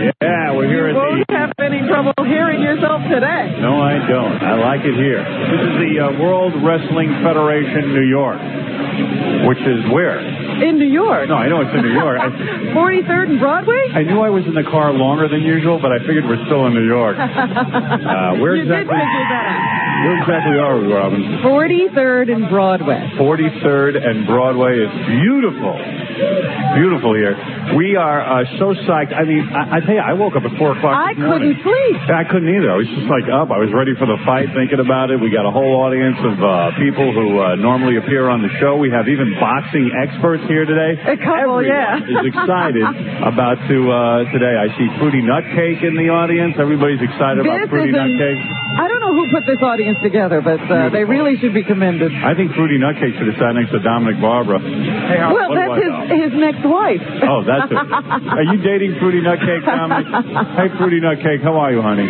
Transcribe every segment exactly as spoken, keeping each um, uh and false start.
Yeah, we're here you at the... won't have any trouble hearing yourself today. No, I don't. I like it here. This is the uh, World Wrestling Federation, New York, which is where? In New York. No, I know it's in New York. I, forty-third and Broadway? I knew I was in the car longer than usual, but I figured we're still in New York. Uh, where you exactly? did figure that out. Where exactly are we, Robin? forty-third and Broadway. forty-third and Broadway is beautiful. Beautiful here. We are uh, so psyched. I mean, I, I tell you, I woke up at four o'clock I this morning. couldn't sleep. I couldn't either. I was just like up. I was ready for the fight, thinking about it. We got a whole audience of uh, people who uh, normally appear on the show. We have even boxing experts here today. A couple, Everyone yeah. is excited about to uh, today. I see Fruity Nutcake in the audience. Everybody's excited This about Fruity is an, Nutcake. I don't know who put this audience together, but uh, they really should be commended. I think Fruity Nutcake should have sat next to Dominic Barbara. Hey, how, well, that's his, his next wife. Oh, that's it. Are you dating Fruity Nutcake, Dominic? Hey, Fruity Nutcake, how are you, honey?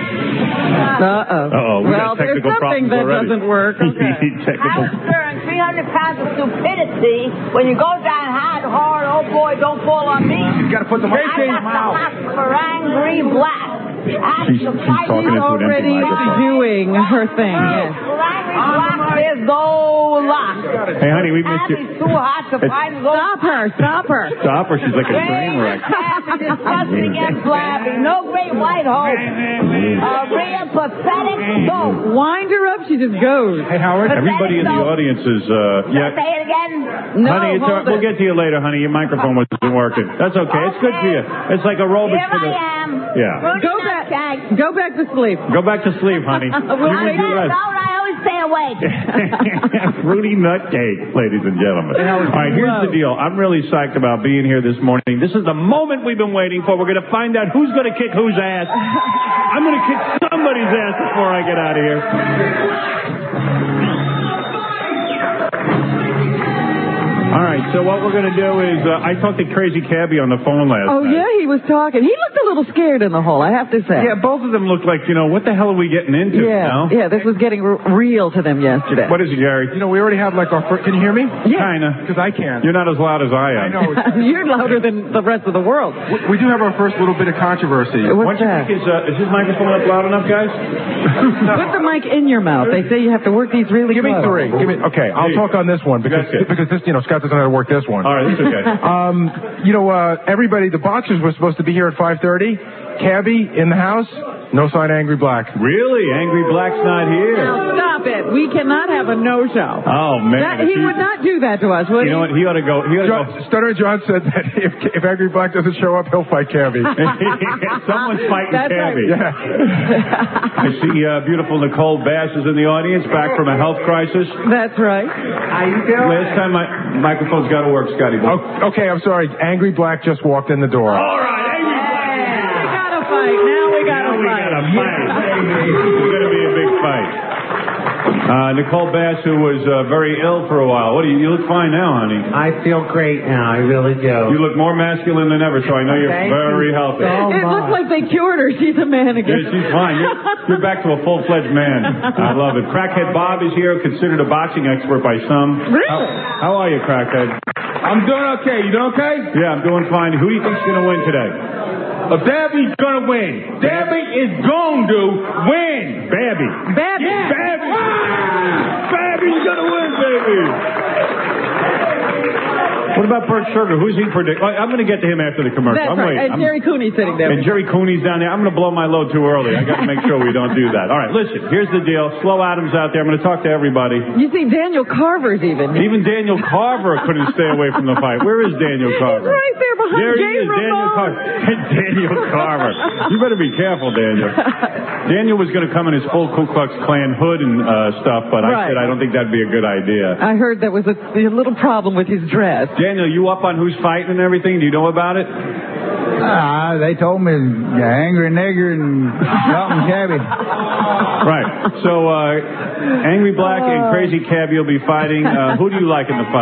Uh-oh. Uh-oh. We Well, got there's technical something problems that already. doesn't work. Okay. Technical. Howard three hundred pounds of stupidity. When you go down hard, hard, oh boy, don't fall on me. You got to put the mic in your I got mouth. the hots for angry black. She's, she's talking She's into an empty already microphone. doing her thing. Yes. For angry black, there's no luck. Hey, honey, we missed you. It's too hot to find those. Stop her. Stop her. Stop her. She's like a train wreck. Disgusting and flabby. No great white hope. A real pathetic dope. Wind her up. She just goes. Hey, Howard. Everybody in the audience is, uh, yeah. Say it again. No, honey, it's all, hold we'll it. get to you later, honey. Your microphone wasn't working. That's okay. It's good for you. It's like aerobics Here for the... I am. Yeah. Fruity Go back. Nutcake. Go back to sleep. Go back to sleep, honey. We'll You wake need your I rest. don't. I always stay awake. Fruity Nutcake, ladies and gentlemen. All right, here's the deal. I'm really psyched about being here this morning. This is the moment we've been waiting for. We're going to find out who's going to kick whose ass. I'm going to kick somebody's ass before I get out of here. All right, so what we're going to do is, uh, I talked to Crazy Cabbie on the phone last Oh, night. yeah, he was talking. He looked a little scared in the hole, I have to say. Yeah, both of them looked like, you know, what the hell are we getting into? Yeah, You know? yeah, this was getting r- real to them yesterday. What is it, Gary? You know, we already have like our first... Can you hear me? Yeah. Kinda. Because I can't. You're not as loud as I am. I know. You're louder than the rest of the world. We, we do have our first little bit of controversy. What's What do you that? think is, uh, is his microphone up loud enough, guys? Put the mic in your mouth. They say you have to work these really Give me close. three. Give me. Okay, I'll Hey. talk on this one because That's it. because this, you know, Scott doesn't know how to work this one. All right, that's okay. Um, you know, uh, everybody, the boxers were supposed to be here at five thirty. Cabbie in the house. No sign of Angry Black. Really? Angry Black's not here. Now, stop it. We cannot have a no-show. Oh, man. That, if he would not do that to us, would You know he? what? He ought to go. He ought to John, go. Stutter John said that if, if Angry Black doesn't show up, he'll fight Cabbie. Someone's fighting That's Cabbie. right. Yeah. I see uh, beautiful Nicole Bass is in the audience, back from a health crisis. That's right. How you doing? Last time my microphone's got to work, Scotty. boy. Oh, okay, I'm sorry. Angry Black just walked in the door. All right, Angry Black. We got to fight. Now we got to Now we fight. got to fight. It's going to be a big fight. Uh, Nicole Bass, who was uh, very ill for a while. What do you? You look fine now, honey. I feel great now. I really do. You look more masculine than ever, so I know you're Thank very you healthy. so It looks like they cured her. She's a man Yeah, again. she's fine. You're, you're back to a full-fledged man. I love it. Crackhead Bob is here, considered a boxing expert by some. Really? How, how are you, Crackhead? I'm doing okay. You doing okay? Yeah, I'm doing fine. Who do you think's going to win today? Uh, Babby's gonna win. Babby is going to win. Babby. Babby. Yeah, Babby. Babby's gonna win, baby. What about Bert Sugar? Who's he predict? I'm going to get to him after the commercial. That's I'm right. waiting. And I'm- Jerry Cooney's sitting there. And Jerry Cooney's down there. I'm going to blow my load too early. I got to make sure we don't do that. All right, listen. Here's the deal. Slow Adams out there. I'm going to talk to everybody. You see Daniel Carver's even. Even Daniel Carver couldn't stay away from the fight. Where is Daniel Carver? He's right there behind There he Jay is, Daniel Ramon. Carver. Daniel Carver. You better be careful, Daniel. Daniel was going to come in his full Ku Klux Klan hood and uh, stuff, but I Right. said I don't think that'd be a good idea. I heard there was a, a little problem with his dress. Daniel, you up on who's fighting and everything? Do you know about it? Ah, they told me the angry nigger and something Cabbie. Right. So, uh, Angry Black and Crazy Cabbie will be fighting. Uh, who do you like in the fight?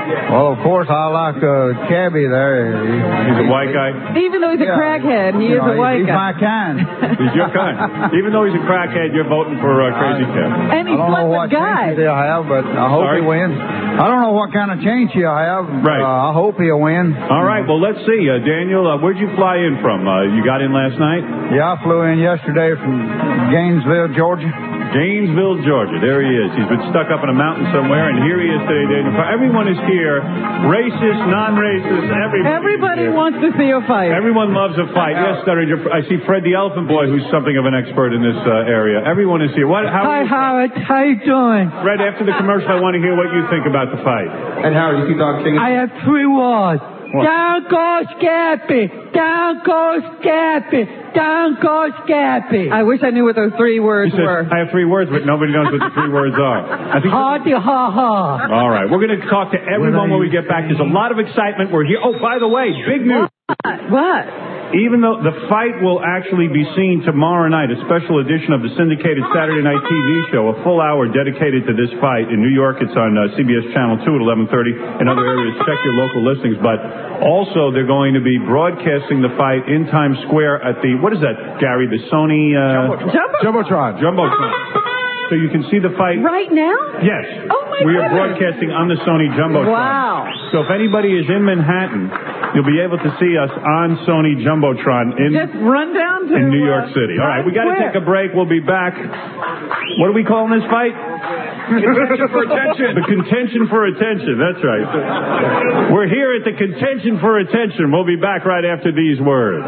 Well, of course, I like uh, Cabby there. He, he's a white guy? Even though he's a yeah, crackhead, he you is know, a white he's guy. my kind. He's your kind. Even though he's a crackhead, you're voting for uh, Crazy Cab. And he's I don't know a what guy. chances he'll have, but I hope Sorry? he wins. I don't know what kind of change he'll have. Right. Uh, I hope he'll win. All right, well, let's see. Uh, Daniel, uh, where'd you fly in from? Uh, you got in last night? Yeah, I flew in yesterday from Gainesville, Georgia. Gainesville, Georgia. There he is. He's been stuck up in a mountain somewhere, and here he is today, Daniel. Everyone is here. Racist, non-racist, everybody. Everybody wants to see a fight. Everyone loves a fight. Yes, Sturridge. I see Fred the Elephant Boy, who's something of an expert in this uh, area. Everyone is here. What? How Hi, Howard. How you doing? Fred, after the commercial, I want to hear what you think about the fight. And Howard, you see Dog King? I have three words. Down goes Gappy. Down goes Gappy. Down goes Gappy. I wish I knew what those three words He says, were. I have three words, but nobody knows what the three words are. I think Hardy ha ha. All right, we're going to talk to everyone when we get back. There's a lot of excitement. We're here. Oh, by the way, big news. What? What? Even though the fight will actually be seen tomorrow night, a special edition of the syndicated Saturday night T V show, a full hour dedicated to this fight. In New York, it's on uh, C B S Channel two at eleven thirty. In other areas, check your local listings. But also, they're going to be broadcasting the fight in Times Square at the, what is that, Gary, the Sony... Uh, Jumbotron. Jumbotron. So you can see the fight. Right now? Yes. Oh, my We are goodness. broadcasting on the Sony Jumbotron. Wow. So if anybody is in Manhattan, you'll be able to see us on Sony Jumbotron in, Just run down to in New uh, York City. All right, we got to Times take a break. We'll be back. What are we calling this fight? Contention for attention. The contention for attention. That's right. We're here at the contention for attention. We'll be back right after these words.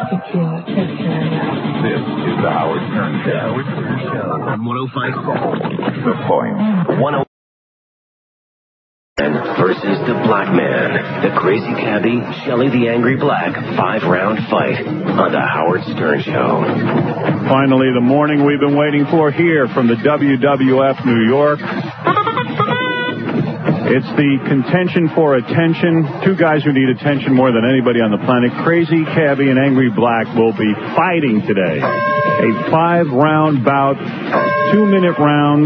This is the Howard Stern Show. On one oh five. The Point. one oh versus the Black Man. The Crazy Cabbie, Shelley the Angry Black, five-round fight on the Howard Stern Show. Finally, the morning we've been waiting for here from the W W F New York. It's the contention for attention. Two guys who need attention more than anybody on the planet. Crazy Cabbie and Angry Black will be fighting today. A five-round bout, two-minute rounds,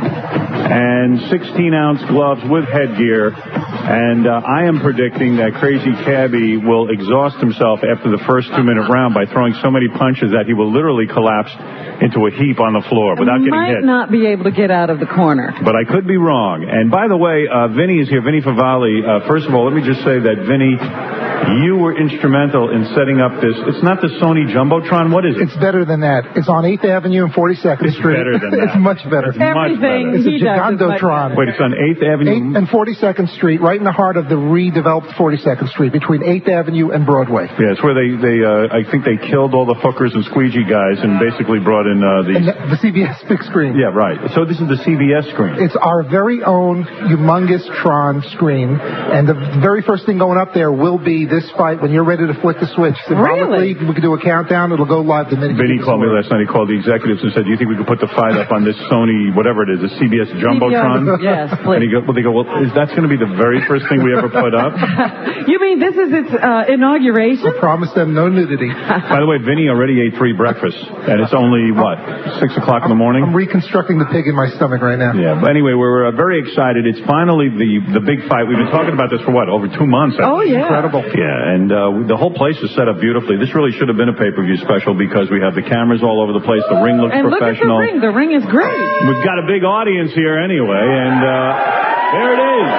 and sixteen-ounce gloves with headgear. And uh, I am predicting that Crazy Cabbie will exhaust himself after the first two-minute round by throwing so many punches that he will literally collapse into a heap on the floor without getting might hit. not be able to get out of the corner. But I could be wrong. And by the way, uh, Vinny is here. Vinny Favali. Uh, first of all, let me just say that, Vinny, you were instrumental in setting up this. It's not the Sony Jumbotron. What is it? It's better than that. It's on eighth Avenue and forty-second It's Street. better than that. It's much better. It's much better. It's a he does is much Gigantotron. Wait, it's on eighth Avenue? eighth and forty-second Street, right in the heart of the redeveloped forty-second Street, between eighth Avenue and Broadway. Yeah, it's where they, they uh, I think they killed all the hookers and squeegee guys and basically brought in uh, the... And the, the C B S big screen. Yeah, right. So this is the C B S screen. It's our very own humongous Tron screen, and the very first thing going up there will be this fight when you're ready to flick the switch. Symbolically, we can do a countdown. It'll go live the minute. Vinny called me last night. He called the executives and said, "Do you think we could put the fight up on this Sony, whatever it is, the C B S Jumbotron?" Yes, And please. he go, well, they go, well, is that's going to be the very first thing we ever put up? You mean this is its uh, inauguration? I promise them no nudity. By the way, Vinny already ate three breakfasts, and it's only, what, six o'clock in the morning? I'm reconstructing the pig in my stomach right now. Yeah, but anyway, we're uh, very excited. It's finally the the big fight. We've been talking about this for, what, over two months? I Oh, think. yeah. Incredible. Yeah, and uh, the whole place is set up beautifully. This really should have been a pay-per-view special because we have the cameras all over the place. The ring looks And look at the professional. ring. The ring is great. We've got a big audience here anyway, and uh, there it is.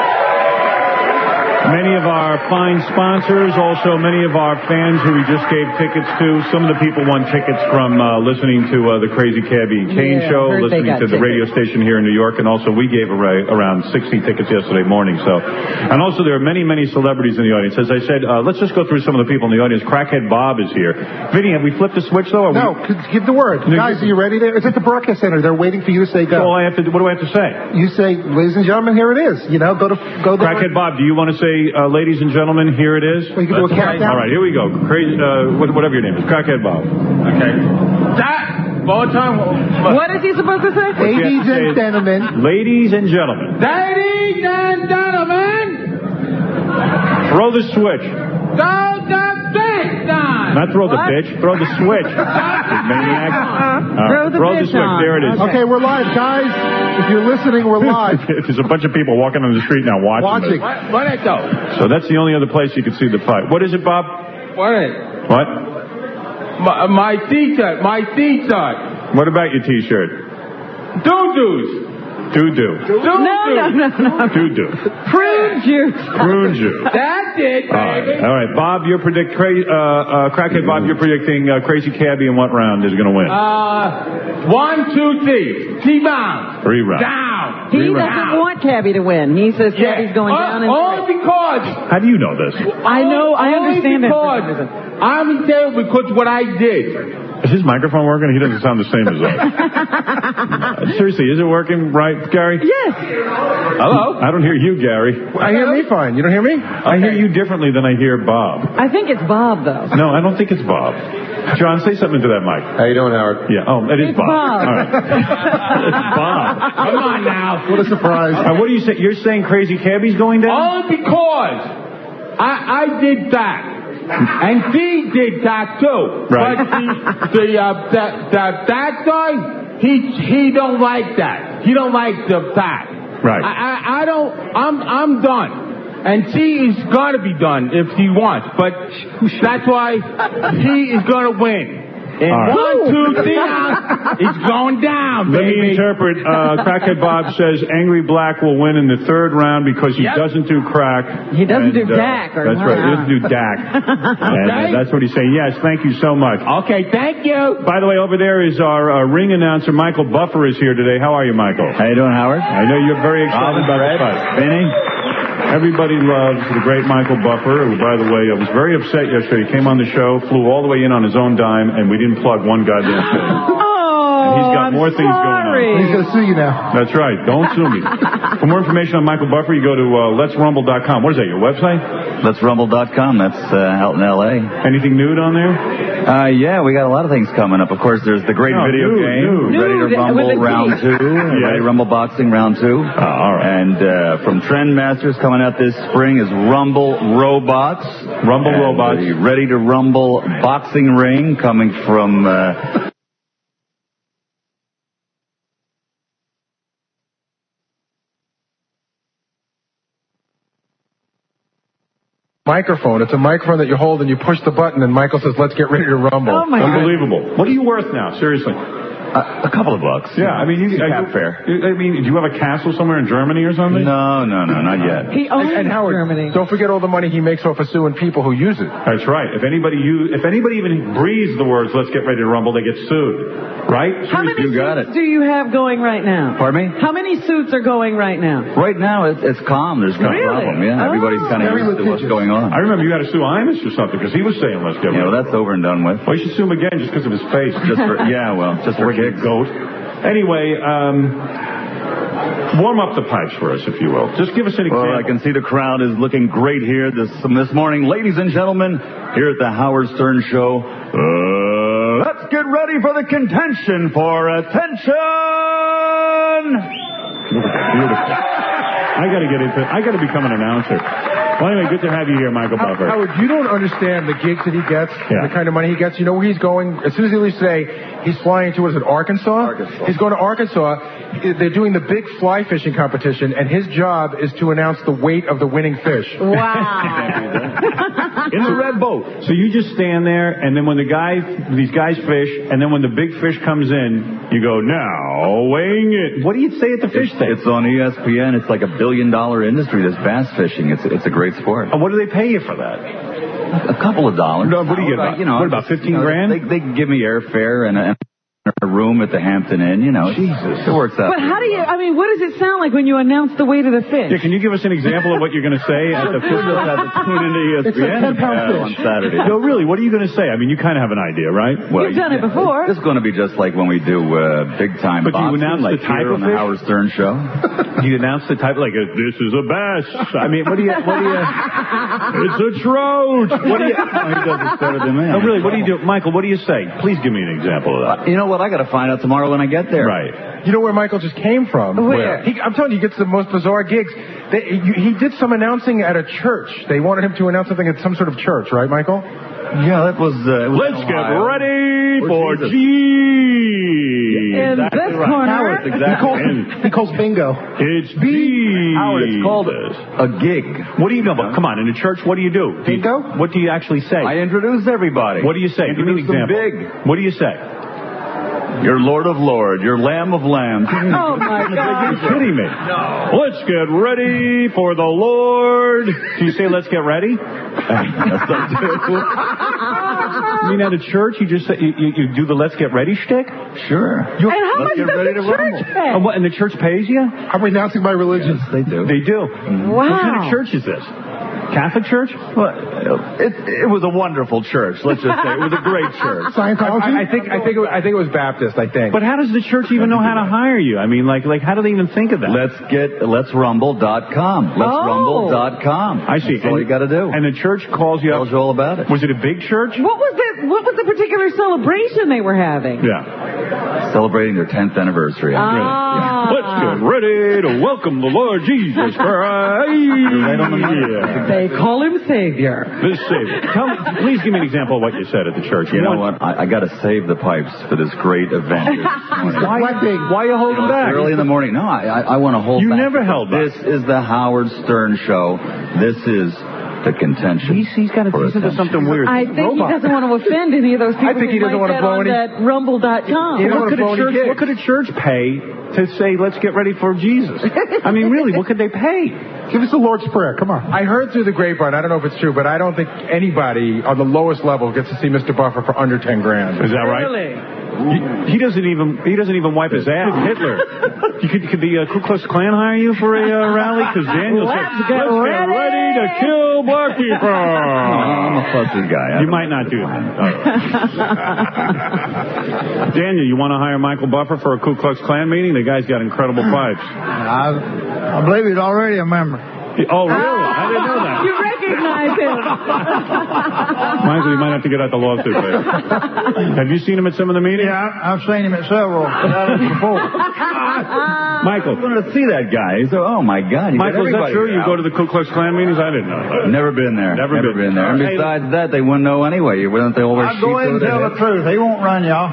Many of our fine sponsors, also many of our fans who we just gave tickets to. Some of the people won tickets from uh, listening to uh, the Crazy Cabbie and Kane Yeah, show, heard they listening got to the tickets. radio station here in New York, and also we gave away around sixty tickets yesterday morning. So, and also there are many, many celebrities in the audience. As I said, uh, let's just go through some of the people in the audience. Crackhead Bob is here. Vinny, have we flipped the switch though? Or No, we... give the word. No, Guys, you- are you ready there? It's at the broadcast center. They're waiting for you to say So go. all I have to do, what do I have to say? You say, ladies and gentlemen, here it is. You know, go to go to. Crackhead Bob, do you want to say, uh, ladies and gentlemen, here it is? Well, you can do a countdown. All right, here we go. Crazy, uh, what- whatever your name is. Crackhead Bob. Okay. That, all the time. What is he supposed to say? Ladies Say and it. gentlemen. Ladies and gentlemen, Ladies and gentlemen, throw the switch. go the big time. Not throw the bitch. Throw the switch. Maniac. Uh, Throw the throw the bitch switch. on. There it is. Okay, we're live, guys. If you're listening, we're live. There's a bunch of people walking on the street now watching. Watching. This. What it go? So that's the only other place you can see the fight. What is it, Bob? What it? What? My, my t-shirt. My t-shirt. What about your T-shirt? Doo-doos. Doo-doo. No, no, no, no. Doo-doo. Prune juice. Prune juice. That's it, All right. baby. All right, Bob, you're predict cra- uh, uh, crackhead Bob, you're predicting uh, Crazy Cabbie in what round is going to win? Uh, one, two, three. Three rounds. Three rounds. Down. He Three doesn't rounds. want Cabby to win. He says Yeah. Cabby's going Uh, down. And Only because. How do you know this? I know. I only understand that. because I'm there because what I did. Is his microphone working? He doesn't sound the same as us. Uh, seriously, is it working right, Gary? Yes. Hello? I don't hear you, Gary. I hear me fine. You don't hear me? I hear you differently than I hear Bob. I think it's Bob, though. No, I don't think it's Bob. John, say something to that mic. How you doing, Howard? Yeah. Oh, it is It's Bob. Bob. All right. It's Bob. Come on now. What a surprise. Uh, what do you say? You're saying Crazy Cabbie's going down? Only because I, I did that. And he did that too. Right. But the, the, uh, that, that, that guy, he, he don't like that. He don't like the that. Right. I, I, I don't, I'm, I'm done. And he is gonna be done if he wants. But that's why he is gonna win. And All right. one, two, three, it's going down, Let me baby. interpret. Uh, Crackhead Bob says Angry Black will win in the third round because he Yep. doesn't do crack. He doesn't And, do D A C or That's right. He doesn't do D A C. And uh, Okay. that's what he's saying. Yes, thank you so much. Okay, thank you. By the way, over there is our uh, ring announcer, Michael Buffer, is here today. How are you, Michael? How you doing, Howard? I know you're very excited about the fight. Vinny? Everybody loves the great Michael Buffer, who, by the way, I was very upset yesterday. He came on the show, flew all the way in on his own dime, and we didn't plug one goddamn thing. Oh, He's got I'm more things going on. sorry. He's going to sue you now. That's right. Don't sue me. For more information on Michael Buffer, you go to uh, lets rumble dot com. What is that, your website? Let's rumble dot com. That's uh, out in L A. Anything nude on there? Uh, yeah, we got a lot of things coming up. Of course, there's the great No, video nude, game, nude. Ready to Nude, Rumble with a round T. two, Ready to Rumble Boxing round two. Oh, all right. And uh, from Trendmasters coming out this spring is Rumble Robots. Rumble And Robots. The Ready to Rumble boxing ring coming from... Uh, Microphone. It's a microphone that you hold and you push the button and Michael says, let's get ready to rumble. Oh, my God. Unbelievable. What are you worth now? Seriously. a, a couple of bucks. Yeah, I mean, you, I, Cap fair. I mean, do you have a castle somewhere in Germany or something? No, no, no, not yet. He owns And, and Howard, Germany. don't forget all the money he makes off of suing people who use it. That's right. If anybody use, if anybody even breathes the words "Let's get ready to rumble," they get sued. Right? How many You got suits it. do you have going right now? Pardon me? How many suits are going right now? Right now, it's, it's calm. There's no Really? problem. Yeah, everybody's Oh. kind of Very used to what's litigious. going on. I remember you got to sue Imus or something because he was saying "Let's get You ready." know, that's over and done with. Well, you should sue him again just because of his face. Just for, yeah, well, just for Friggin' kicks. goat. Anyway, um, warm up the pipes for us, if you will. Just give us an example. Well, I can see the crowd is looking great here this this morning. Ladies and gentlemen, here at the Howard Stern Show, uh, let's get ready for the contention for attention! Beautiful. I got to get into. I got to become an announcer. Well, anyway, good to have you here, Michael How- Buffer. Howard, you don't understand the gigs that he gets, Yeah. the kind of money he gets. You know where he's going? As soon as he leaves today, he's flying to, what is it, Arkansas? Arkansas. He's going to Arkansas. They're doing the big fly fishing competition, and his job is to announce the weight of the winning fish. Wow. In the red boat. So you just stand there, and then when the guy, these guys fish, and then when the big fish comes in, you go, now, weighing it. What do you say at the fish It's, thing? it's on E S P N. It's like a billion dollar industry, this bass fishing. It's it's a great sport. And what do they pay you for that? A couple of dollars. No, what do you get, about- You know, what, about just, fifteen you know, grand? They, they give me airfare and a, and a room at the Hampton Inn. You know, Jesus. it works out. But how do you, I mean, what does it sound like when you announce the weight of the fish? Yeah, can you give us an example of what you're going to say at the fish? We'll just have to tune into E S It's P a N ten-pound uh, on fish. Saturday. No, really, what are you going to say? I mean, you kind of have an idea, right? Well, You've done it before. This is going to be just like when we do uh, big time But do you boxing, announce like the type here of on the fish? Howard Stern Show. Do you announce the type like, this is a bass? I mean, what do you, what do you, it's a trout. What do you, Oh, he does it better than me. no, really, what do you do? Michael, what do you say? Please give me an example of that. You know what? I got to find out tomorrow when I get there. Right. You know where Michael just came from? Where? He, I'm telling you, he gets the most bizarre gigs. They, you, he did some announcing at a church. They wanted him to announce something at some sort of church, right, Michael? Yeah, that was... Uh, it was Let's get Ohio. ready Or for Jesus. G. In Exactly this right. corner- Howard, He exactly. calls, And he calls bingo. it's G. Howard, it's called a gig. What do you know? But come on, in a church, what do you do? Do you- Bingo? What do you actually say? I introduce everybody. What do you say? Give me an Introduce them example. big. What do you say? Your Lord of Lords, your Lamb of Lambs. Oh, my God. You're kidding me. No. Let's get ready for the Lord. Do you say, let's get ready? That's not true. I mean, at a church, you just say, you, you, you do the let's get ready shtick? Sure. And how Let's much get does ready the to church rumble. pay? And, what, and the church pays you? I'm renouncing my religion. They do. They do. Wow. What kind of church is this? Catholic church? Well, it, it was a wonderful church. Let's just say it was a great church. Scientology? I, I think I think it, I think it was Baptist. I think. But how does the church even know how to hire you? I mean, like, like how do they even think of that? Let's get let's rumble dot com. Let's rumble dot com. I see. That's all And- you got to do. And the church calls you Tells up. you all about it. Was it a big church? What was the what was the particular celebration they were having? Yeah. Celebrating their tenth anniversary. Ah. Let's get ready to welcome the Lord Jesus Christ. Right on the money. Yeah. They call him Savior. This Savior. Tell me, please give me an example of what you said at the church. You know One- what? I, I got to save the pipes for this great event. Why, why are you holding It's back? early in the morning. No, I, I, I want to hold You back. never held back. This is the Howard Stern Show. This is the contention. He's, he's got to for he's into attention. something weird. I think he doesn't want to offend any of those people I think he who doesn't might wanna get blow on any- that rumble dot com. You know what, what could a phony church, gigs. what could a church pay to say, let's get ready for Jesus? I mean, really, what could they pay? Give us the Lord's Prayer. Come on. I heard through the grapevine. I don't know if it's true, but I don't think anybody on the lowest level gets to see Mister Buffer for under ten grand. Is that right? Really? He, he doesn't even he doesn't even wipe his ass. Hitler. You could, could the uh, Ku Klux Klan hire you for a uh, rally? Because Daniel said, Let's get let's ready." get ready to kill black people. I'm a fussy guy. I You don't- might not do that. All right. Daniel, you want to hire Michael Buffer for a Ku Klux Klan meeting? The guy's got incredible pipes. I, I believe he's already a member. Oh, really? I didn't know that. You recognize him. Michael, you might have to get out the lawsuit later. Have you seen him at some of the meetings? Yeah, I- I've seen him at several before. Michael. I wanted to see that guy. So, oh my God! You got Michael, is that everybody true? You out. go to the Ku Klux Klan meetings? I didn't know that. Never been there. Never been. been there. And Hey, besides that, they wouldn't know anyway. You wouldn't they all wear I'll go ahead and sheep's tell the hood? truth. He won't run y'all.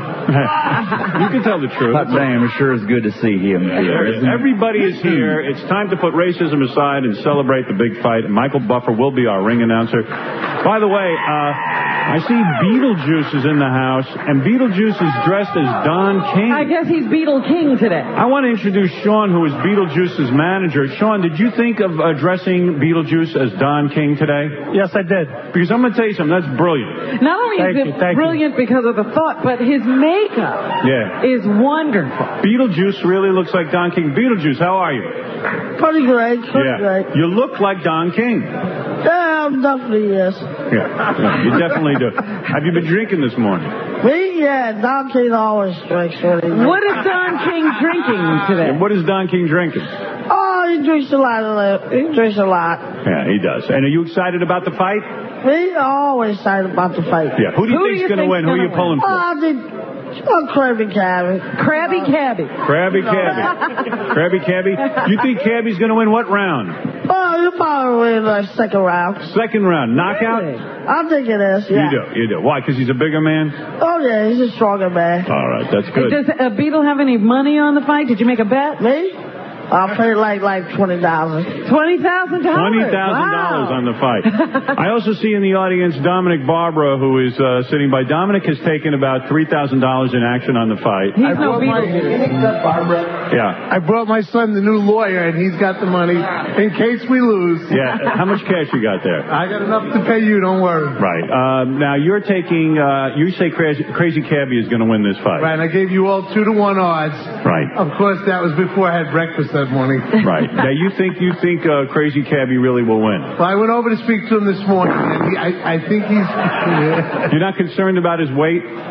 You can tell the truth. Hot damn, it sure is good to see him here, isn't it? Everybody is here. It's time to put racism aside and celebrate the big fight. And Michael Buffer will be our ring announcer. By the way, uh, I see Beetlejuice is in the house, and Beetlejuice is dressed as Don King. I guess he's Beetle King today. I want to introduce Sean, who is Beetlejuice's manager. Sean, did you think of addressing Beetlejuice as Don King today? Yes, I did. Because I'm going to tell you something. That's brilliant. Not only Thank is you, it thank you. brilliant because of the thought, but his makeup Yeah. is wonderful. Beetlejuice really looks like Don King. Beetlejuice, how are you? Pretty great. Pretty Yeah. great. You look like Don King. Yeah, definitely yes. Yeah, yeah, you definitely do. Have you been drinking this morning? Me? Yeah, Don King always drinks what he What is Don King drinking today? And what is Don King drinking? Oh, he drinks a lot of that. He drinks a lot. Yeah, he does. And are you excited about the fight? Me? Always excited about the fight. Yeah. Who do you Who do think's you going to think's win? Who are gonna you pulling Oh, for? I think oh, Krabby Cabby. Krabby Cabby. Krabby Cabby. Krabby Cabby. You think Cabby's going to win what round? Oh, you probably win the second round. Second round. Knockout? Really? I think it is, yeah. You do. You do. Why? Because he's a bigger man? Oh, yeah, he's a stronger man. All right. That's good. Does uh, Beetle have any money on the fight? Did you make a bet? Me? I'll pay like like twenty thousand. Twenty thousand dollars. Twenty thousand dollars Wow. on the fight. I also see in the audience Dominic Barbara, who is uh, sitting by. Dominic has taken about three thousand dollars in action on the fight. He's no Beetlejuice. Yeah, I brought my son the new lawyer, and he's got the money in case we lose. yeah. How much cash you got there? I got enough to pay you. Don't worry. Right. Um, now you're taking. Uh, you say Crazy, Crazy Cabby is going to win this fight. Right, and I gave you all two to one odds. Right. Of course, that was before I had breakfast that morning. Right. Now you think you think uh, Crazy Cabby really will win? Well, I went over to speak to him this morning, and he, I, I think he's. You're not concerned about his weight?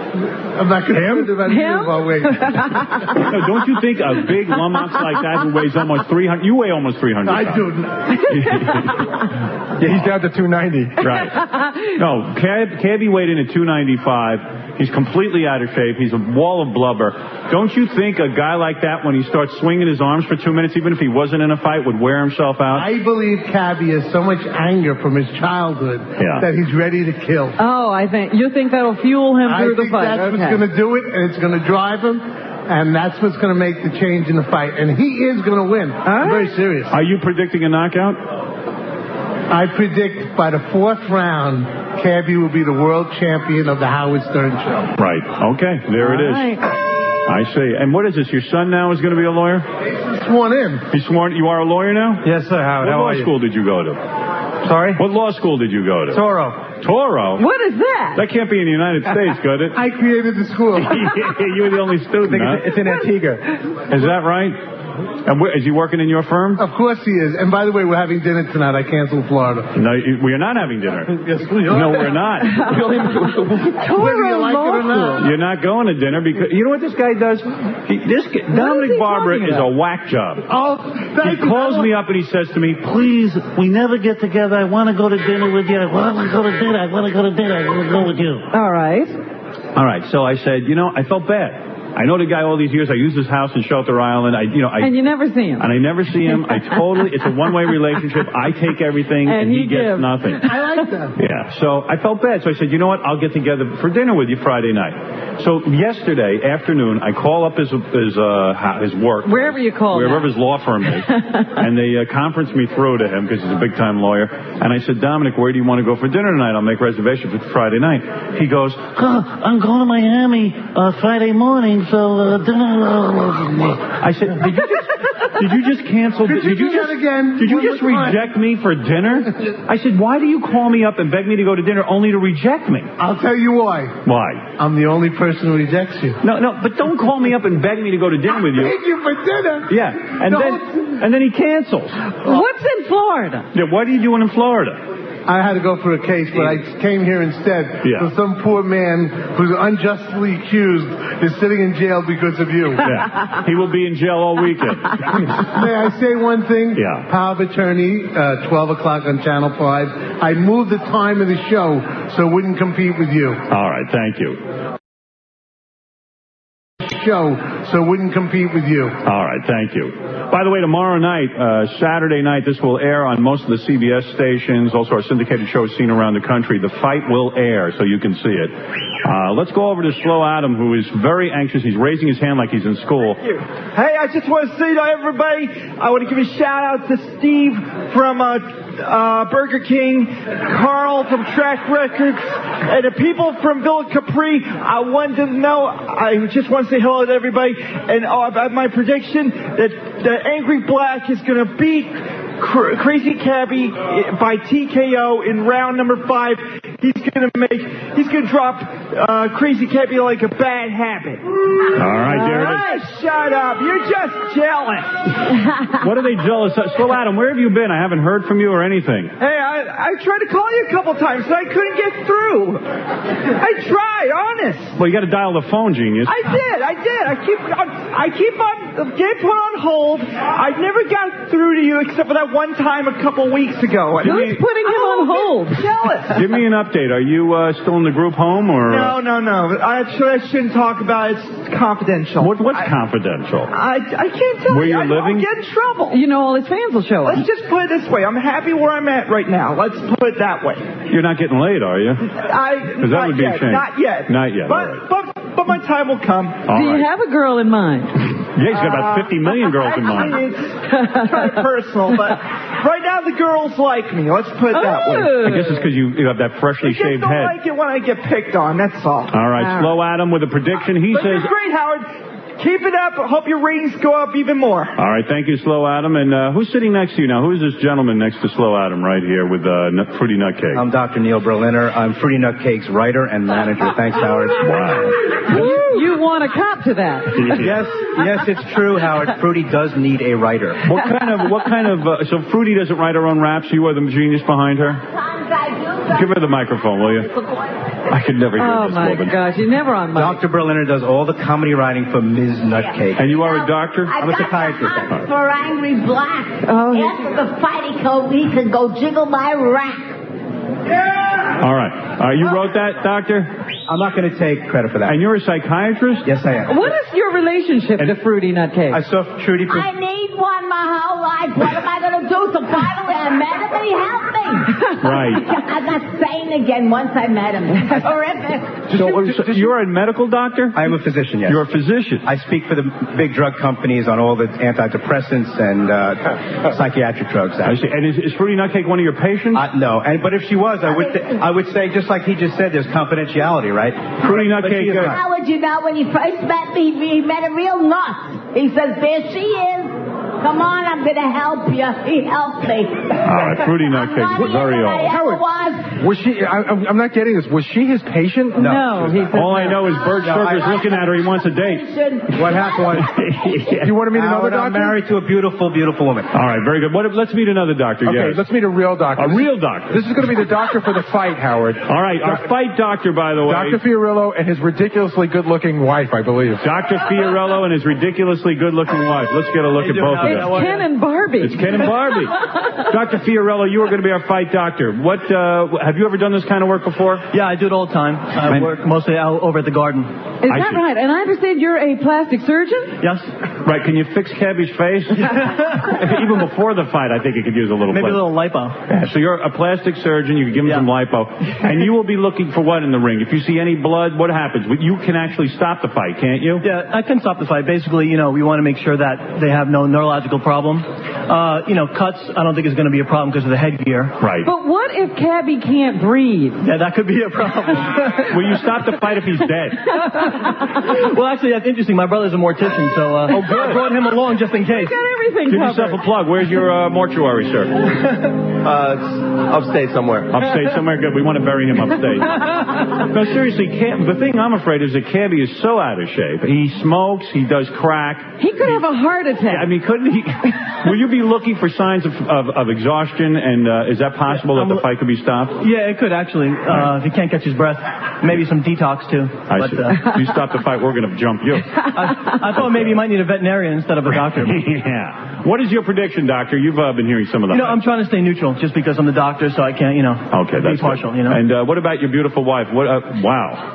I'm not concerned about Him? either of our weight. No, don't you think a big lummox like that who weighs almost three hundred, you weigh almost three hundred I pounds. do. Yeah, he's down to two ninety. Right. No, Cab, Cabby weighed in at two ninety-five. He's completely out of shape. He's a wall of blubber. Don't you think a guy like that, when he starts swinging his arms for two minutes, even if he wasn't in a fight, would wear himself out? I believe Cabby has so much anger from his childhood Yeah. that he's ready to kill. Oh, I think you think that'll fuel him I through the think fight. that's Okay. what's going to do it, and it's going to drive him, and that's what's going to make the change in the fight. And he is going to win. I'm very serious. Are you predicting a knockout? I predict by the fourth round, Cabby will be the world champion of the Howard Stern Show. Right. Okay. There it is. I see. And what is this? Your son now is going to be a lawyer? He's sworn in. He's sworn. You are a lawyer now? Yes, sir, Howard. What How law are you? school did you go to? Sorry? What law school did you go to? Toro. Toro? What is that? That can't be in the United States, could it? I created the school. You were the only student, huh? It's in Antigua. Is that right? And wh- is he working in your firm? Of course he is. And by the way, we're having dinner tonight. I canceled Florida. No, you- we are not having dinner. Yes, we are. No, we're not. Whether you like it or not. You're not going to dinner because you know what this guy does? He, this guy, Dominic Barbara is a whack job. Oh, He calls me up and he says to me, "Please, we never get together. I want to go to dinner with you. I want to go to dinner. I want to go to dinner. I want to go with you." All right. All right. So I said, you know, I felt bad. I know the guy all these years. I use his house in Shelter Island. I, you know, I, And you never see him. and I never see him. I totally, it's a one-way relationship. I take everything and, And he you gets give. nothing. I like that. Yeah. So I felt bad. So I said, you know what? I'll get together for dinner with you Friday night. So yesterday afternoon, I call up his his uh ho- his work. Wherever you call Wherever now. his law firm is. And they uh, conference me through to him because he's a big-time lawyer. And I said, Dominic, where do you want to go for dinner tonight? I'll make reservations for Friday night. He goes, Huh, I'm going to Miami uh, Friday morning, so uh, dinner. I said, did you just, did you just cancel? Did you do just, that again? Did you One just more time. reject me for dinner? I said, why do you call me up and beg me to go to dinner only to reject me? I'll tell you why. Why? I'm the only person who rejects you. No, no, but don't call me up and beg me to go to dinner with you. Thank you for dinner. Yeah, and No. then and then he cancels. What's in Florida? Yeah, what are you doing in Florida? I had to go for a case, but I came here instead. Yeah. So some poor man who's unjustly accused is sitting in jail because of you. Yeah, he will be in jail all weekend. May I say one thing? Yeah. Power of Attorney, uh, twelve o'clock on Channel five. I moved the time of the show so it wouldn't compete with you. All right, thank you. Show so it wouldn't compete with you. All right, thank you. By the way, tomorrow night, uh, Saturday night, this will air on most of the C B S stations. Also, our syndicated show is seen around the country. The fight will air, so you can see it. Uh, let's go over to Slow Adam, who is very anxious. He's raising his hand like he's in school. Hey, I just want to say to everybody, I want to give a shout out to Steve from uh, uh, Burger King, Carl from Track Records, and the people from Villa Capri. I wanted to know, I just want to say hello to everybody, and uh, about my prediction that the Angry Black is going to beat Cra- Crazy Cabby by T K O in round number five. He's going to make, he's going to drop uh, Crazy Cabby like a bad habit. All right, there it is. Ah, shut up. You're just jealous. What are they jealous of? Slow Adam, where have you been? I haven't heard from you or anything. Hey, I, I tried to call you a couple times, but I couldn't get through. I tried, honest. Well, you got to dial the phone, genius. I did, I did. I keep on, I keep on, get put on hold. I never got through to you except for that one time a couple weeks ago. Who's putting him on hold? Jealous. Give me an update. Are you uh, still in the group home or? No, no, no. I actually I shouldn't talk about it. It's confidential. What, what's I, confidential? I, I can't tell Where you. you're I, living? I'll get in trouble. You know, all his fans will show up. Let's just put it this way. I'm happy where I'm at right now. Let's put it that way. You're not getting laid, are you? I, Because that not would be yet, a shame. Not yet. Not yet. But, all right. but, but my time will come. All Do you right. have a girl in mind? Yeah, he's got about fifty million girls in mind. Actually, it's kind of personal, but right now the girls like me. Let's put it that way. I guess it's because you, you have that freshly They just shaved don't head. like it when I get picked on. That's all. All right, Slow Adam with a prediction. He But says. you're great, Howard. Keep it up. Hope your ratings go up even more. All right, thank you, Slow Adam. And uh, who's sitting next to you now? Who is this gentleman next to Slow Adam right here with uh, Nut- Fruity Nutcake? I'm Doctor Neil Berliner. I'm Fruity Nutcake's writer and manager. Thanks, Howard. Wow. You, you want to cop to that? Yes, yes, it's true, Howard. Fruity does need a writer. What kind of, what kind of, uh, so Fruity doesn't write her own raps? You are the genius behind her? Give her the microphone, will you? I could never hear Oh, this my woman. gosh. You're never on mic. Doctor Berliner does all the comedy writing for Miz Nutcake. And you are a doctor? I I'm a got the psychiatrist. hots for Angry Black. Oh, he- After the fight, he could, he could go jiggle my rack. All right. Uh, you wrote that, doctor? I'm not going to take credit for that. And you're a psychiatrist? Yes, I am. What is your relationship to Fruity Nutcake? I saw Trudy. For... I need one my whole life. What am I going to do? So finally I met him and he helped me. Right. I'm not sane again once I met him. Horrific. So, so you're a medical doctor? I am a physician, yes. You're a physician. I speak for the big drug companies on all the antidepressants and uh, psychiatric drugs. I see. And is, is Fruity Nutcake one of your patients? Uh, no, and but if she was, I would th- I would say just like he just said, there's confidentiality, right? Fruity Nutcake. Uh, How would you know when he first met me? He met a real nut. He says, "There she is. Come on, I'm going to help you." He helped me. All right, Fruity Nutcake was very old. Howard, was she? I, I'm I'm not getting this. Was she his patient? No, he All I know is Bert No, Sugar's I- looking at her. He wants a date. What happened was, You wanted me to know the Howard, I'm doctor? married to a beautiful, beautiful woman. All right, very good. What, let's meet another doctor. Okay, yes. let's meet a real doctor. A This real is- doctor. This is going to be the doctor for the fight, Howard. All right, our fight doctor, by the way. Doctor Fiorillo and his ridiculously good-looking wife, I believe. Doctor Fiorillo and his ridiculously good-looking wife. Let's get a look at both of It's them. Ken and Barbie. It's Ken and Barbie. Doctor Fiorillo, you are going to be our fight doctor. What, uh, have you ever done this kind of work before? Yeah, I do it all the time. I And- work mostly out over at the garden. Is I that see. right? And I understand you're a plastic surgeon? Yes. Right, can you fix Cabby's face? Even before the fight, I think it could use a little Maybe a pla- little lipo. Yeah, so you're a plastic surgeon. You can give him Yeah. some lipo. And you will be looking for what in the ring? If you see any blood, what happens? You can actually stop the fight, can't you? Yeah, I can stop the fight. Basically, you know, we want to make sure that they have no neurological problem. Uh, you know, cuts, I don't think is going to be a problem because of the headgear. Right. But what if Cabby can't breathe? Yeah, that could be a problem. Will you stop the fight if he's dead? Well, actually, that's interesting. My brother's a mortician, so uh, Oh, good. I brought him along just in case. Got everything Give covered. yourself a plug. Where's your uh, mortuary, sir? Uh, it's upstate somewhere. Upstate somewhere? Good. We want to bury him upstate. No, seriously, Cab- the thing I'm afraid is that Cabby is so out of shape. He smokes. He does crack. He could have a heart attack. I mean, couldn't he? Will you be looking for signs of, of, of exhaustion? And uh, is that possible that the fight could be stopped? Yeah, it could actually. Uh, if he can't catch his breath, maybe some detox too. I but, see. Uh, If you stop the fight, we're going to jump you. I, I thought maybe you might need a veterinarian instead of a doctor. Yeah. What is your prediction, doctor? You've uh, been hearing some of the. You know, I'm trying to stay neutral just because I'm the doctor, so I can't, you know, Okay, be that's partial, good. you know. And uh, what about your beautiful wife? What? Uh, wow.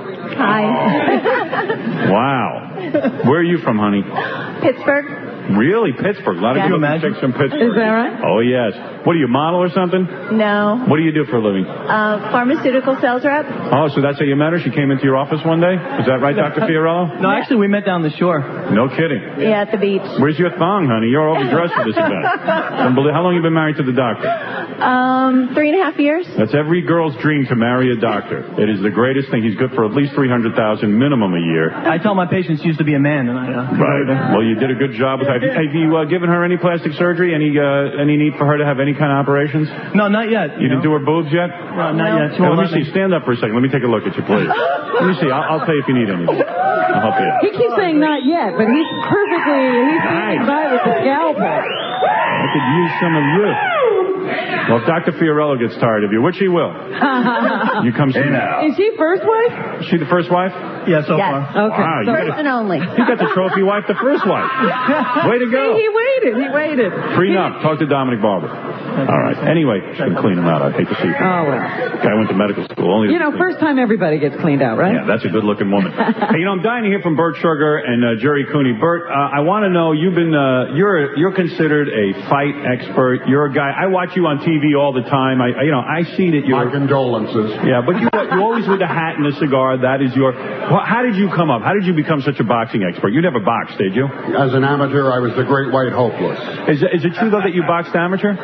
Hi. Wow. Where are you from, honey? Pittsburgh. Really? Pittsburgh. A lot Yeah. of people chicks from Pittsburgh. Is that right? Oh, yes. What do you, model or something? No. What do you do for a living? Uh, pharmaceutical sales rep. Oh, so that's how you met her? She came into your office one day? Is that right, Doctor Fiorillo? No, actually, we met down the shore. No kidding. Yeah, at the beach. Where's your thong, honey? You're overdressed for this event. Unbelie- How long have you been married to the doctor? Um, three and a half years. That's every girl's dream to marry a doctor. It is the greatest thing. He's good for at least three hundred thousand dollars minimum a year. I tell my patients used to be a man, and I. Uh, Right. Well, you did a good job with that. Have you, have you uh, given her any plastic surgery? Any uh, any need for her to have any kind of operations? No, not yet. You, didn't do her boobs yet? No, not yet. She Hey, won't let me let see. Stand up for a second. Let me take a look at you, please. Let me see. I'll, I'll tell you if you need anything. I'll help you out. He keeps saying not yet, but he's perfectly, he's Nice. by with the scalpel. I could use some of you. Well, if Doctor Fiorillo gets tired of you, which he will, you come see me. Is she first wife? Is she the first wife? Yeah, so Yes. far. Okay. Wow, you First got, and only. you got the trophy wife, the first wife. Way to go. See, he waited. He waited. Prenup. Talk to Dominic Barber. All right. Anyway, should clean him out. I'd hate to see him. Oh, well. Guy went to medical school. Only You know, first time everybody gets cleaned out, right? Yeah, that's a good-looking woman. Hey, you know, I'm dying to hear from Bert Sugar and uh, Jerry Cooney. Bert, uh, I want to know, you've been, uh, you're you're considered a fight expert. You're a guy, I watch you on T V all the time. I, I you know, I see that you're... My condolences. Yeah, but you, you always with the hat and the cigar. That is your... Well, how did you come up? How did you become such a boxing expert? You never boxed, did you? As an amateur, I was the Great White Hopeless. Is, it- is it true, though, that you boxed amateur?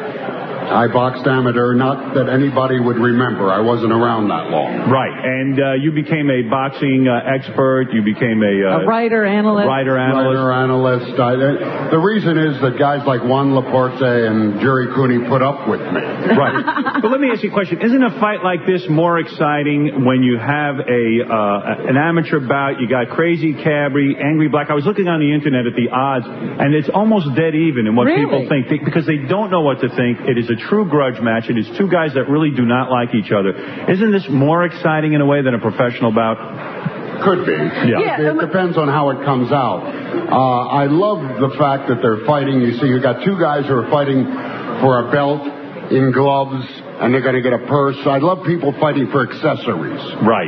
I boxed amateur, not that anybody would remember. I wasn't around that long. Right, and uh, you became a boxing uh, expert. You became a... Uh, A writer, analyst. Writer, analyst. Writer, analyst. I, the reason is that guys like Juan Laporte and Jerry Cooney put up with me. Right. But let me ask you a question. Isn't a fight like this more exciting when you have a uh, an amateur bout? You got Crazy Cabby, Angry Black. I was looking on the internet at the odds, and it's almost dead even in what Really? people think. They, because they don't know what to think. It is a true grudge match. It is two guys that really do not like each other. Isn't this more exciting in a way than a professional bout? Could be. Yeah. It depends on how it comes out. Uh, I love the fact that they're fighting. You see, you got two guys who are fighting for a belt in gloves, and they're going to get a purse. I love people fighting for accessories. Right.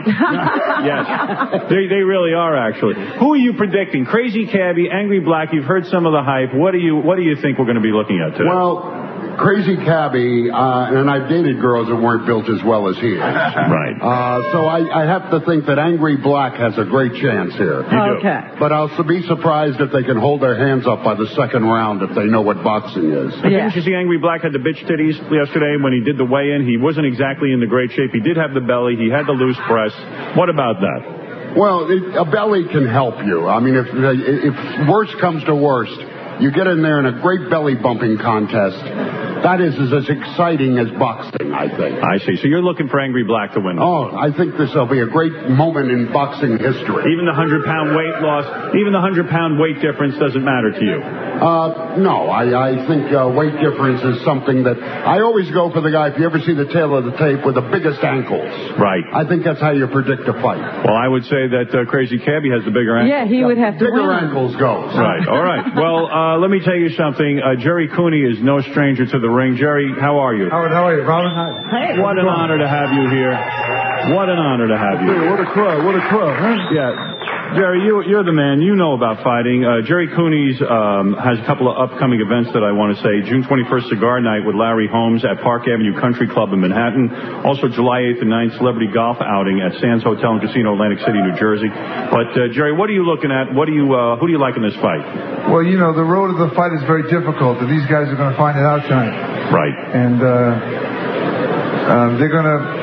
Yes. They, they really are, actually. Who are you predicting? Crazy Cabbie, Angry Black. You've heard some of the hype. What do you What do you think we're going to be looking at today? Well, Crazy Cabbie, uh, and I've dated girls that weren't built as well as he is. Right. Uh, so I, I have to think that Angry Black has a great chance here. You Okay. do. But I'll be surprised if they can hold their hands up by the second round if they know what boxing is. But didn't you see Angry Black had the bitch titties yesterday when he did the weigh-in? He wasn't exactly in the great shape. He did have the belly. He had the loose press. What about that? Well, it, a belly can help you. I mean, if if worst comes to worst, you get in there in a great belly bumping contest. That is, is as exciting as boxing, I think. I see. So you're looking for Angry Black to win. Oh, I think this will be a great moment in boxing history. Even the one hundred pound weight loss, even the one hundred pound weight difference doesn't matter to you? Uh, no, I, I think uh, weight difference is something that I always go for the guy, if you ever see the tail of the tape, with the biggest ankles. Right. I think that's how you predict a fight. Well, I would say that uh, Crazy Cabbie has the bigger ankles. Yeah, he would have to Bigger win. ankles goes. Right. All right. Well, uh, let me tell you something. Uh, Jerry Cooney is no stranger to the ring. Jerry, how are you? Howard, how are you, Robin? Hi. What an honor to have you here. What an honor to have you. What a crowd. What a crowd, huh? Yeah. Jerry, you, you're the man. You know about fighting. Uh, Jerry Cooney's um, has a couple of upcoming events that I want to say. June twenty-first, Cigar Night with Larry Holmes at Park Avenue Country Club in Manhattan. Also, July eighth and ninth, Celebrity Golf Outing at Sands Hotel and Casino, Atlantic City, New Jersey. But, uh, Jerry, what are you looking at? What do you, uh, who do you like in this fight? Well, you know, the road of the fight is very difficult, and these guys are going to find it out tonight. Right. And uh, uh, they're going to...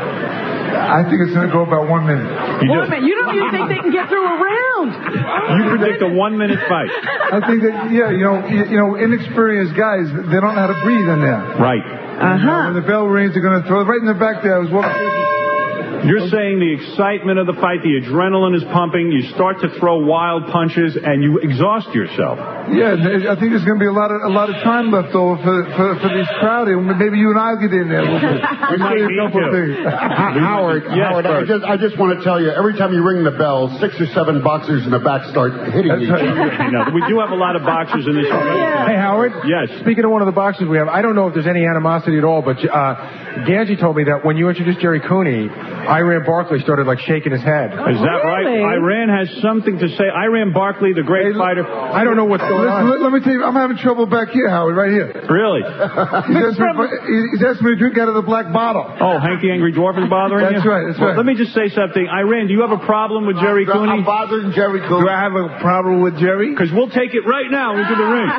I think it's going to go about one minute. You One minute. You don't even think they can get through a round. You predict a one-minute fight. I think that, yeah, you know, you, you know, inexperienced guys, they don't know how to breathe in there. Right. Uh-huh. When the bell rings, they're going to throw it right in the back there. I was walking... You're saying the excitement of the fight, the adrenaline is pumping, you start to throw wild punches, and you exhaust yourself. Yeah, I think there's going to be a lot of a lot of time left over for for, for this crowd. Maybe you and I will get in there. We'll, We might a need couple to. things. Howard, Yes, Howard I, just, I just want to tell you, every time you ring the bell, six or seven boxers in the back start hitting That's each right. other. No, we do have a lot of boxers in this room. Hey, Howard. Yes. Speaking of one of the boxers we have, I don't know if there's any animosity at all, but uh, Ganji told me that when you introduced Jerry Cooney, Iran Barkley started like shaking his head. Is that right? Iran has something to say. Iran Barkley, the great Hey, fighter. I don't know what's going Listen, on. let, let me tell you, I'm having trouble back here, Howard, right here. Really? He's asking, me, he's asking me to drink out of the black bottle. Oh, Hanky Angry Dwarf is bothering That's you? right, that's Well, right. let me just say something. Iran, do you have a problem with Jerry Cooney? I'm bothering Jerry Cooney. Do I have a problem with Jerry? Because we'll take it right now into the ring.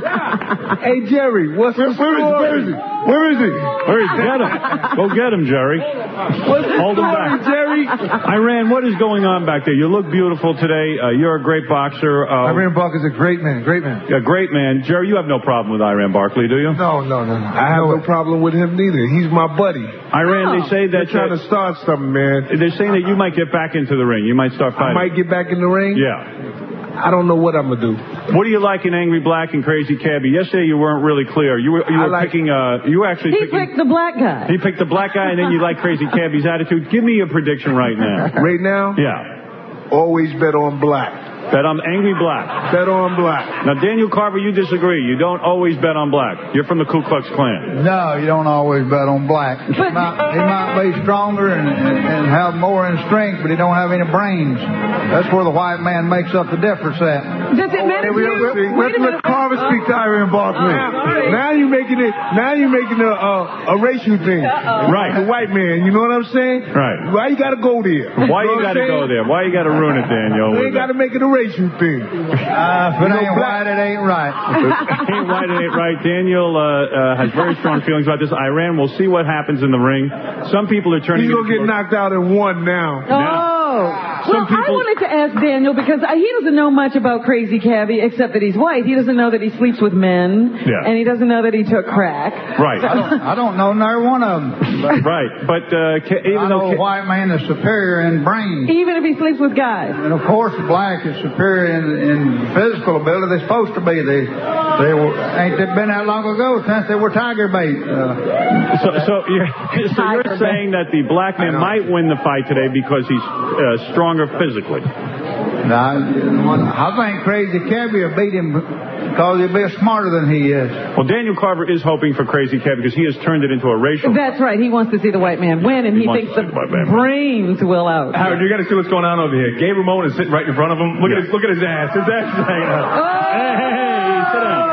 Hey, Jerry, what's Where, the where, is, story? where is he? Where is he? Hurry, get him. Go get him, Jerry. What's the Hold him story, back. Jerry? Iran, what is going on back there? You look beautiful today. Uh, you're a great boxer. Uh, Iran Barkley's a great man, great man. a great man. Jerry, you have no problem with Iran Barkley, do you? No, no, no, no. I have no problem with him neither. He's my buddy. Iran, they say that They're trying uh, to start something, man. they're saying that you might get back into the ring. You might start I fighting. might get back in the ring. Yeah. I don't know what I'm gonna do. What do you like in Angry Black and Crazy Cabbie? Yesterday you weren't really clear. You were you I were like- picking uh you were actually He picking picked the black guy. he picked the black guy and then you like Crazy Cabbie's attitude. Give me your prediction right now. Right now, Yeah. always bet on black. Bet I'm Angry Black. Bet on black. Now Daniel Carver, you disagree. You don't always bet on black. You're from the Ku Klux Klan. No, you don't always bet on black. He might, he might be stronger and, and, and have more in strength, but he don't have any brains. That's where the white man makes up the difference at. Does it matter to Hey, we, you? we, Wait a let, minute. let Carver speak to Iran Barkley. Now you're making it. Now you're making a a, a racial thing. Right. The white man. You know what I'm saying? Right. Why you gotta go there? Why you know what got to I'm go saying? there? Why you got to ruin it, Daniel? We ain't gotta make it a racial thing. Uh, if it You know, ain't black- white, it ain't right. ain't right, it ain't right. Daniel uh, uh, has very strong feelings about this. Iran, we'll see what happens in the ring. Some people are turning. He's gonna it get knocked out in one now. Oh. Some Well, I people- wanted to ask Daniel because he doesn't know much about Crazy crazy cabbie, except that he's white. He doesn't know that he sleeps with men, Yeah. and he doesn't know that he took crack. Right. So- I don't, I don't know neither one of them. But Right, but uh, ca- even I know though... a white man is superior in brains. Even if he sleeps with guys. And of course, black is superior in, in physical ability. They're supposed to be. They, they were, ain't they been that long ago since they were tiger bait. Uh, So, so you're, so you're saying that the black man might win the fight today because he's uh, stronger physically? now, I think Crazy Cabbie will beat him because he'll be smarter than he is. Well, Daniel Carver is hoping for Crazy Cat because he has turned it into a racial... That's right. He wants to see the white man win, and he, He wants thinks to the see the white man win. brains will out. Howard, you got to see what's going on over here. Gay Ramon is sitting right in front of him. Look at his, look at his ass. His ass is hanging out. Oh! Hey, hey, hey, sit down.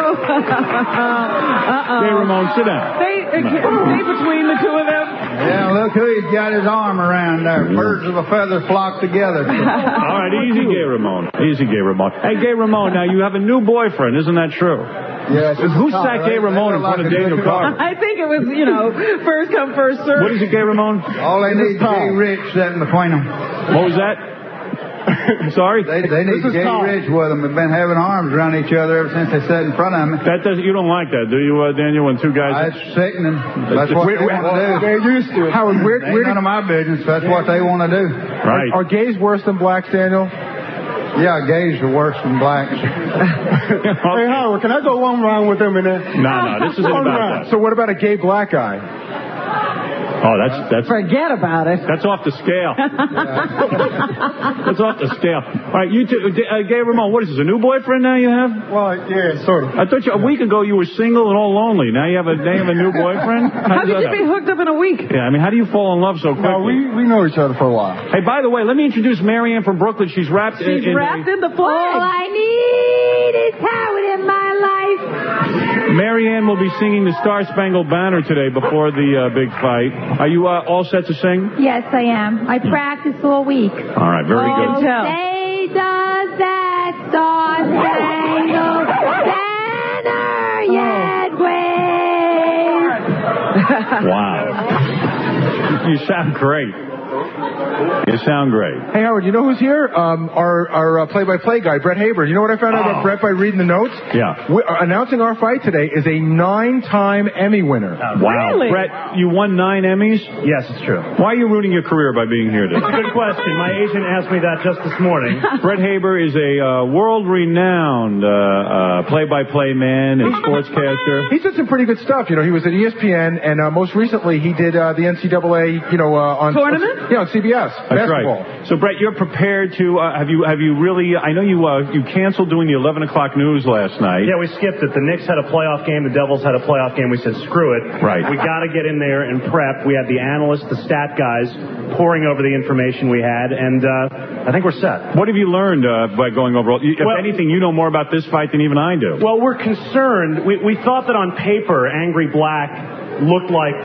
Uh-oh. Hey, Ramon, sit down. Stay, uh, stay between the two of them. Yeah, look who he's got his arm around there. Birds of a feather flock together. All right, easy, Gay Ramon. Easy, Gay Ramon. Hey, Gay Ramon, now you have a new boyfriend, isn't that true? Yes. Who sat Gay Ramon in front of Daniel Carver? I think it was, you know, first come, first serve. What is it, Gay Ramon? All they need is Gay Rich sitting between them. What was that? Sorry? They, they need Gay Rich with them. They've been having arms around each other ever since they sat in front of me. That doesn't. You don't like that, do you, uh, Daniel? When two guys. That's sickening. That's what Wait, they wait, want to do. They're used to it. Howard, where, Ain't where none did, of my business. That's what they want to do. Right. are gays worse than blacks, Daniel? Yeah, gays are worse than blacks. Hey, Howard, can I go one round with him in there? No, no, this isn't One about round. that. So what about a gay black guy? Oh, that's that's Forget about it. that's off the scale. That's off the scale. All right, you two, uh, Gay Ramon, what is this? A new boyfriend now you have? Well, yeah, sort of. I thought you, a week ago you were single and all lonely. Now you have a now you have a new boyfriend. How does could that you be happen? hooked up in a week? Yeah, I mean, how do you fall in love so quickly? No, we, we know each other for a while. Hey, by the way, let me introduce Marianne from Brooklyn. She's wrapped She's in, in wrapped a, in the flag. All I need is Howard in my life. Marianne will be singing the Star Spangled Banner today before the uh, big fight. Are you uh, all set to sing? Yes, I am. I practiced all week. All right, very Oh, good. say does that Star Spangled Banner yet wave? Wow. You sound great. You sound great. Hey, Howard, you know who's here? Um, our our uh, play-by-play guy, Brett Haber. You know what I found out about Brett by reading the notes? Yeah. We, uh, announcing our fight today is a nine-time Emmy winner. Wow. Really? Brett, you won nine Emmys? Yes, it's true. Why are you ruining your career by being here today? Good question. My agent asked me that just this morning. Brett Haber is a uh, world-renowned uh, uh, play-by-play man and sportscaster. He did some pretty good stuff. You know, he was at E S P N, and uh, most recently he did uh, the N C double A, you know, uh, on Tournament? Yeah, on C B S. That's basketball. right. So, Brett, you're prepared to uh, have you have you really? I know you uh, you canceled doing the eleven o'clock news last night. Yeah, we skipped it. The Knicks had a playoff game. The Devils had a playoff game. We said, screw it. Right. We got to get in there and prep. We had the analysts, the stat guys pouring over the information we had, and uh, I think we're set. What have you learned uh, by going over? If Well- anything, you know more about this fight than even I do. Well, we're concerned. We, we thought that on paper, Angry Black looked like...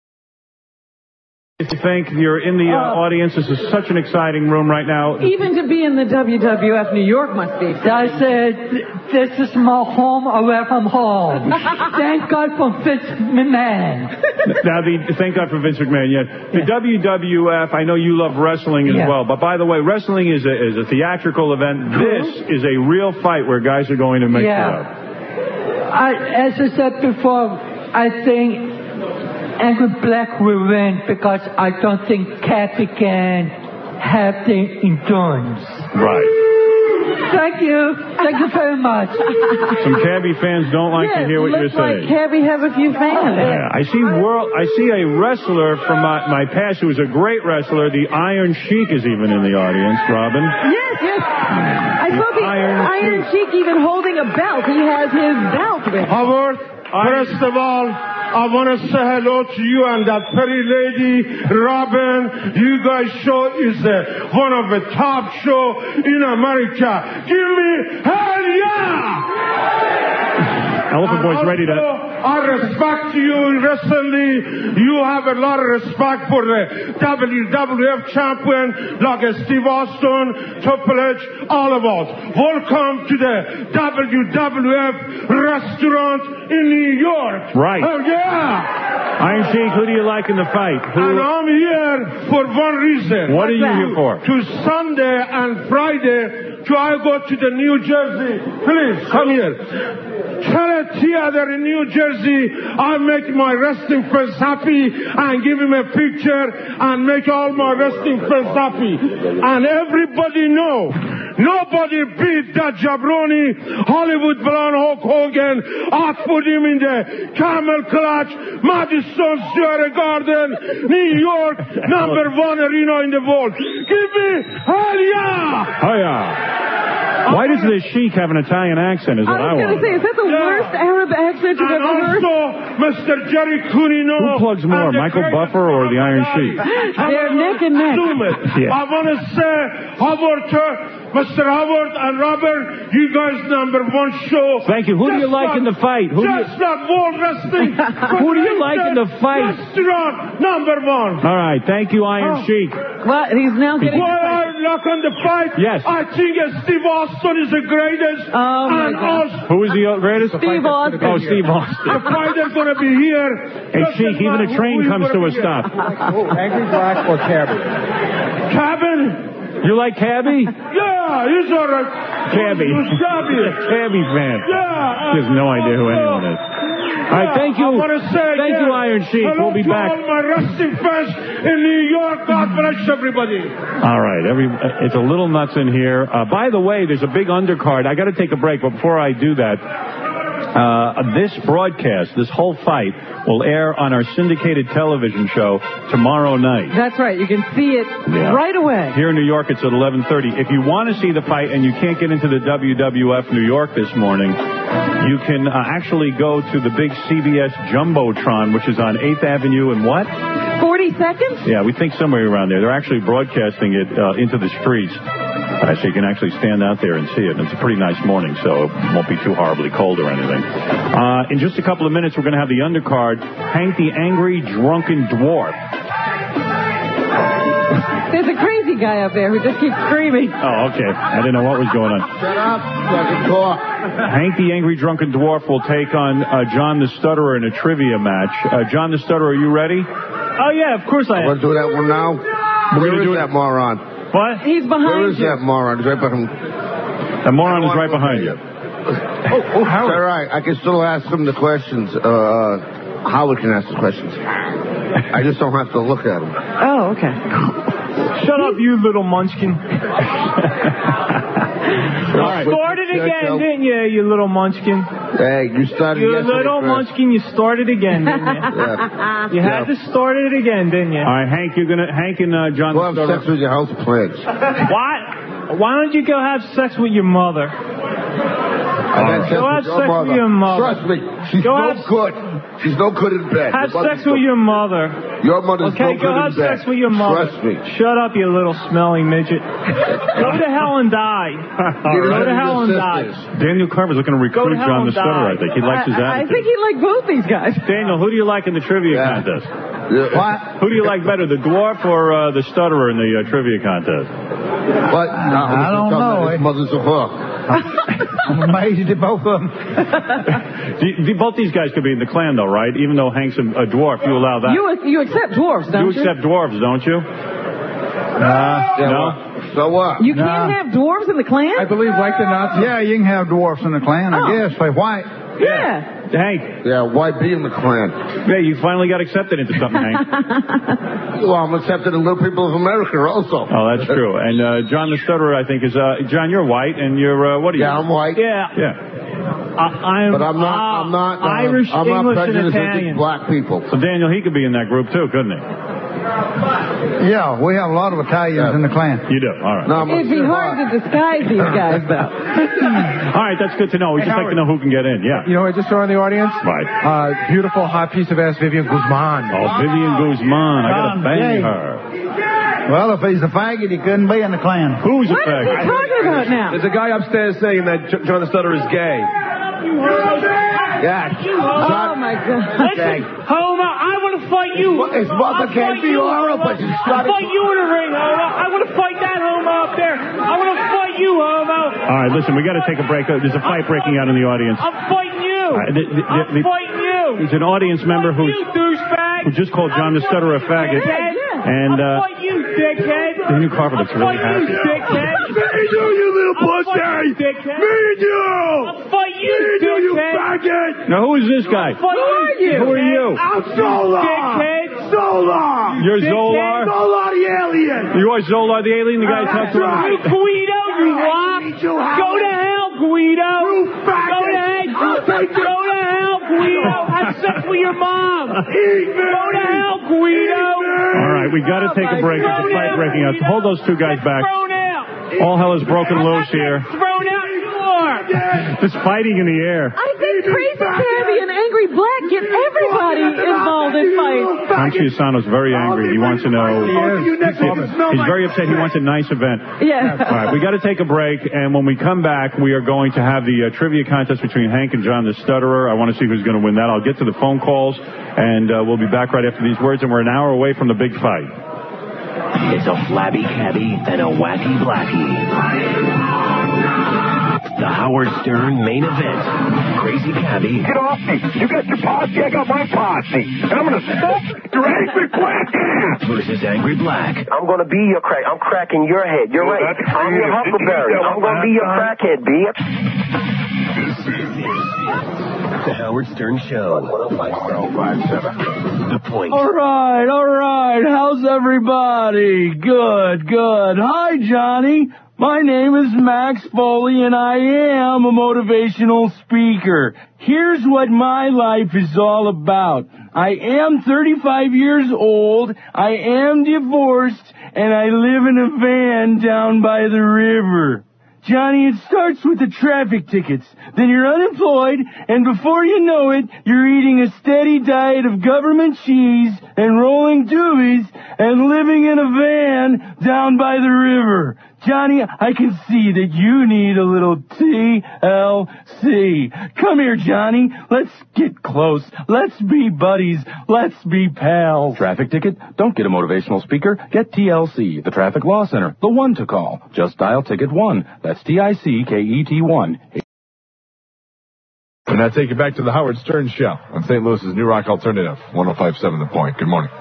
I think you're in the uh, audience. This is such an exciting room right now. Even to be in the W W F New York must be. I said, this is my home away from home. Thank God for Vince McMahon. Now, the thank God for Vince McMahon. Yeah, the W W F. I know you love wrestling as Yeah. well, but by the way, wrestling is a, is a theatrical event. This is a real fight where guys are going to make Yeah. it up. I, as I said before, I think Angry Black will win because I don't think Cappy can have the endurance. Right. Thank you. Thank you very much. Some Cabby fans don't like Yes, to hear what you're looks like saying. Cabby has a few fans. Yeah, I see world. I see a wrestler from my, my past who was a great wrestler. The Iron Sheik is even in the audience. Robin. Yes, yes. I saw the Iron Iron, Sheik even holding a belt. He has his belt with him. Howard, first of all, I want to say hello to you and that pretty lady, Robin. You guys' show is uh, one of the top show in America. Give me hell yeah! Elephant Boy's And ready to. also, I respect you recently. You have a lot of respect for the W W F champion like Steve Austin, Triple H, all of us. Welcome to the W W F restaurant in New York. Right. Oh, yeah. Iron Sheik, who do you like in the fight? Who... And I'm here for one reason. What are you here for? To Sunday and Friday, to I go to the New Jersey. Please, come here. Charlotte Theater in New Jersey. I make my wrestling friends happy and give him a picture and make all my wrestling friends happy. And everybody know, nobody beat that jabroni, Hollywood blonde Hulk Hogan. I put him in the Camel Clutch, Madison Square Garden, New York, number one arena in the world. Give me hell yeah! Oh, yeah. Why does the Sheik have an Italian accent is what I, I was going to say, is that the Yeah. worst Arab accent you've And ever heard? also, Mister Jerry Cunino. Who plugs more, and the Michael greatest Buffer or the Iron Sheik? They're neck and neck. Yeah. I want to say, Howard, uh, Mister Howard and Robert, you guys number one show. Thank you. Who do you Just like not- in the fight? Who do you... Just not World Wrestling. Who do you like in the fight? Restaurant number one. All right. Thank you, Iron Oh. Sheik. Well, he's now getting... Why I look on the fight? Yes. I think uh, Steve Austin is the greatest. Oh, my and God. us- Who is the greatest? Steve Austin. Oh, Steve Austin. The fighter's going to be here. Hey, Sheik, even a train comes to a stop. Angry Black or Cabby? Cabin? You like Cabby? Yeah, he's all right. Cabby. Who's Cabby? Cabby fan. Yeah. He has no idea who anyone is. All right, thank you. I want to say Thank again, you, Iron Sheik. hello We'll be to back. all my wrestling fans in New York. God bless everybody. All right, every it's a little nuts in here. Uh, by the way, there's a big undercard. I got to take a break, but before I do that, uh, this broadcast, this whole fight, will air on our syndicated television show tomorrow night. That's right. You can see it Yeah. right away. Here in New York, it's at eleven thirty. If you want to see the fight and you can't get into the W W F New York this morning, you can uh, actually go to the big C B S Jumbotron, which is on eighth Avenue and what? forty seconds? Yeah, we think somewhere around there. They're actually broadcasting it uh, into the streets. Uh, so you can actually stand out there and see it. And it's a pretty nice morning, so it won't be too horribly cold or anything. Uh, in just a couple of minutes, we're going to have the undercard, Hank the Angry Drunken Dwarf. There's a crazy guy up there who just keeps screaming. Oh, okay. I didn't know what was going on. Shut up, fucking talk. Hank the Angry Drunken Dwarf will take on uh, John the Stutterer in a trivia match. Uh, John the Stutterer, are you ready? Oh, yeah, of course I am. Want to do that one now? We're Where gonna is do it- that moron? What? He's behind Where is you. that moron? He's right behind. The moron is right behind you. Oh, oh, Howard. All right, I can still ask him the questions. Uh, Howard can ask the questions. I just don't have to look at him. Oh, okay. Shut up, you little munchkin. right. Started again, didn't you, you little munchkin? Hey, you started You yesterday, little Chris. munchkin, you started again, didn't you? Yeah. You had to start it again, didn't you? All right, Hank, you're gonna Hank and uh, John. Go have the sex with your house plants. What? Why don't you go have sex with your mother? I had sex Go have with your sex mother. with your mother. Trust me, she's Go no have- good. She's no good in bed. Have Your sex mother's with no- your mother. Your mother's Okay, no go good have in bed. sex with your mother. Trust me. Shut up, you little smelly midget. Go to hell and die. Give Go it to to hell your and die. sisters. Daniel Carver's looking to Go recruit to hell John the and Stutterer. I die. think he likes his I, I attitude. think he liked both these guys. Daniel, who do you like in the trivia Yeah. contest? Yeah. What? Who do you like better, the dwarf or uh, the stutterer in the uh, trivia contest? What? I don't know, His eh? mother's a hook. I'm amazed at both of them. Do you- do- both these guys could be in the clan, though, right? Even though Hank's a, a dwarf, you allow that. You you accept dwarfs, don't You you? accept dwarves, don't you? Nah. Yeah, No? what? So what? You Nah. can't have dwarves in the clan? I believe, like the Nazis. Yeah, you can have dwarfs in the clan, Oh. I guess. They're white. Yeah. Hank, Yeah, why be in the clan? yeah, you finally got accepted into something, Hank. Well, I'm accepted in Little People of America also. Oh, that's true. And uh, John the Stutterer, I think, is... Uh, John, you're white, and you're... Uh, what are you? Yeah, I'm white. Yeah. Yeah. I, I'm, But I'm not, uh, I'm not, uh, Irish, I'm not English, and prejudiced Italian. against black people. So Daniel, he could be in that group, too, couldn't he? Yeah, we have a lot of Italians Yeah. in the clan. You do. All right. No, I'm It'd be hard to disguise these guys, though. All right, that's good to know. We Hey, just like to Howard. know who can get in. Yeah. You know what I just saw in the audience? Right. Uh, beautiful hot piece of ass Vivian Guzman. Oh, Vivian Guzman. I got to Tom bang Jay. her. Well, if he's a faggot, he couldn't be in the clan. Who's a What is he faggot? talking about now? There's a guy upstairs saying that J- John the Stutter is gay. You homo. Yeah. Oh, my God. Listen, homo, I want to fight you. His mother I'll can't fight be you, Laura, homo. but she's I'll trying to... fight you in a ring, homo. I want to fight that homo up there. I want to fight you, homo. All right, listen, we got to take a break. There's a fight breaking out in the audience. I'm fighting you. Uh, the, the, I'm the, fighting you. There's an audience member who's, You douchebag. who just called John the Stutterer a faggot. And, uh, I'll fight you, dickhead. the new carpet looks really I'll fight happy. you, dickhead. Me and you, you little I'll pussy! fight you, dickhead. Me and you! I'll fight you, Me and you, you dickhead. faggot! Now, who is this guy? Who are you? Who are you? I'm Zolar! Dickhead. Zolar! You're Dickhead. Zolar? Zolar the alien! You are Zolar the alien, the guy who talked to You him? Guido, you wop. Go to hell, Guido. You Go faggot! to hell. I'll take Go to hell, Guido. Have sex with your mom. Eat me! Go to hell, Guido. All right, we got to take a break. There's a fight breaking out. Hold those two guys back. Thrown out. All hell is broken loose here. Thrown out you are. There's fighting in the air. I think Crazy Tabby and Angry Black get everybody involved in fights. Tom Chiasano's very angry. He wants to know. He's, he's very upset. He wants a nice event. Yeah. All right, we got to take a break, and when we come back, we are going to have the uh, trivia contest between Hank and John the Stutterer. I want to see who's going to win that. I'll get to the phone calls, and uh, we'll be back right after these words, and we're an hour away from the big fight. It's a flabby cabbie and a wacky blackie. The Howard Stern main event. Crazy Cabbie. Get off me! You got your posse, I got my posse. And I'm gonna smoke your angry black ass! Versus Angry Black. I'm gonna be your crack. I'm cracking your head. You're Oh, right. that's I'm your creative. Huckleberry. Didn't you I'm gonna be your last crackhead, B. The Howard Stern Show. one oh five seven. The Point. All right, all right. How's everybody? Good, good. Hi, Johnny. My name is Max Foley, and I am a motivational speaker. Here's what my life is all about. I am thirty-five years old, I am divorced, and I live in a van down by the river. Johnny, it starts with the traffic tickets. Then you're unemployed, and before you know it, you're eating a steady diet of government cheese and rolling doobies and living in a van down by the river. Johnny, I can see that you need a little T L C. Come here, Johnny. Let's get close. Let's be buddies. Let's be pals. Traffic ticket? Don't get a motivational speaker. Get T L C, the Traffic Law Center, the one to call. Just dial ticket one. That's T I C K E T one. And I take you back to the Howard Stern Show on Saint Louis's New Rock Alternative, one oh five seven The Point. Good morning.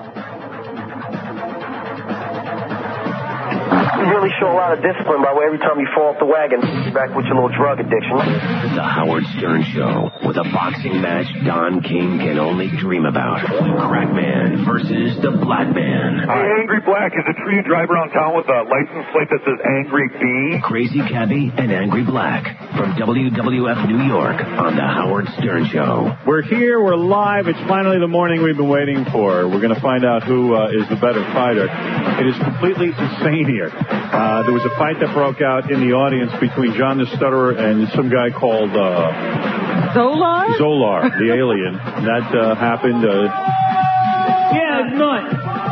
You really show a lot of discipline, by the way, every time you fall off the wagon. Back with your little drug addiction. The Howard Stern Show with a boxing match Don King can only dream about. Crack Man versus the Black Man. Hey, Angry Black, is it true you drive around town with a license plate that says Angry B? Crazy Cabbie and Angry Black from W W F New York on the Howard Stern Show. We're here. We're live. It's finally the morning we've been waiting for. We're going to find out who uh, is the better fighter. It is completely insane here. Uh, there was a fight that broke out in the audience between John the Stutterer and some guy called uh, Zolar? Zolar, the alien. That uh, happened. Uh, Yeah, it's not.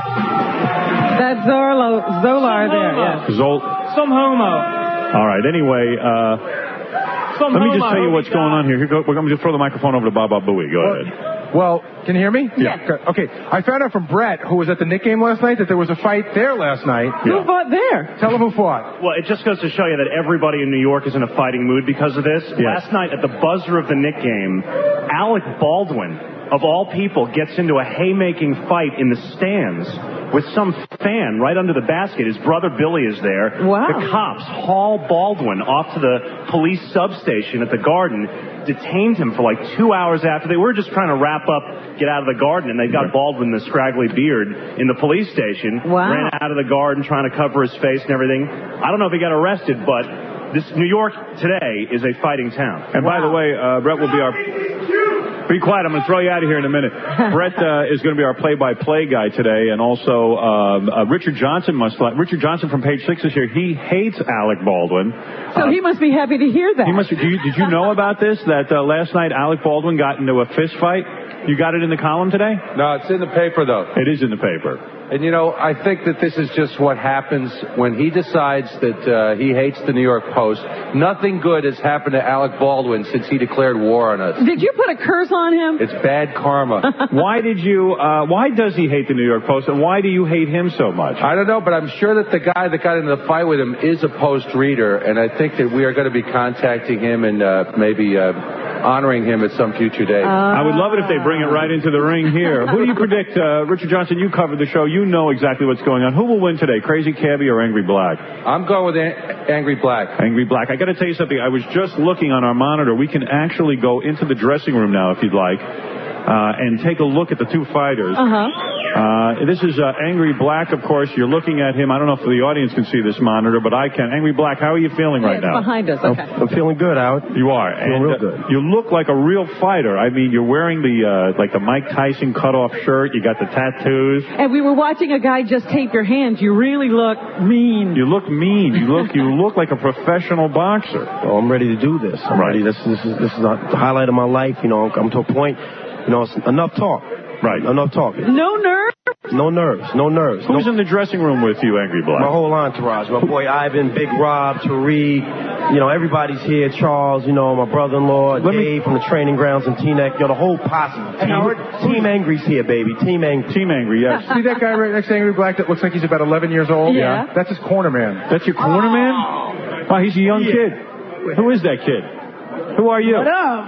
That's Zorlo, Zolar there, yeah. Zol- Some homo. All right. Anyway, uh, Some let me just homo. tell you what's going on here. here go, we're going to throw the microphone over to Baba Booey. Go ahead. Well, can you hear me? Yeah. Okay. I found out from Brett, who was at the Knick game last night, that there was a fight there last night. Who fought there? Tell him who fought. Well, it just goes to show you that everybody in New York is in a fighting mood because of this. Yes. Last night at the buzzer of the Knick game, Alec Baldwin, of all people, gets into a haymaking fight in the stands with some fan right under the basket. His brother Billy is there. Wow. The cops haul Baldwin off to the police substation at the Garden, detained him for like two hours after they were just trying to wrap up, get out of the Garden, and they got Baldwin, the scraggly beard, in the police station. Wow. Ran out of the Garden trying to cover his face and everything. I don't know if he got arrested, but this New York today is a fighting town. And by the way, uh, Brett will be our... Be quiet. I'm going to throw you out of here in a minute. Brett uh, is going to be our play-by-play guy today, and also um, uh, Richard Johnson must. Richard Johnson from Page Six is here. He hates Alec Baldwin. So uh, he must be happy to hear that. He must. Do you, did you know about this? That uh, last night Alec Baldwin got into a fist fight. You got it in the column today? No, it's in the paper, though. It is in the paper. And, you know, I think that this is just what happens when he decides that uh, he hates the New York Post. Nothing good has happened to Alec Baldwin since he declared war on us. Did you put a curse on him? It's bad karma. Why did you, uh, why does he hate the New York Post, and why do you hate him so much? I don't know, but I'm sure that the guy that got into the fight with him is a Post reader, and I think that we are going to be contacting him and uh, maybe uh, honoring him at some future date. Uh, I would love it if they bring it right into the ring here. Who do you predict? Uh, Richard Johnson, you covered the show. You know exactly what's going on. Who will win today, Crazy Cabbie or Angry Black? I'm going with An- Angry Black. Angry Black. I got to tell you something. I was just looking on our monitor. We can actually go into the dressing room now, if you'd like, uh, and take a look at the two fighters. Uh-huh. Uh, this is uh, Angry Black, of course. You're looking at him. I don't know if the audience can see this monitor, but I can. Angry Black, how are you feeling right It's now? behind us. Okay. I'm feeling good, Howard. You are. Feeling and, real uh, good. You look like a real fighter. I mean, you're wearing the uh, like the Mike Tyson cutoff shirt. You got the tattoos. And we were watching a guy just tape your hands. You really look mean. You look mean. You look you look like a professional boxer. Oh, I'm ready to do this. I'm Right. ready. This, this is this is the highlight of my life. You know, I'm, I'm to a point. You know, it's enough talk. Right. Enough talk. No nerves? No nerves. No nerves. Who's no, in the dressing room with you, Angry Black? My whole entourage. My boy Ivan, Big Rob, Tariq. You know, everybody's here. Charles, you know, my brother-in-law, Let Dave me- from the training grounds in Teaneck. You know, the whole posse. Team, Team Angry's here, baby. Team Angry. Team Angry, yes. See that guy right next to Angry Black that looks like he's about eleven years old? Yeah. That's his corner man. That's your corner man? Wow, he's a young Yeah. kid. Who is that kid? Who are you? What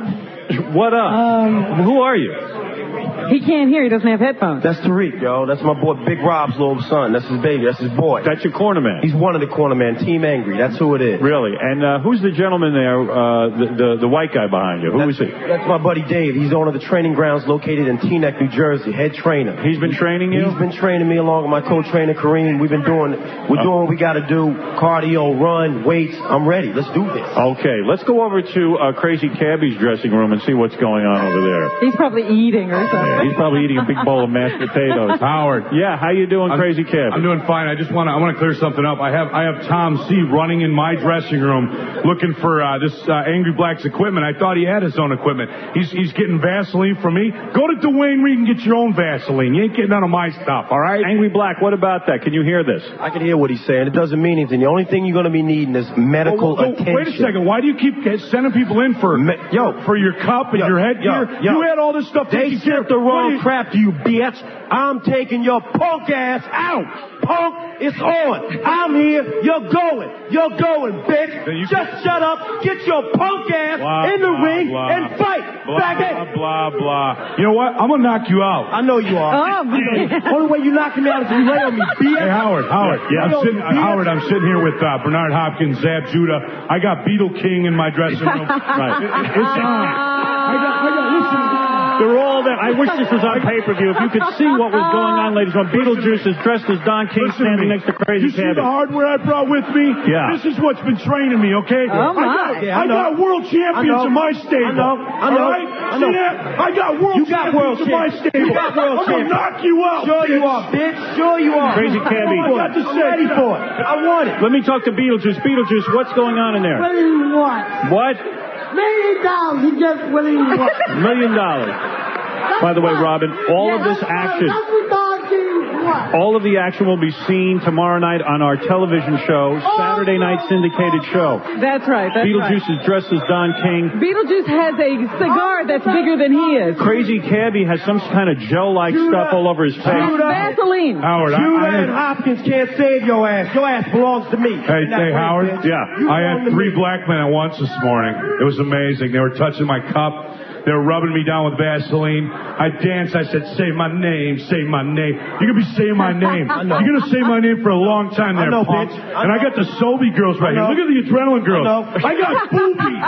up? What up? Um, Who are you? He can't hear. He doesn't have headphones. That's Tariq, yo. That's my boy Big Rob's little son. That's his baby. That's his boy. That's your corner man. He's one of the corner men. Team Angry. That's who it is. Really? And uh, who's the gentleman there, uh, the, the the white guy behind you? Who is he? That's my buddy Dave. He's owner of the training grounds located in Teaneck, New Jersey. Head trainer. He's been training you? He's been training me along with my co-trainer Kareem. We've been doing, we're doing what we got to do. Cardio, run, weights. I'm ready. Let's do this. Okay, let's go over to uh, Crazy Cabbie's dressing room and see what's going on over there. He's probably eating or something. Yeah, he's probably eating a big bowl of mashed potatoes. Howard. Yeah, how you doing, I'm, Crazy Cabbie? I'm doing fine. I just want to I want to clear something up. I have I have Tom C running in my dressing room looking for uh, this uh, Angry Black's equipment. I thought he had his own equipment. He's he's getting Vaseline from me. Go to Dwayne Reed and get your own Vaseline. You ain't getting none of my stuff, all right? Angry Black, what about that? Can you hear this? I can hear what he's saying. It doesn't mean anything. The only thing you're going to be needing is medical Well, well, attention. Wait a second. Why do you keep get- sending people in for Me- yo, for your cup and yo, your headgear? yo, yo. You had all this stuff. They taken care sent of. the What wrong do you- crap to you, bitch. I'm taking your punk ass out. Punk, it's on. I'm here. You're going. You're going, bitch. you Just shut up. Get your punk ass Blah, in the blah, ring blah. and fight. Blah, Back blah, in. blah, blah. You know what? I'm going to knock you out. I know you are. Oh, man. Only way you knock me out is if you lay on me, bitch. Hey, Howard, Howard. Yeah. I'm Yo, sitting, bitch. Howard, I'm sitting here with uh, Bernard Hopkins, Zab Judah. I got Beetle King in my dressing room. Right. It- it- it's- I got, I got, listen. They're all there. I wish this was on pay-per-view. If you could see what was going on, ladies and gentlemen. Beetlejuice is dressed as Don King Listen to standing me. next to Crazy You see Cabbie. the hardware I brought with me? Yeah. This is what's been training me, okay? Oh, my. I got, Yeah, I I know. got world champions I know. in my stable. I know. I know. All right? I know. See that? I got world You got champions world in my champions. stable. You got world I'm going to champions. knock you out. Sure you bitch. are, bitch. Sure you are. Crazy Cabbie. I got to say. I'm ready for it. I want it. Let me talk to Beetlejuice. Beetlejuice, what's going on in there? What do you want? What? Million dollars. He just what do you want? Million dollars. By the way, Robin, all Yeah, of this that's what- action, That's what Don King want. all of the action will be seen tomorrow night on our television show, Saturday night syndicated show. That's right. That's Beetlejuice right. is dressed as Don King. Beetlejuice has a cigar that's bigger than he is. Crazy Cabbie has some kind of gel-like stuff all over his face. Vaseline. Howard, I, Judah I and Hopkins can't save your ass. Your ass belongs to me. Hey, Not hey, me, Howard. bitch. Yeah. You I belong had to three me. black men at once this morning. It was amazing. They were touching my cup. They were rubbing me down with Vaseline. I danced. I said, say my name, say my name. You're going to be saying my name. I know. You're going to say my name for a long time there, I know, punk. bitch. I And I know. got the Sobe girls right I here. know. Look at the adrenaline girls. I know. I got boobies.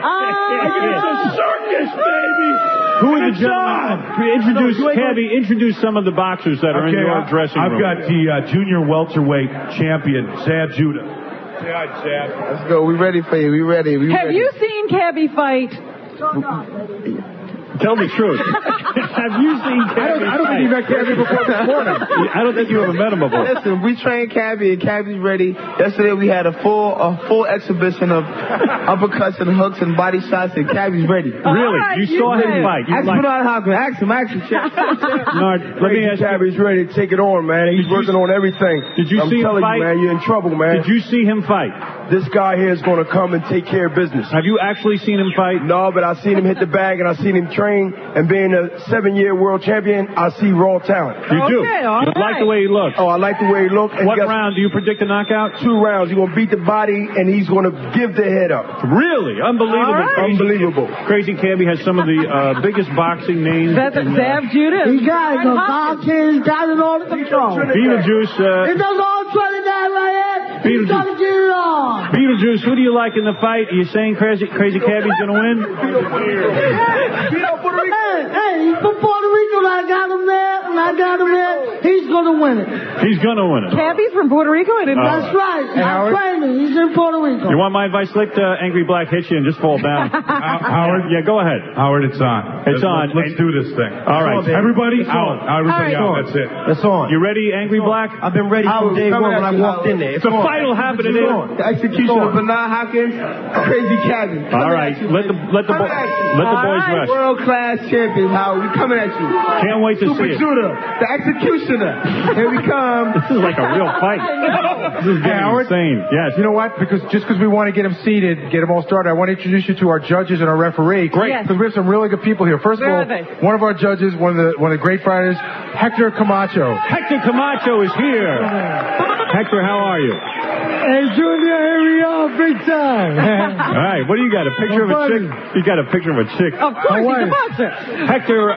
It's a circus, baby. Who are the It's gentlemen? on. Introduce, No, you ain't Cabbie, introduce some of the boxers that are in Okay, your I- dressing I've room. got the uh, junior welterweight champion, Zab Judah. Say hi, Zab. Let's go. We ready for you. We ready. We Have ready. you seen Cabby fight? Tell the truth. Have you seen Cabby? I don't, I don't think you met Cabby before this morning. I don't think you ever met him before. Listen, we trained Cabby and Cabby's ready. Yesterday we had a full a full exhibition of uppercuts and hooks and body shots, and Cabby's ready. Really? Right, you saw him fight? You Ask like... Bernard Hopkins. Ask him. Ask him. Nard, let me ask Cabby's ready to take it on, man. He's working on everything. Did you I'm see him telling fight? you, man, you're in trouble, man. Did you see him fight? This guy here is going to come and take care of business. Have you actually seen him fight? No, but I've seen him hit the bag, and I've seen him train, and being a seven-year world champion, I see raw talent. You do? Okay, all You right. like the way he looks? Oh, I like the way he looks. What round? Do you predict a knockout? Two rounds. He's going to beat the body, and he's going to give the head up. Really? Unbelievable. All right. Crazy, Unbelievable. Crazy Cabby has some of the uh, biggest boxing names. That's in, uh, Zav Judah. He got it. The boxing, he's got it all under control. Beetlejuice. Uh, He does all Trinidad right here. He's Beetlejuice. got to get it on. Beetlejuice, who do you like in the fight? Are you saying Crazy, Crazy Cabby's going to win? Hey, hey, he's from Puerto Rico. And I got him there, and I got him there. He's going to win it. He's going to win it. Cabby's from Puerto Rico? I didn't know. That's right. I'm training. He's in Puerto Rico. You want my advice? Let uh, Angry Black hit you and just fall down. Uh, Howard? Yeah, go ahead. Howard, it's on. It's let's, on. Let's, let's do this thing. All right. Everybody It's out. on. Everybody All out. right. That's it. It's on. You ready, Angry Black? I've been ready from day one when I walked in there. The fight will happen in there. The execution of Bernard Hopkins, Crazy Cabby. All right. Let the let the bo- let the boys rest. World class champion, Howard. We coming at you. Can't wait to Super see it. Judah, the executioner. Here we come. This is like a real fight. This is getting Howard? insane. Yes. You know what? Because just because we want to get them seated, get them all started, I want to introduce you to our judges and our referee. Great. Yes. Because we have some really good people here. First of Where all, are they? one of our judges, one of the one of the great fighters, Hector Camacho. Hector Camacho is here. Hector, how are you? Hey, Junior, here we are, big time. All right. What do you got? A picture of a chick? You got a picture of a chick. Of course, he's a boxer. Hector,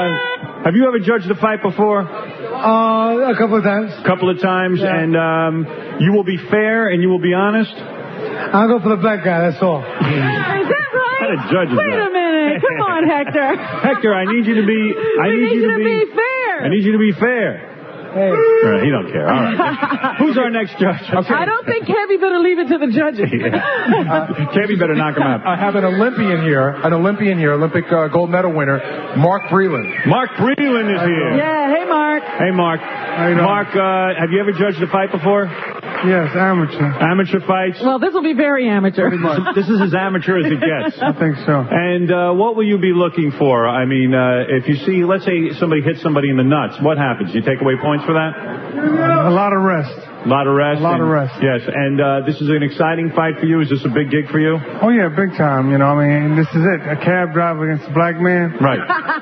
uh, have you ever judged a fight before? Uh, a couple of times. A couple of times, Yeah. and um, you will be fair and you will be honest. I'll go for the black guy, that's all. Is that right? What kind of judge is Wait that? a minute. Come on, Hector. Hector, I need you to be. I we need, need you to be, be fair. I need you to be fair. Hey. All right, he don't care. All right. Who's our next judge? I don't think Cabby better leave it to the judges. Yeah. Cabby better knock him out. I have an Olympian here, an Olympian here, Olympic uh, gold medal winner, Mark Breland. Mark Breland is here. Yeah, hey, Mark. Hey, Mark. Mark, uh, have you ever judged a fight before? Yes, amateur. Amateur fights? Well, this will be very amateur. This is as amateur as it gets. I think so. And uh, what will you be looking for? I mean, uh, if you see, let's say somebody hits somebody in the nuts, what happens? You take away points for that? A lot of rest. A lot of rest? A lot and, of rest. Yes, and uh, this is an exciting fight for you. Is this a big gig for you? Oh, yeah, big time. You know, I mean, this is it. A cab driver against a black man. Right.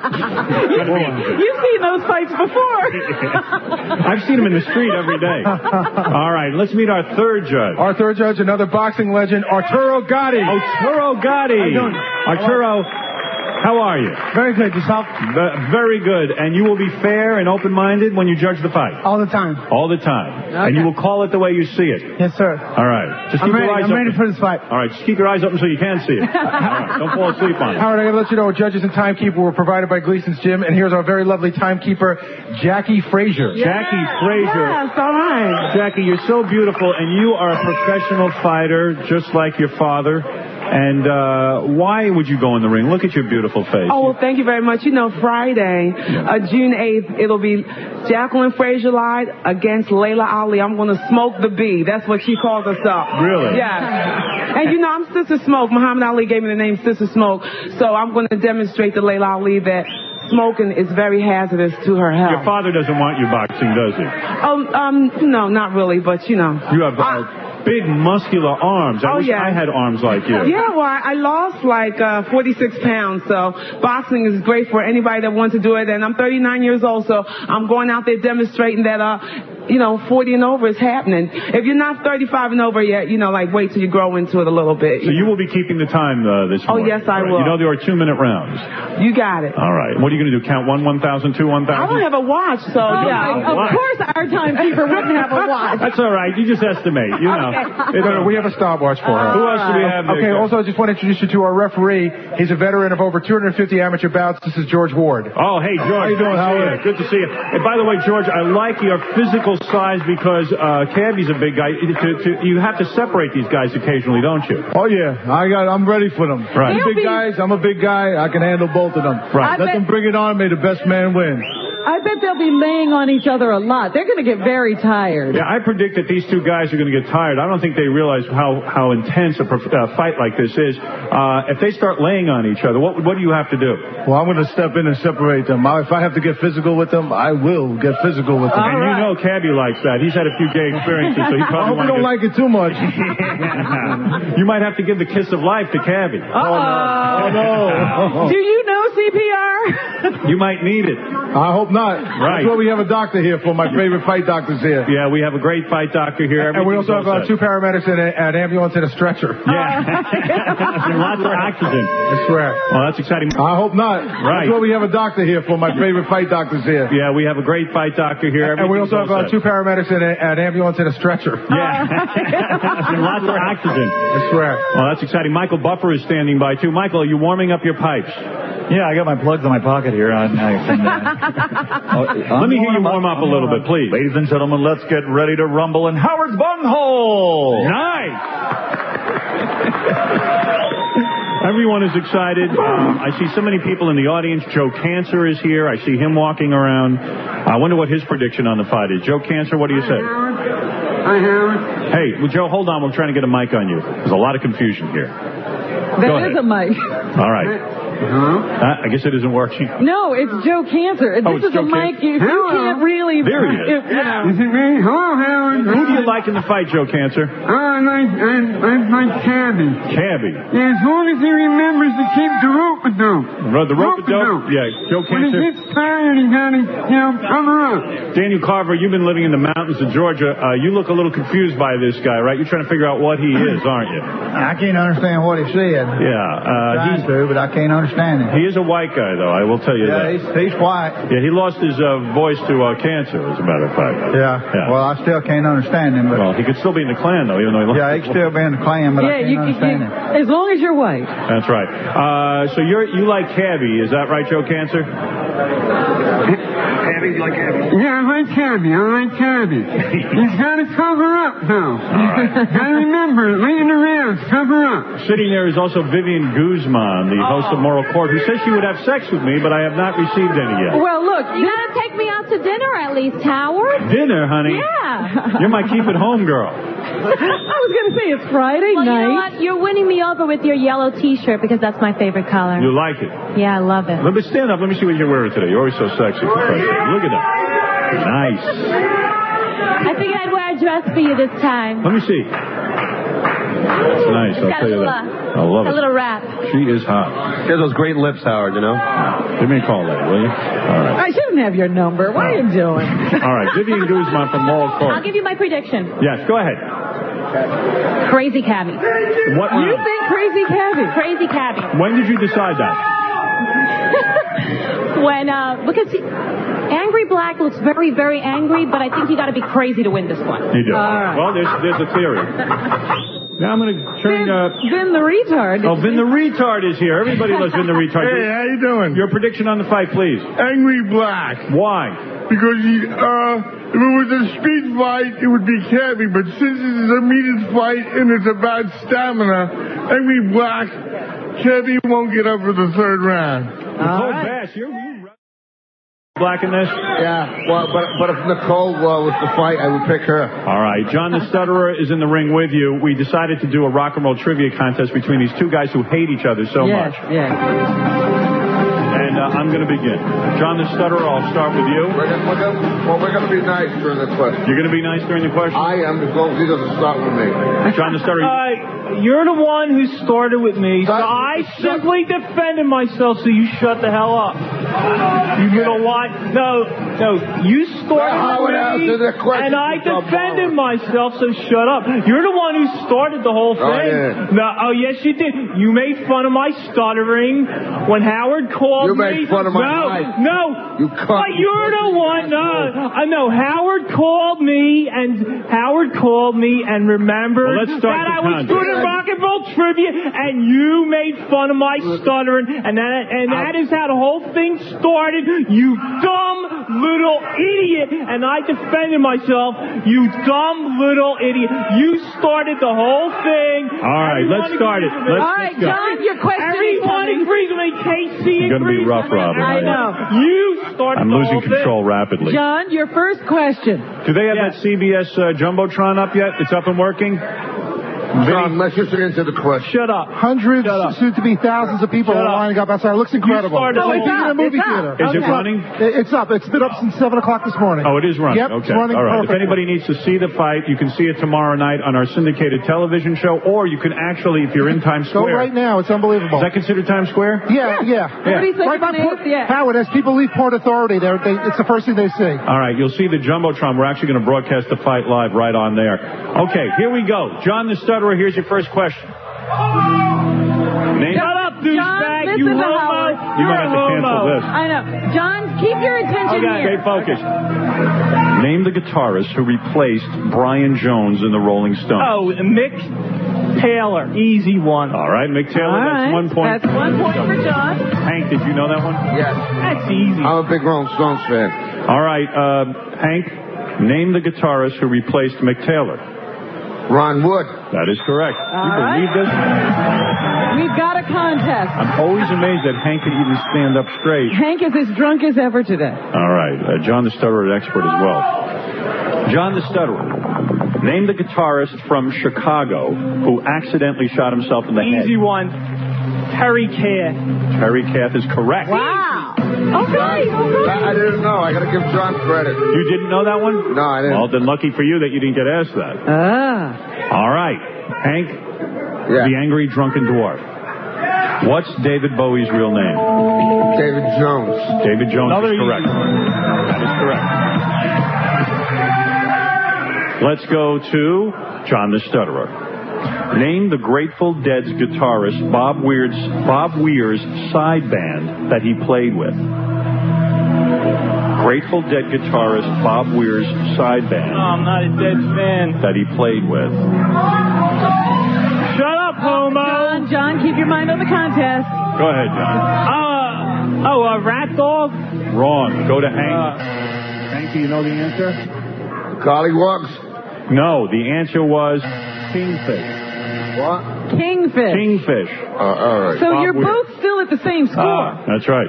You've seen those fights before. I've seen him in the street every day. All right, let's meet our third judge. Our third judge, another boxing legend, Arturo Gatti. Arturo Gatti. How you doing? Arturo, how are you? Very good. Yourself? Ve- Very good. And you will be fair and open-minded when you judge the fight? All the time. All the time. Okay. And you will call it the way you see it? Yes, sir. All right. Just I'm keep ready. your eyes I'm open. ready for this fight. All right. Just keep your eyes open so you can see it. All right. Don't fall asleep on it. Howard, I gotta let you know, judges and timekeeper were provided by Gleason's Gym, and here's our very lovely timekeeper, Jackie Frazier. Jackie Frazier. Yes, all right. Jackie, you're so beautiful, and you are a professional fighter, just like your father. And uh, why would you go in the ring? Look at your beautiful face. Oh, well, thank you very much. You know, Friday, uh, June eighth, it'll be Jacqueline Frazier live against Layla Ali. I'm going to smoke the bee. That's what she calls herself. Really? Yeah. And, you know, I'm Sister Smoke. Muhammad Ali gave me the name Sister Smoke. So I'm going to demonstrate to Layla Ali that smoking is very hazardous to her health. Your father doesn't want you boxing, does he? Um, um, no, not really, but, you know. You have uh, big, muscular arms. I Oh, wish yeah. I had arms like you. Yeah, well, I I lost like uh, forty-six pounds, so boxing is great for anybody that wants to do it. And I'm thirty-nine years old, so I'm going out there demonstrating that, uh, you know, forty and over is happening. If you're not thirty-five and over yet, you know, like wait till you grow into it a little bit. So you will be keeping the time uh, this Oh, morning? yes, I Right. will. You know there are two-minute rounds. You got it. All right. What are you going to do? Count one, one thousand, two, one I thousand? don't have a watch, so Oh, yeah. of course our timekeeper wouldn't have a watch. That's all right. You just estimate. You know. Okay. It's No, no, we have a stopwatch for her. Who else do we have there? Okay, also I just want to introduce you to our referee. He's a veteran of over two hundred fifty amateur bouts. This is George Ward. Oh, hey, George. How you doing, Good to see Howard? you. Good to see you. And by the way, George, I like your physical little size because uh, Cabby's a big guy. To, to, you have to separate these guys occasionally, don't you? Oh, yeah. I got, I'm ready for them. Right. They're big be... guys. I'm a big guy. I can handle both of them. Right. Let bet... them bring it on. May the best man win. I bet they'll be laying on each other a lot. They're going to get very tired. Yeah, I predict that these two guys are going to get tired. I don't think they realize how, how intense a prof- uh, fight like this is. Uh, if they start laying on each other, what, what do you have to do? Well, I'm going to step in and separate them. I, if I have to get physical with them, I will get physical with them. And right. You know Cabby likes that. He's had a few gay experiences, so he probably I hope you don't get... like it too much. You might have to give the kiss of life to Cabby. Uh-oh. Oh, no. Do you know C P R? You might need it. I hope not. Right. That's what we have a doctor here for. My favorite fight doctor's here. Yeah, we have a great fight doctor here. And we also have uh, two paramedics and a, an ambulance and a stretcher. Yeah. And lots of oxygen. I swear. Well, that's exciting. I hope not. Right. That's what we have a doctor here for. My favorite fight doctor's here. Yeah, we have a great fight doctor here. And we also have uh, two paramedics and a, an ambulance and a stretcher. Yeah. And lots of oxygen. I swear. Well, that's exciting. Michael Buffer is standing by, too. Michael, are you warming up your pipes? Yeah, I got my plugs in my pocket here. I, I can, uh, Let me hear you warm up a little bit, please. Ladies and gentlemen, let's get ready to rumble in Howard's Bunghole. Nice. Everyone is excited. Um, I see so many people in the audience. Joe Cancer is here. I see him walking around. I wonder what his prediction on the fight is. Joe Cancer, what do you say? Hi, Howard. Hey, well, Joe, hold on. We're trying to get a mic on you. There's a lot of confusion here. There is a mic. All right. Uh-huh. Uh, I guess it isn't working. No, it's Joe Cancer. Oh, this it's is Joe a mic you, you can't really... There he is. You know. Is it me? Hello, Howard. Who do you like in the fight, Joe Cancer? Oh, I like, I, I like Cabby. Cabby. Yeah, as long as he remembers to keep the rope-a-dope. The rope-a-dope? Yeah, Joe Cancer. When he gets tired, he gotta, you know, cover up. Daniel Carver, you've been living in the mountains of Georgia. Uh, you look a little confused by this guy, right? You're trying to figure out what he is, aren't you? I can't understand what he said. Yeah. Uh, I'm trying to, but I can't understand him. He is a white guy, though, I will tell you yeah, that. Yeah, he's, he's white. Yeah, he lost his uh, voice to uh, cancer, as a matter of fact. Yeah. yeah. Well, I still can't understand him. But well, he could still be in the Klan, though, even though he lost Yeah, he could still be in the Klan, but yeah, I can't you, understand you, him. As long as you're white. That's right. Uh, so you're, you like Cabby, is that right, Joe Cancer? Cabby, you like Cabby? Yeah, I like Cabby. I like Cabby. He's got to cover up, though. Right. Got to remember, lay in the rounds, cover up. Sitting there is also Vivian Guzman, the host of Moral Court, who says she would have sex with me, but I have not received any yet. Well, look. You got to take me out to dinner at least, Howard. Dinner, honey? Yeah. You're my keep it home girl. I was going to say it's Friday well, night. You know what? You're winning me over with your yellow T-shirt because that's my favorite color. You like it? Yeah, I love it. Let me stand up. Let me see what you're wearing today. You're always so sexy. Look at that. Nice. I figured I'd wear a dress for you this time. Let me see. It's nice. I'll tell you that. I love it. A little wrap. She is hot. She has those great lips, Howard, you know? Give me a call later, will you? All right. I shouldn't have your number. What are you doing? All right. Vivian Guzman from Moral Court. I'll give you my prediction. Yes, go ahead. Crazy Cabby. What round? You think Crazy Cabby? Crazy Cabby. When did you decide that? when, uh, because he, Angry Black looks very, very angry, but I think you got to be crazy to win this one. You do. All right. Well, there's, there's a theory. Now I'm going to turn... Vin, uh, Vin the retard. Oh, Vin the retard is here. Everybody loves Vin the retard. Hey, how you doing? Your prediction on the fight, please. Angry Black. Why? Because he, uh, if it was a street fight, it would be Cabby. But since it's a meted fight and it's about stamina, Angry Black, Cabby won't get up for the third round. Nicole right. Bass, you're Black in this? Yeah, well, but but if Nicole uh, was to fight, I would pick her. All right, John the Stutterer is in the ring with you. We decided to do a rock and roll trivia contest between these two guys who hate each other so yes, much. Yes, yes. And uh, I'm going to begin. John the Stutterer, I'll start with you. We're gonna, we're gonna, well, we're going to be nice during the question. You're going to be nice during the question? I am, as long as he doesn't start with me. John the Stutterer. Uh, you're the one who started with me, so I simply defended myself, so you shut the hell up. You little lie. No, no, you started well, with me, and I defended myself, so shut up. You're the one who started the whole thing. Oh, yeah. No, oh, yes, you did. You made fun of my stuttering when Howard called You me make fun of my no, wife. No, You But cunt. you're the one. No, I know. Howard called me, and Howard called me and remembered Well, let's start that the I was contest. good at rock and roll trivia, and you made fun of my stuttering, and that and that is how the whole thing started. You dumb little idiot, and I defended myself. You dumb little idiot. You started the whole thing. All right, let's start it. Let's, All right, let's go. John, your question is Everyone coming. agrees with me. K C It's gonna be agrees rough, with me. Robin. I know. You started I'm the losing whole control thing. rapidly. John, your first question. Do they have that C B S uh, Jumbotron up yet? It's up and working? John, let's just answer the question. Shut up. Hundreds, soon to be thousands of people Shut are up. lining up outside. It looks incredible. started It's like the being in a whole- movie It's up. theater. Is it Okay. running? It- It's up. It's been up since seven o'clock this morning. Oh, it is running. Yep, okay. it's running All right. perfectly. If anybody needs to see the fight, you can see it tomorrow night on our syndicated television show, or you can actually, if you're in Times Go Square. right now. It's unbelievable. Is that considered Times Square? Yeah, yeah. What do you think Right by it is? Port- Yeah. Howard, as people leave Port Authority, they're, they, it's the first thing they see. All right, you'll see the Jumbotron. We're actually going to broadcast the fight live right on there. Okay, here we go. John the Stutterer, here's your first question. Name Shut up, douchebag. John, You listen to homo. Howard. You might have to You're a cancel homo. this. I know. John, keep your attention Okay, here. stay focused. Name the guitarist who replaced Brian Jones in the Rolling Stones. Oh, Mick Taylor. Easy one. All right, Mick Taylor, All that's right. one point. That's one point for John. Hank, did you know that one? Yes. That's easy. I'm a big Rolling Stones fan. All right, uh, Hank, name the guitarist who replaced Mick Taylor. Ron Wood. That is correct. All you right. believe this? We've got a contest. I'm always amazed that Hank can even stand up straight. Hank is as drunk as ever today. All right, uh, John the Stutterer, an expert as well. John the Stutterer, name the guitarist from Chicago who accidentally shot himself in the head. Easy one. Terry Cath. Terry Cath is correct. Wow. Okay. I, I didn't know. I got to give John credit. You didn't know that one? No, I didn't. Well, then lucky for you that you didn't get asked that. Ah. All right, Hank, Yeah. the angry drunken dwarf. What's David Bowie's real name? David Jones. David Jones Another is correct. easy one. That is correct. Let's go to John the Stutterer. Name the Grateful Dead's guitarist Bob Weir's Bob Weir's side band that he played with. Grateful Dead guitarist Bob Weir's side band Oh, I'm not a Dead fan. that he played with. Shut up, homo. John, John, keep your mind on the contest. Go ahead, John. Uh, oh, a rat dog? Wrong. Go to Hank. Uh, Hank, do you know the answer? Gollywogs. No, the answer was Kingfish. What? Kingfish. Kingfish. Uh, all right. So Bob you're Weir. both still at the same score. Ah, that's right.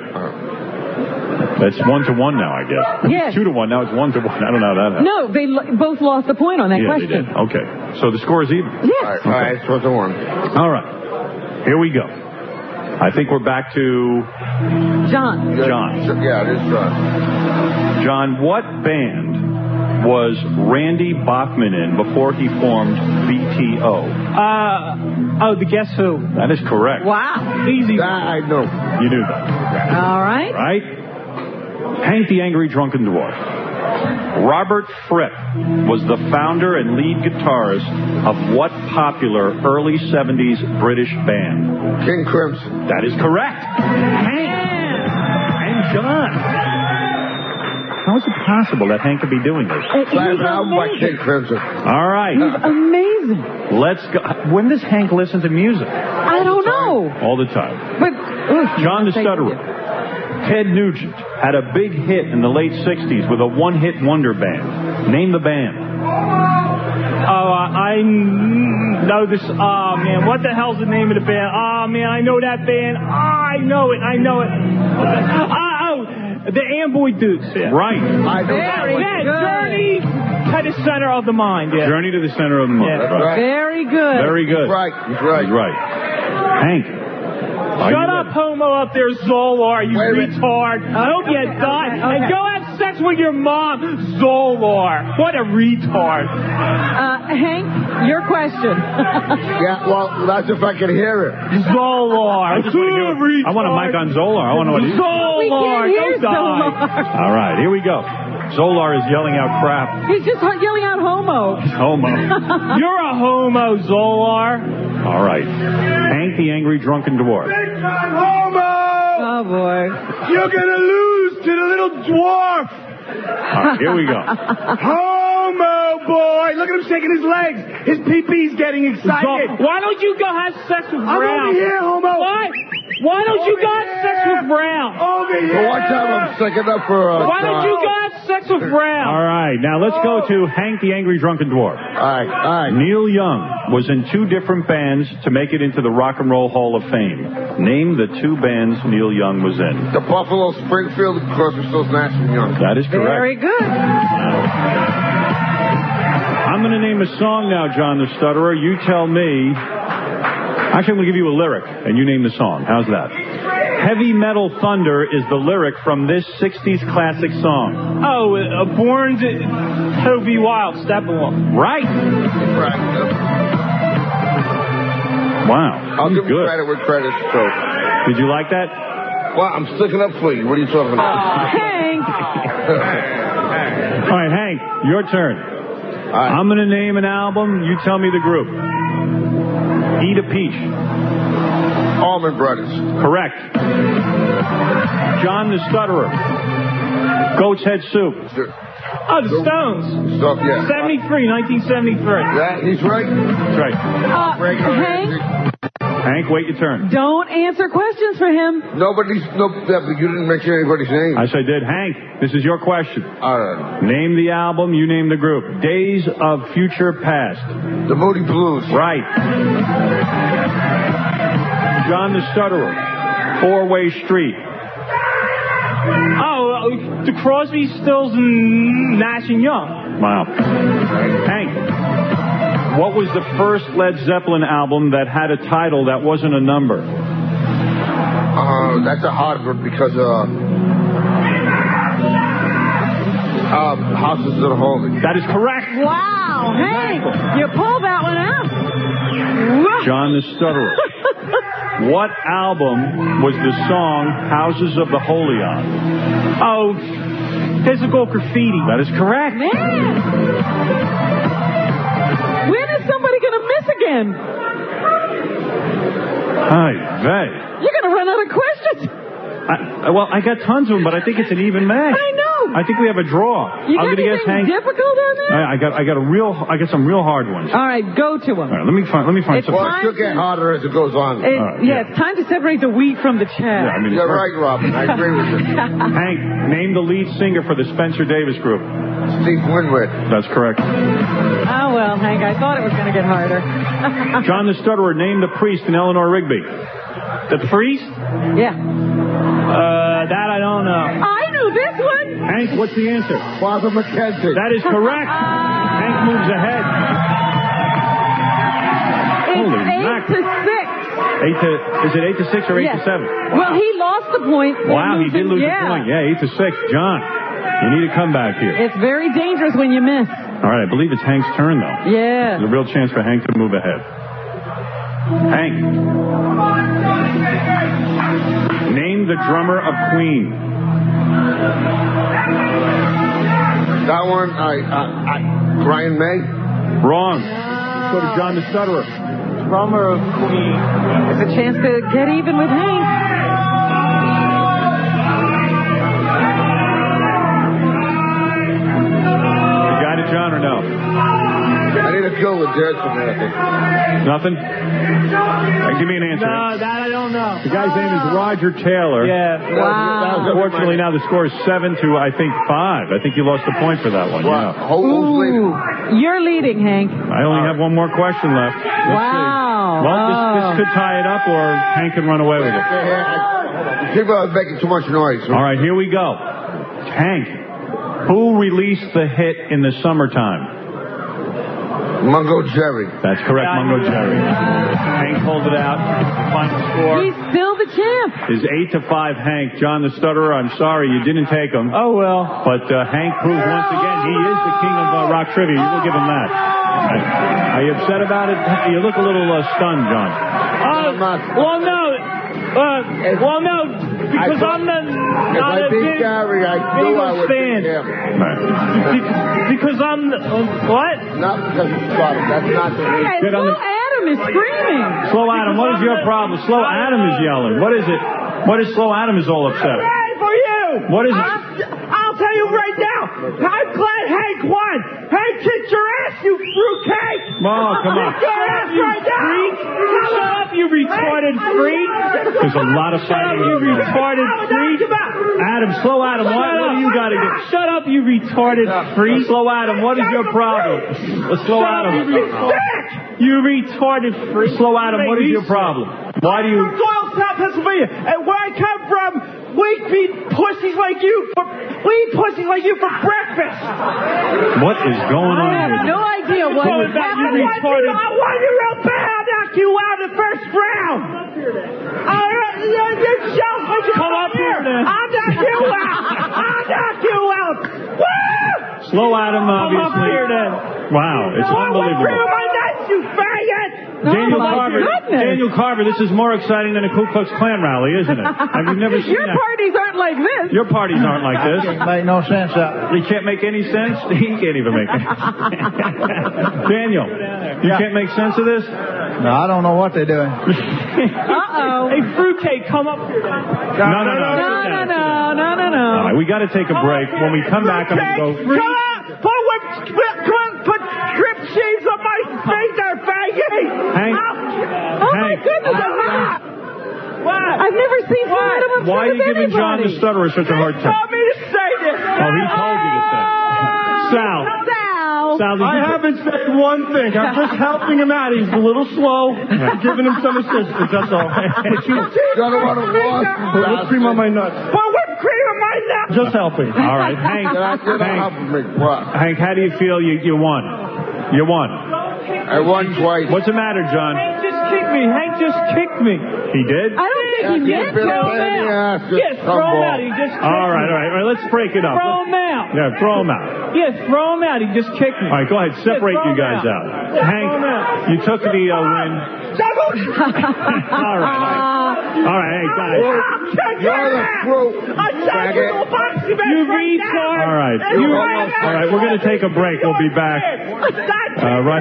That's one to one now, I guess. Yes. Two to one. Now it's one to one. I don't know how that happened. No, they lo- both lost a point on that yeah, question. they did. Okay. So the score is even. Yes. All right. All right. It's one to one. All right. Here we go. I think we're back to John. John. Yeah, it is John. John, what band was Randy Bachman in before he formed B T O? uh, oh, the Guess Who. That is correct. Wow. Easy. I know. You knew that. All right. Right? Hank the Angry Drunken Dwarf. Robert Fripp was the founder and lead guitarist of what popular early seventies British band? King Crimson. That is correct. Hank and John. How is it possible that Hank could be doing this? Uh, he's I'm by amazing. King Crimson. All right. He's amazing. Let's go. When does Hank listen to music? I don't know. All the time. But ugh, John the thank Stutterer. you. Ted Nugent had a big hit in the late sixties with a one-hit wonder band. Name the band. Oh, uh, I know this. Oh, man. What the hell's the name of the band? Oh, man. I know that band. Oh, I know it. I know it. Oh, oh the Amboy Dukes. Yeah. Right. I know that Very one. Yeah, good. Journey to the center of the mind. Yeah. Journey to the Center of the Mind. Yeah. Right. Very good. Very good. He's right. He's right. He's right. Hank. Are Shut you up, ready? homo up there, Zolar, you Wait a minute. retard. I hope you Okay, die. okay, And okay. go have sex with your mom, Zolar. What a retard. Uh, Hank, your question. Yeah, well, that's if I can hear it. Zolar. I just want to hear. I want a mic on Zolar. I want to know what he. Zolar. We can't hear Don't die. Zolar. All right, here we go. Zolar is yelling out crap. He's just yelling out homo. Homo. You're a homo, Zolar. All right. Hank the Angry Drunken Dwarf. Oh, Oh, boy. You're gonna lose to the little dwarf. All right, here we go. Homo boy! Look at him shaking his legs. His pee-pee's getting excited. So, why don't you go have sex with I'm Brown? over here, homo. Why? Why don't you go have sex with Brown? Over here. So watch out, I'm sticking up for uh, Why don't you go have sex with Brown? All right, now let's go to Hank the Angry Drunken Dwarf. All right, all right. Neil Young was in two different bands to make it into the Rock and Roll Hall of Fame. Name the two bands Neil Young was in. The Buffalo Springfield and Crosby, Stills, Nash and Young. That is correct. Very good. I'm going to name a song now, John the Stutterer. You tell me. Actually, I'm going to give you a lyric, and you name the song. How's that? Heavy Metal Thunder is the lyric from this sixties classic song. Oh, uh, Born to, to Be Wild, Steppenwolf. Right. Right. Wow. I'll give good. you credit where credit's due. Did you like that? Well, I'm sticking up for you. What are you talking about? Hank. All right, Hank, your turn. Right. I'm going to name an album. You tell me the group. Eat a Peach. Allman Brothers. Correct. John the Stutterer. Goat's Head Soup. Oh, the Stones. Stuff, yeah. seventy-three, nineteen seventy-three. Yeah, he's right. That's right. Uh, Hank, Hank, wait your turn. don't answer questions for him. Nobody's, no, yeah, but you didn't mention anybody's name. I said, did. Hank, this is your question. All right. Name the album, you name the group. Days of Future Past. The Moody Blues. Right. John the Stutterer. Four-Way Street. Oh, uh, the Crosby, Stills, and Nash and Young. Wow. Hank, what was the first Led Zeppelin album that had a title that wasn't a number? Uh, that's a hard one because, uh, uh, Houses of the Holy. That is correct. Wow, Hank, you pulled that one out. John the Stutterer. What album was the song Houses of the Holy on? Oh, Physical Graffiti. That is correct. Man. When is somebody going to miss again? Hi, vey. You're going to run out of questions. I, well, I got tons of them, but I think it's an even match. I know. I think we have a draw. You I'm got going to guess anything Hank. difficult on that? I, I got, I got a real, I got some real hard ones. All right, go to them. All right, let me find, let me find It's some. Well, it should get harder as it goes on. It, All right, yeah, it's time to separate the wheat from the chaff. Yeah, I mean, You're right, Robin. I agree with you. Hank, name the lead singer for the Spencer Davis Group. Steve Winwood. That's correct. Oh, well, Hank, I thought it was going to get harder. John the Stutterer, name the priest in Eleanor Rigby. The Priest? Yeah. Uh, that I don't know. I knew this one. Hank, what's the answer? Father McKenzie. That is correct. Hank moves ahead. It's Holy eight mackerel. to six. Eight to, is it eight to six or eight Yes. to seven? Well, he lost the point. Wow, he did lose yeah. a point. Yeah, eight to six. John, you need to come back here. It's very dangerous when you miss. All right, I believe it's Hank's turn, though. Yeah. There's a real chance for Hank to move ahead. Hank, name the drummer of Queen. That one, I, I, I, Brian May. Wrong. Let's go to John the Stutterer. Drummer of Queen. It's a chance to get even with Hank. You got it, John, or no? I need a go with Jazz from there, I think. Nothing? Uh, give me an answer. No, that I don't know. The guy's name is Roger Taylor. Yeah. Wow. Unfortunately, now the score is seven to, I think, five. I think you lost a point for that one. Wow. Yeah. Ooh, you're leading, Hank. I only have one more question left. Let's Wow. see. Well, this, this could tie it up, or Hank can run away with it. People are making too much noise. All right, here we go. Hank, who released the hit in the summertime? Mungo Jerry. That's correct, Mungo Jerry. Hank pulled it out. Final score He's still the champ. is eight to five. Hank. John the Stutterer, I'm sorry you didn't take him. Oh, well. But uh, Hank proves once again he is the king of uh, rock trivia. You will give him that. Are you upset about it? You look a little uh, stunned, John. Uh, well, no. Uh, well, no, because I'm the, If not I a beat big Gary, I knew I Eagles would fan. beat him. Be- because I'm the, uh, what? Not because you got him. That's not the reason. Hey, Get on Slow the- Adam is screaming. Slow Adam, what is your problem? Slow Adam is yelling. What is it? What is Slow Adam is all upset? Ready for you. What is it? I'll, I'll tell you right now. I'm glad Hank won. Hank kicked your ass, you fruitcake. Oh, come on. Kick your ass right now. Shut up, you retarded freak. There's a lot of fighting. You retarded freak. Adam, Slow Adam, what, what do you got to get? Shut up, you retarded freak. Slow Adam, what is your problem? Slow Adam. You retarded freak. Slow Adam, what is your problem? Why do you... I'm from Doylestown, Pennsylvania, and where I come from, we eat pussies like you for... We eat pussies like you for breakfast. What is going on I have here? no idea what is happening. I want you, I want you real bad. I'll knock you out in the first round. All right, you shells like you come up here. Then. I'll knock you out. I'll knock you out. Woo! Slow Adam, obviously. Come up here, then. Wow, it's no, unbelievable. I my nuts, you faggot. Daniel oh Carver, goodness. Daniel Carver, this is more exciting than a Ku Klux Klan rally, isn't it? Have you never seen Your that? parties aren't like this. Your parties aren't like this. Can't make no sense out. They can't make any sense? He can't even make it. Daniel, you Yeah. can't make sense of this? No, I don't know what they're doing. Uh-oh. Hey, fruitcake, come up here. No, no, no. No, no, no, no, no, no. All right, we got to take a break. When we come back, I'm going to go... Come on! Put, whip, come on, put strip sheaves on my face there, faggot! Hank. Oh, my Hank. goodness. What? I've never seen Florida upset Why are you with giving John the anybody. Stutterer such a hard Tell time? me to say this! Oh, he told you to say it. Sal. Sal. Sal, did I you... haven't said one thing. I'm just helping him out. He's a little slow. I'm giving him some assistance, that's all. You're the one who lost. Put whipped cream on my nuts. Put whipped cream on my nuts! Just helping. All right, Hank. Hank, Hank, how do you feel you, you won? You won. I won twice. What's the matter, John? Hank just kicked me. Hank just kicked me. He did? I don't think he meant to. Throw him out. Yes, throw him out. He just kicked All right, all right, all right. Let's break it up. Throw him out. Yeah, throw him out. Yes, throw him out. He just kicked me. All right, go ahead. Separate Yeah, throw you guys him out. out. Yeah, Hank, throw him out. you took the uh, win. All right. All right, hey, guys. You're the fruit. You retard. All right. You All right, we're going to take a break. We'll be back. Uh, right.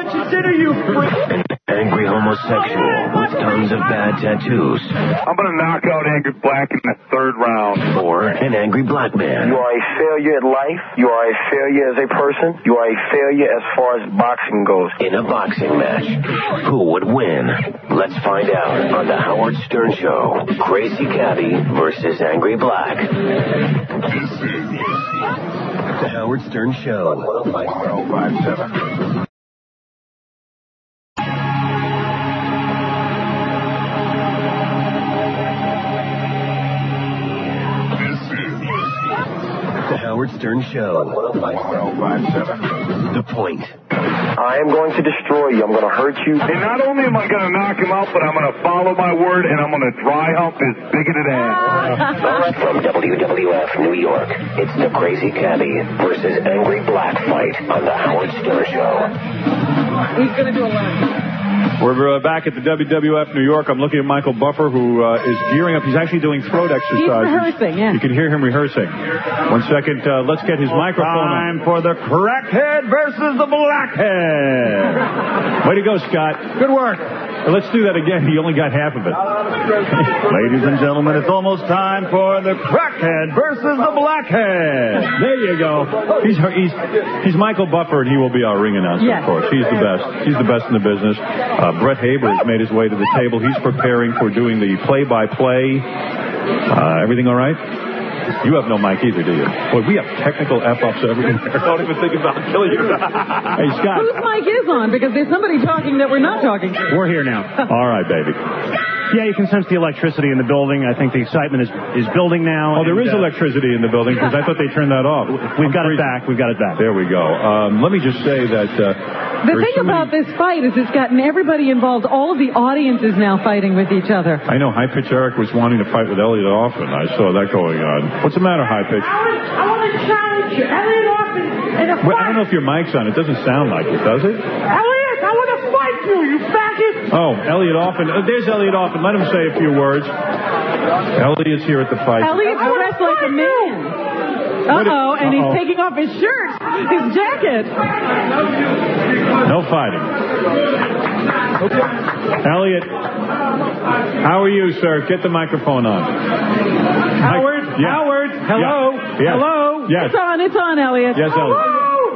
Angry homosexual with tons of bad tattoos. I'm going to knock out Angry Black in the third round. Or an angry black man. You are a failure at life. You are a failure as a person. You are a failure as far as boxing goes. In a boxing match. Who would win? Let's find out on the Howard Stern Show. Crazy Cabby versus Angry Black. This is the Howard Stern Show. one oh five seven. The Howard Stern Show. one oh five seven. The Point. I am going to destroy you. I'm going to hurt you. And not only am I going to knock him out, but I'm going to follow my word, and I'm going to dry hump his bigoted ass. From W W F New York, it's the Crazy Cabby versus Angry Black fight on the Howard Stern Show. He's going to do a line. We're uh, back at the W W F New York. I'm looking at Michael Buffer, who uh, is gearing up. He's actually doing throat exercises. He's rehearsing, yeah. You can hear him rehearsing. One second. Uh, let's get his microphone Time on. for the crackhead versus the blackhead. Way to go, Scott. Good work. Well, let's do that again. He only got half of it. Ladies and gentlemen, it's almost time for the crackhead versus the blackhead. There you go. He's he's he's Michael Buffer, and he will be our ring announcer, Yes. of course. He's the best. He's the best in the business. Uh, Brett Haber has made his way to the table. He's preparing for doing the play-by-play. Uh, everything all right? You have no mic either, do you? Boy, we have technical F-ups everywhere. Don't even think about killing you. Hey, Scott. Whose mic is on? Because there's somebody talking that we're not talking to. We're here now. All right, baby. Yeah, you can sense the electricity in the building. I think the excitement is, is building now. Oh, there and, is uh, electricity in the building because I thought they turned that off. We've got it back. We've got it back. There we go. Um, let me just say that... Uh, The thing so about many... this fight is it's gotten everybody involved. All of the audience is now fighting with each other. I know High Pitch Eric was wanting to fight with Elliot Offen. I saw that going on. What's the matter, High Pitch? I want to challenge you. Elliot Offen in a Well, I fight. don't know if your mic's on. It doesn't sound like it, does it? Elliot, I want to fight you, you faggot. Oh, Elliot Offen. Uh, there's Elliot Offen. Let him say a few words. Elliot's here at the fight. Elliot's dressed like a man. Uh-oh, and he's taking off his shirt, his jacket. No fighting. Elliot, how are you, sir? Get the microphone on. Howard, yeah. Howard, hello, Yeah. Yes. hello. Yes. It's on, it's on, Elliot. Yes, Elliot.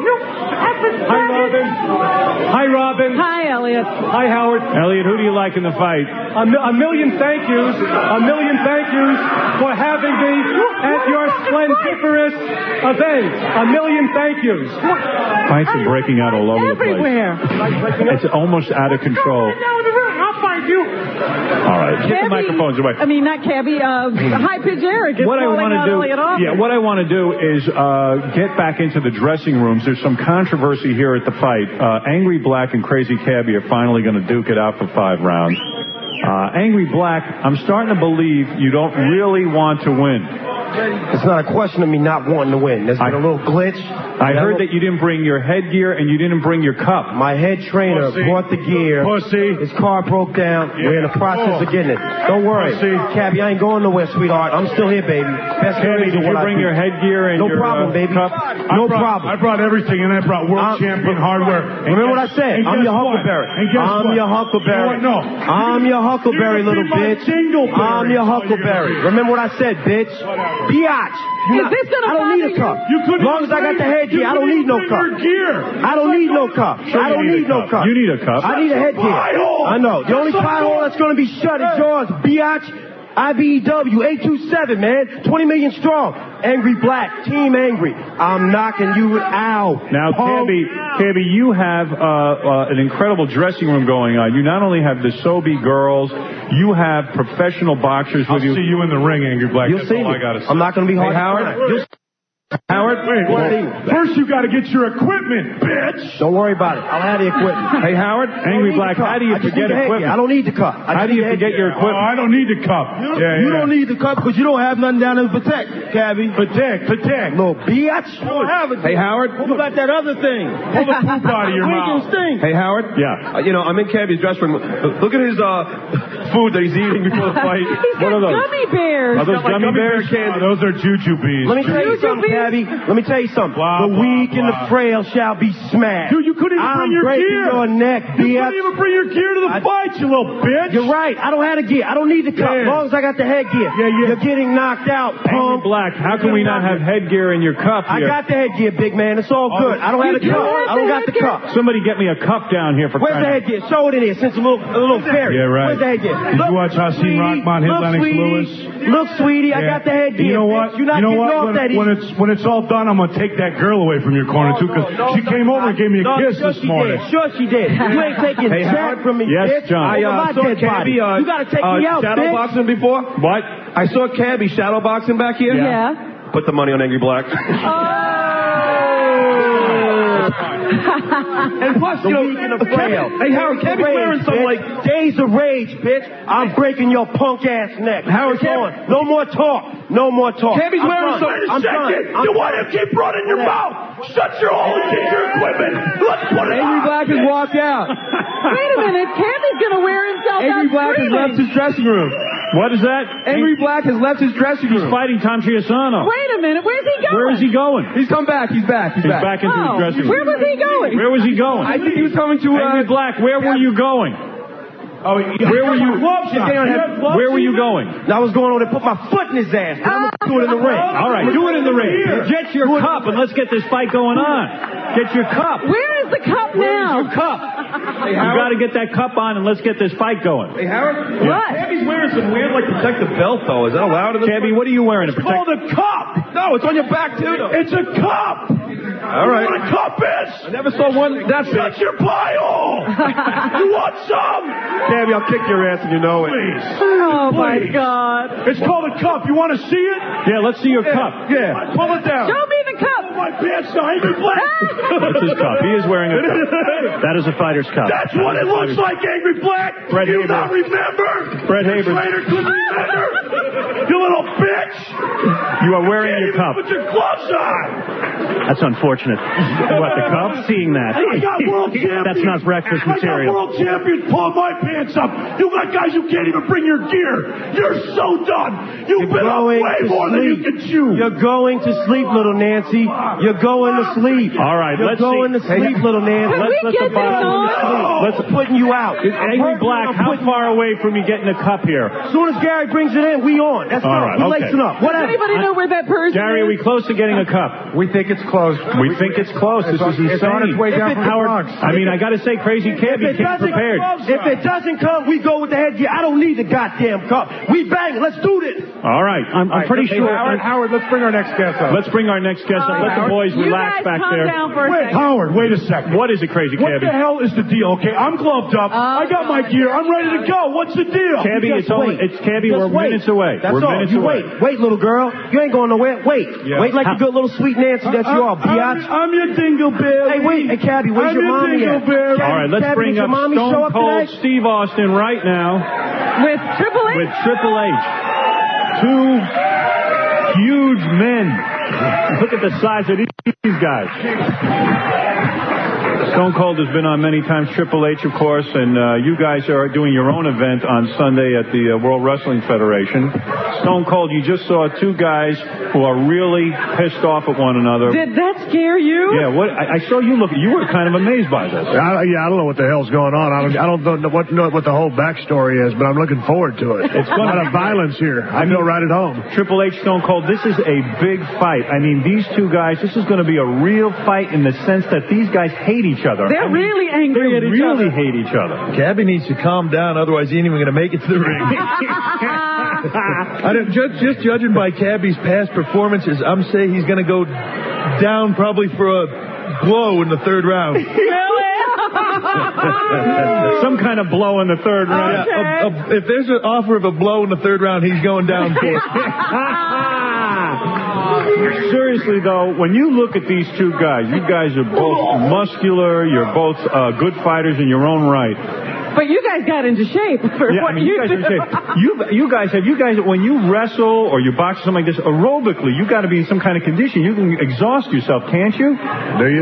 Hi, Robin. Hi, Robin. Hi, Elliot. Hi, Howard. Elliot, who do you like in the fight? A, mi- a million thank yous, a million thank yous for having me at your splendiferous event. A million thank yous. Fights are breaking out all over Everywhere. the place. It's almost out of control. I'll find you. All right, get the microphones away. I mean, not Cabby, uh, High Pitch Eric is What I calling want to out do, Elliot Office. yeah, what I want to do is uh, get back into the dressing rooms. There's some controversy here at the fight. Uh, Angry Black and Crazy Cabby are finally going to duke it out for five rounds. Uh, Angry Black, I'm starting to believe you don't really want to win. It's not a question of me not wanting to win. There's been a little glitch. I heard that you didn't bring your headgear and you didn't bring your cup. My head trainer Pussy. brought the gear. Pussy. His car broke down. Yeah. We're in the process of getting it. Don't worry. Pussy. Cabby, I ain't going nowhere, sweetheart. I'm still here, baby. Best Cabby, did you bring your headgear and no your problem, uh, baby. cup? No I brought, problem. I brought everything, and I brought world I'm, champion hardware. Remember what I said? And I'm guess your what? Huckleberry. And guess I'm what? your Huckleberry. You know what? No. I'm your Huckleberry, You're little my bitch. dingleberry. I'm your Huckleberry. Remember what I said, bitch? Biatch. Is this gonna I don't need a bother cup. You As long as I got the headgear, I don't need no cup. I don't need no cup. I don't need no cup. You need a cup. I need a headgear. I know. The only pie hole that's going to be shut is yours, biatch. I B E W, eight two seven, man. twenty million strong. Angry Black. Team Angry. I'm knocking you out. Now, Cabby, Cabby, you have uh, uh, an incredible dressing room going on. You not only have the Sobe girls, you have professional boxers I'll with you. see you in the ring, Angry Black. You'll That's see all me. I gotta say. I'm not going to be hard Hey, to Howard. find. You'll- Howard, wait, wait. First you got to get your equipment, bitch. Don't worry about it. I'll have the equipment. Hey, Howard, Angry Black, how do you I just forget need the headgear. equipment? I don't need the cup. I How just do you need the forget your headgear. Oh, equipment? I don't need the cup. Yeah, You yeah. don't need the cup because you don't have nothing down in Patek, Cabby. Patek, Patek. Little biatch. You don't have it. Hey, Howard. What about that other thing? Pull the poop out of your mouth. Stink. Hey, Howard. Yeah. Uh, you know, I'm in Cabby's dressing room. Look at his uh, food that he's eating before the fight. He's What are got those? gummy bears. Are those Like gummy bears? candy. Those are jujubes. Let me tell you Jujubes? something, Cabby. Let me tell you something. Blah, the blah, weak and the blah. frail shall be smashed. Dude, you couldn't even I'm bring your breaking gear. your neck, You bitch. couldn't even bring your gear to the I- fight, you little bitch. You're right. I don't have the gear. I don't need the cup. Yeah. As long as I got the headgear. Yeah, yeah. You're getting knocked out, Angry punk. Black, how can we not have headgear in your cup I here? got the headgear, big man. It's all good. I don't have the You cup. have I don't the got the headgear? cup. Somebody get me a cup down here for Where's the crying. headgear? Show it in here since a little, a little fairy. Yeah, right. Where's the headgear? Did you watch Hakeem sweetie, Rahman hit look, Lennox sweetie, Lewis? Look, sweetie, I Yeah. got the headgear. You know what? Bitch. You're not you know getting what? off When, that when easy. it's when it's all done, I'm gonna take that girl away from your corner too, because No, no, she no, came over and gave me a no, kiss sure this she morning. Did. Sure she did. You ain't taking Hey, jack Howard? from me, Yes, bitch. John. I Over uh, my saw dead Cabby body. uh, You gotta take uh, me out, shadow bitch. boxing before. What? I saw Cabby shadow boxing back here. Yeah. Put the money on Angry Black. And plus, you the know, weak and the frail. Hey, Howard, Cabby's Rage, wearing some, bitch. like- Days of rage, bitch. I'm breaking your punk ass neck. Howard, It's on. No more talk. No more talk. Cabby's I'm wearing done. some- I'm Wait a done. second. I'm You done. want him to keep running your mouth? Shut your hole and get your equipment. Let's put it Angry on. Black has walked out. Wait a minute. Cabby's going to wear himself Angry out Black has screaming. left his dressing room. What is that? Angry Black has left his dressing He's room. fighting Tom Triasano. Wait a minute. Where's he going? Where is he going? He's come back. He's back. He's, He's back into Oh, his dressing room. where was he going? Where was he going? I think he was coming to. Angry Uh, Black, where were you going? Oh, Where were you? Where were you going? I was going over there to put my foot in his ass. And I'm going to do it in the ring. All right, do it in the ring. Get your cup and let's get this fight going on. Get your cup. Where is the cup Where is now? your cup? You got to get that cup on and let's get this fight going. Hey, Howard? What? Cabby's wearing some weird, like, protective belt, though. Is that allowed in the Cabby, what are you wearing? A It's called a cup. No, it's on your back, too, though. It's a cup. All right. You know what a cup is? I never saw one. That's Shut your pie hole. You want some? Cabby, I'll kick your ass and you know it. Please. Oh, my Please. God. It's called a cup. You want to see it? Yeah, let's see your cup. Yeah. Pull it down. Show me the cup. my pants now. Angry Black. That's his cup. He is wearing a cup. That is a fighter's cup. That's what it looks like, Angry Black. Brett you Haber. not remember? Brett Haber. Trainer couldn't remember. You little bitch. You are wearing Can't your even cup. Put your gloves on. That's unfortunate. What, the cup? Seeing that. I got world champions. That's not breakfast I material. got world champions pulling my pants up. You got guys who can't even bring your gear. You're so done. You've You're been up going way to more than you sleep. can chew. You're going to sleep, little Nancy. You're going to sleep. All right, You're let's going see. to sleep, little Nancy. Can let's we let get the bottom this of sleep. on? Let's putting you out. Angry Black, how far away from you getting a cup here? As soon as Gary brings it in, we on. Let's All go. right, we okay. lacing up. Does Whatever. anybody know where that person Gary, are we is? close to getting a cup? We think it's close. We think it's close. This It's on- is insane. it's on its way down from the Howard, Bronx. I mean, I got to say, Crazy If Cabby it came doesn't prepared. If it doesn't come, we go with the headgear. I don't need the goddamn cup. We bang it. Let's do this. All right, I'm, I'm pretty Hey, sure. Howard, Howard, let's bring our next guest up. Let's bring our next guest up. Let the boys You relax guys back calm there. down for a Wait, second. Howard, wait a second. What is it, Crazy What Cabby? the hell is the deal? Okay, I'm gloved up. Oh, I got my gear. I'm ready to go. What's the deal? Cabby, Just it's only, wait. it's Cabby. Just We're wait. minutes away. That's We're all. minutes You away. wait. Wait, little girl. You ain't going nowhere. Wait. Yeah. Wait like How- the good little sweet Nancy that you are, I'm, biatch. I'm your dingleberry. Hey, wait. Hey, Cabby, where's I'm your your mommy at? dingleberry. All right, let's Cabby, bring did up your mommy show Stone up Cold today? Steve Austin right now With Triple H? with Triple H. Two huge men. Look at the size of these these guys. Stone Cold has been on many times, Triple H, of course, and uh, you guys are doing your own event on Sunday at the uh, World Wrestling Federation. Stone Cold, you just saw two guys who are really pissed off at one another. Did that scare you? Yeah, what I, I saw you look. You were kind of amazed by this. I, yeah, I don't know what the hell's going on. I don't, I don't know what know what the whole backstory is, but I'm looking forward to it. It's a lot of violence here. I feel right at home. Triple H, Stone Cold, this is a big fight. I mean, these two guys, this is going to be a real fight in the sense that these guys hate each other. They're I mean, really angry they at each really other. hate each other. Cabby needs to calm down, otherwise he ain't even going to make it to the ring. I don't, just, just judging by Cabby's past performances, I'm saying he's going to go down probably for a blow in the third round. Some kind of blow in the third round. Yeah, a- a- if there's an offer of a blow in the third round, he's going down for it. Seriously, though, when you look at these two guys, you guys are both muscular, you're both uh, good fighters in your own right. But you guys got into shape for Yeah, what I mean, you you guys do. are shape. You, you guys have, you guys, when you wrestle or you box or something like this, aerobically, you got to be in some kind of condition. You can exhaust yourself, can't you? Do you?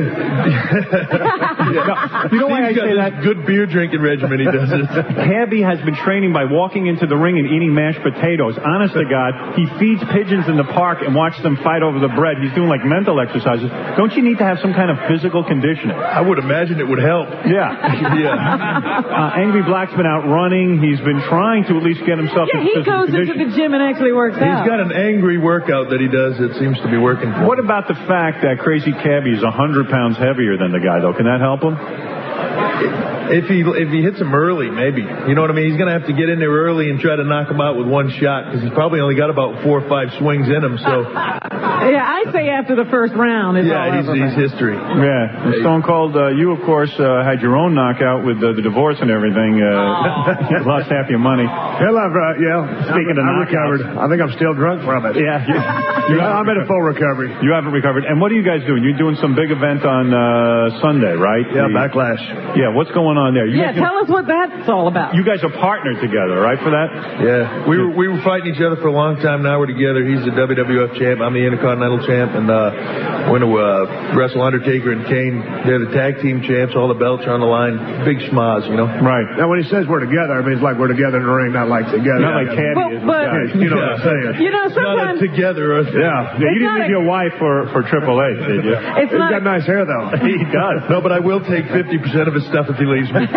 No, you know why I Steve's got say this that? good beer drinking regimen he does it. Cabby has been training by walking into the ring and eating mashed potatoes. Honest to God, he feeds pigeons in the park and watches them fight over the bread. He's doing like mental exercises. Don't you need to have some kind of physical conditioning? I would imagine it would help. Yeah. Yeah. Uh, Angry Black's been out running. He's been trying to at least get himself Yeah, in he physical goes condition. into the gym and actually works He's out. got an angry workout that he does that seems to be working for him. What about the fact that Crazy Cabby is one hundred pounds heavier than the guy, though? Can that help him? If he if he hits him early, maybe. You know what I mean? He's going to have to get in there early and try to knock him out with one shot because he's probably only got about four or five swings in him. So Yeah, I say after the first round is all yeah, he's, over. he's history. Yeah. And Stone Cold, uh, you, of course, uh, had your own knockout with uh, the divorce and everything. Uh, you lost half your money. Hell, I've, uh, yeah. Speaking of I knockouts. recovered. I think I'm still drunk from it. Yeah. You, you, I'm in a full recovery. you haven't recovered. And what are you guys doing? You're doing some big event on uh, Sunday, right? Yeah, The- Backlash. Yeah, what's going on there? You Yeah, guys, tell us what that's all about. you guys are partnered together, right, for that? Yeah, we were we were fighting each other for a long time. Now we're together. He's the W W F champ. I'm the Intercontinental champ, and uh, we're going to uh, wrestle Undertaker and Kane. They're the tag team champs. All the belts are on the line. Big schmaz, you know. Right. Now when he says we're together, it means like we're together in the ring, not like together. Not like Cabby But- is. but- Yeah. You know what I'm saying? You know, sometimes Not a together. Or Yeah. yeah you It's didn't not leave a- your wife for, for Triple H, did you? it's He's not. got nice hair though. He does. No, but I will take fifty percent of his stuff if he leaves me.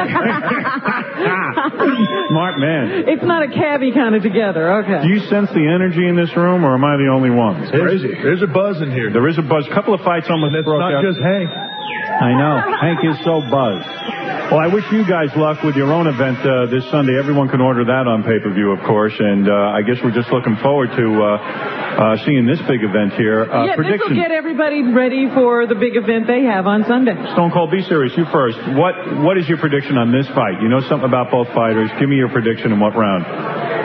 Smart man. It's not a cabbie kind of together. Okay. Do you sense the energy in this room, or am I the only one? It's There's, there's a buzz in here. There is a buzz. A couple of fights almost It's broke not out. just Hank. I know. Hank is so buzzed. Well, I wish you guys luck with your own event uh, this Sunday. Everyone can order that on pay-per-view, of course, and uh, I guess we're just looking forward to uh, uh, seeing this big event here. Uh, yeah, this will prediction. get everybody ready for the big event they have on Sunday. Stone Cold, be serious. You first. What What is your prediction on this fight? You know something about both fighters. Give me your prediction in what round?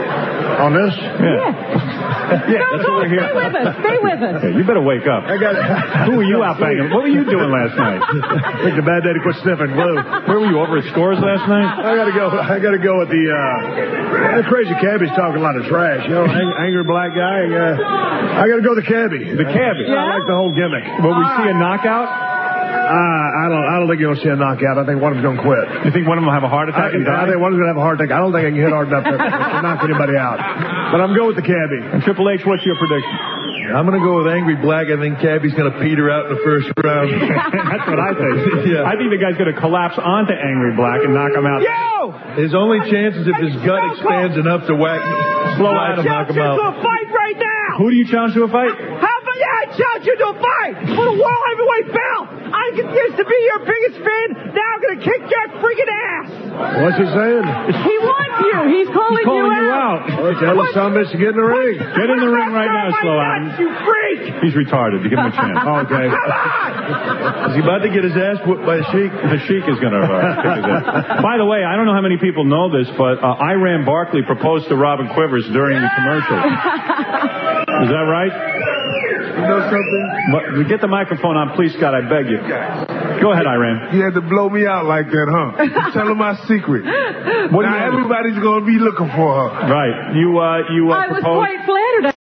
On this? Yeah. Yeah, that's what we're here. Stay with us. Stay with us. Hey, you better wake up. I got. Who were you out banging? What were you doing last night? I think the bad daddy quit sniffing glue. Where were you, over at Scores last night? I gotta go. I gotta go with the uh, the crazy cabbie's talking a lot of trash. You know, ang- angry black guy. Uh, I gotta go with the cabbie. The cabbie. I like the whole gimmick. Will we see a knockout? Uh, I don't. I don't think you'll see a knockout. I think one of them's gonna quit. You think one of them will have a heart I, attack and I die? think one's gonna have a heart attack. I don't think I can hit hard enough to, to knock anybody out. But I'm going with the cabbie. And Triple H, what's your prediction? I'm going to go with Angry Black. I think Cabby's going to peter out in the first round. That's what I think. Yeah. I think the guy's going to collapse onto Angry Black and knock him out. Yo! His only chance is if his gut expands enough to whack, Slow Black Adam. and knock him Challenge you to out. a fight right now! Who do you challenge to a fight? How about, yeah, I challenge you to a fight for the World Heavyweight belt! I used to be your biggest fan, now I'm gonna kick your freaking ass! What's he saying? He wants you. He's calling, He's calling you, you out. out. Well, tell us some bitch to get in the ring. Get in the ring right now, Slow Adam. You freak! He's retarded. You give him a chance. Okay. Is he about to get his ass whooped by a sheik? The Sheik is going to uh, kick his ass. By the way, I don't know how many people know this, but uh, Iran Barkley proposed to Robin Quivers during the commercial. Is that right? You know something? What, get the microphone on, please, Scott. I beg you. Go ahead, Iran. You had to blow me out like that, huh? Tell her my secret. What now everybody's going to be looking for her. Right. You, uh, you uh, I was proposed... quite flattered.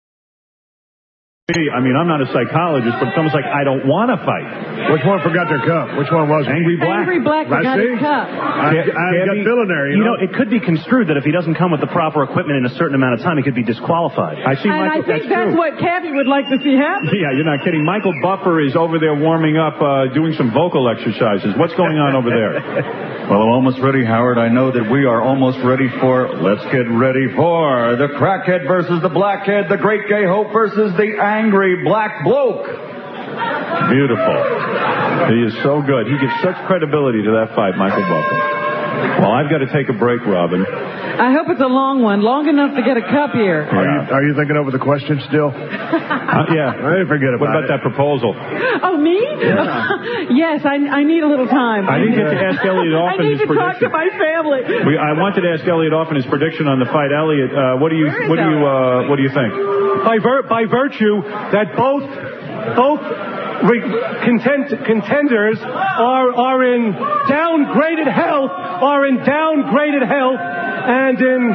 I mean, I'm not a psychologist, but it's almost like I don't want to fight. Which one forgot their cup? Which one was it? Angry Black. Angry Black I forgot see. his cup. I, I got feeling there, you, You know. know, it could be construed that if he doesn't come with the proper equipment in a certain amount of time, he could be disqualified. I see. And Michael, I think that's, that's true. what Cabby would like to see happen. Yeah, you're not kidding. Michael Buffer is over there warming up, uh, doing some vocal exercises. What's going on over there? Well, I'm almost ready, Howard. I know that we are almost ready for, let's get ready for the Crackhead versus the Blackhead, the Great Gay Hope versus the Angry Black Bloke. Beautiful. He is so good. He gives such credibility to that fight, Michael Buffer. Well, I've got to take a break, Robin. I hope it's a long one, long enough to get a cup here. Are, you, are you thinking over the question still? Uh, yeah. I didn't forget about What about it. that proposal? Oh, me? Yes, I, I need a little time. I didn't get to ask Elliot I Offen need his to talk to prediction. my family. We, I wanted to ask Elliot Offen his prediction on the fight. Elliot, uh, what do you, what do you, uh, what do you think? By, vir- by virtue that both both re- content- contenders are are in downgraded health, are in downgraded health, and in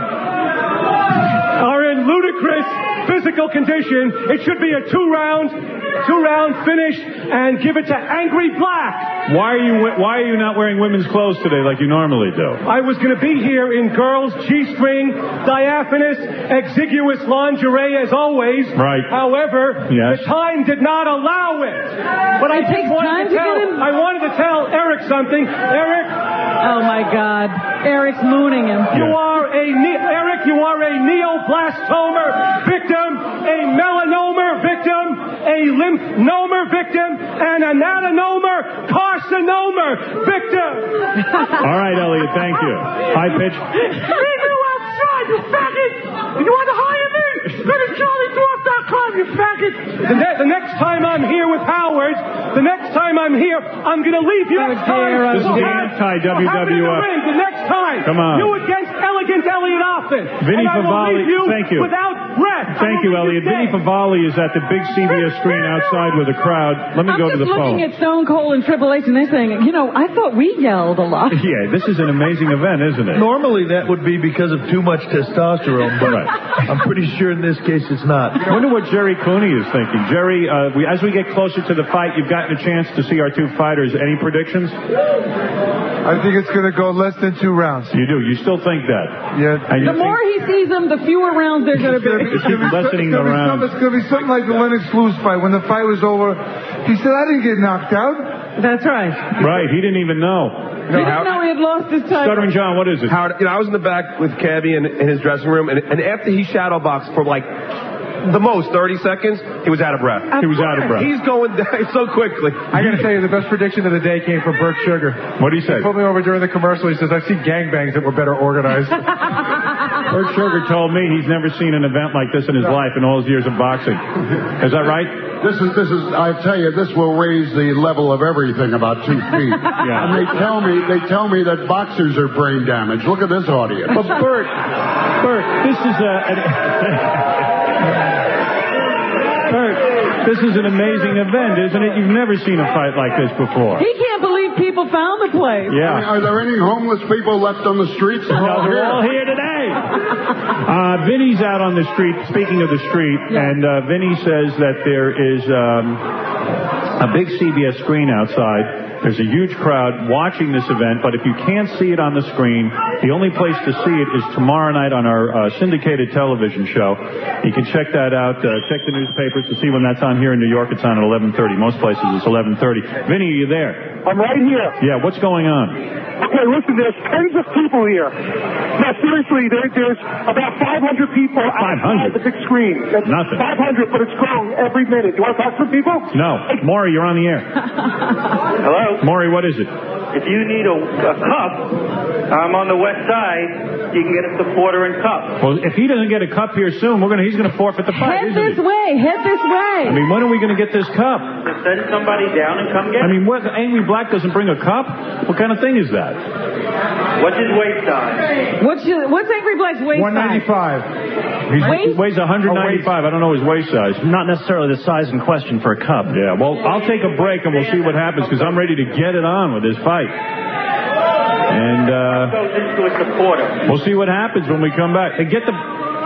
are in ludicrous physical condition. It should be a two-round, two-round finish, and give it to Angry Black. Why are you, why are you not wearing women's clothes today like you normally do? I was going to be here in girls' G-string, diaphanous, exiguous lingerie as always. Right. However, Yes. the time did not allow it. But I It just takes wanted time to to tell, get in. I wanted to tell Eric something. Eric, Oh, my God. Eric's mooning him. you are a ne- Eric, you are a neoblastoma victim, a melanoma victim, a lymphoma victim, and an adenoma carcinoma victim. All right, Elliot, thank you. High pitch. Leave you outside, you faggot! You want to hire me? Go to charlie dwarf dot com, you faggot! The, ne- the next time I'm here with Howard, the next time I'm here, I'm going to leave you. Next time, This is we'll the have- anti-W W F. we'll have it in the ring. The next time, Come on. you against elegant Elliot Offen. Vinny and I will Favale, leave you thank you. without breath. I Thank will you, leave Elliot. Vinny dead. Favale is at the big C B S screen outside with a crowd. Let me I'm go to just the looking phone. at Stone Cold and Triple H, and they're saying, you know, I thought we yelled a lot. Yeah, this is an amazing event, isn't it? Normally that would be because of too much testosterone, but Right. I'm pretty sure in this case it's not. I wonder what Jerry Cooney is thinking. Jerry, uh, we, as we get closer to the fight, you've gotten a chance to see our two fighters. Any predictions? I think it's going to go less than two rounds. You do. You still think that? Yeah. And you The more he sees them, the fewer rounds they're going to be. Just keep lessening the rounds. It's going to be something like the Lennox Lewis fight. When the fight was over, he said, I didn't get knocked out. That's right. Right. He didn't even know. He didn't know he had lost his title. Stuttering John, what is it? Howard, you know, I was in the back with Cabby in, in his dressing room, and, and after he shadow boxed for like the most thirty seconds, he was out of breath. He was out of breath. He's going down so quickly. I got to tell you, the best prediction of the day came from Bert Sugar. What did he say? He pulled me over during the commercial. He says, I've seen gangbangs that were better organized. Bert Sugar told me he's never seen an event like this in his life in all his years of boxing. Is that right? This is, this is, I tell you, this will raise the level of everything about two feet. Yeah. And they tell me, they tell me that boxers are brain damaged. Look at this audience. But Bert, Bert, this is a... An, Bert, this is an amazing event, isn't it? You've never seen a fight like this before. He can't believe people found the place. Yeah. Are there any homeless people left on the streets? They're No, all they're here. all here today. Uh, Vinny's out on the street, speaking of the street, and uh, Vinny says that there is um, a big C B S screen outside. There's a huge crowd watching this event, but if you can't see it on the screen, the only place to see it is tomorrow night on our uh, syndicated television show. You can check that out. Uh, check the newspapers to see when that's on here in New York. It's on at eleven thirty. Most places it's eleven thirty. Vinny, are you there? I'm right here. Yeah, what's going on? Okay, listen, there's tens of people here. No, seriously, there, there's about five hundred people outside the big screen. That's Nothing. five hundred, but it's growing every minute. Do you want to talk to some people? No. Maury, you're on the air. Hello? Maury, what is it? If you need a, a cup, I'm on the west side. You can get a supporter and cup. Well, if he doesn't get a cup here soon, we're gonna he's gonna forfeit the fight. Head isn't this he? way. Head this way. I mean, when are we gonna get this cup? Just send somebody down and come get I it. mean, what? Angry Black doesn't bring a cup? What kind of thing is that? What's his waist size? What's, your, what's Angry Black's waist one ninety-five. He Weight? weighs one ninety-five. I don't know his waist size. Not necessarily the size in question for a cup. Yeah, well, I'll take a break and we'll see what happens because I'm ready to get it on with this fight. And uh, goes into a supporter. we'll see what happens when we come back. Hey, get the...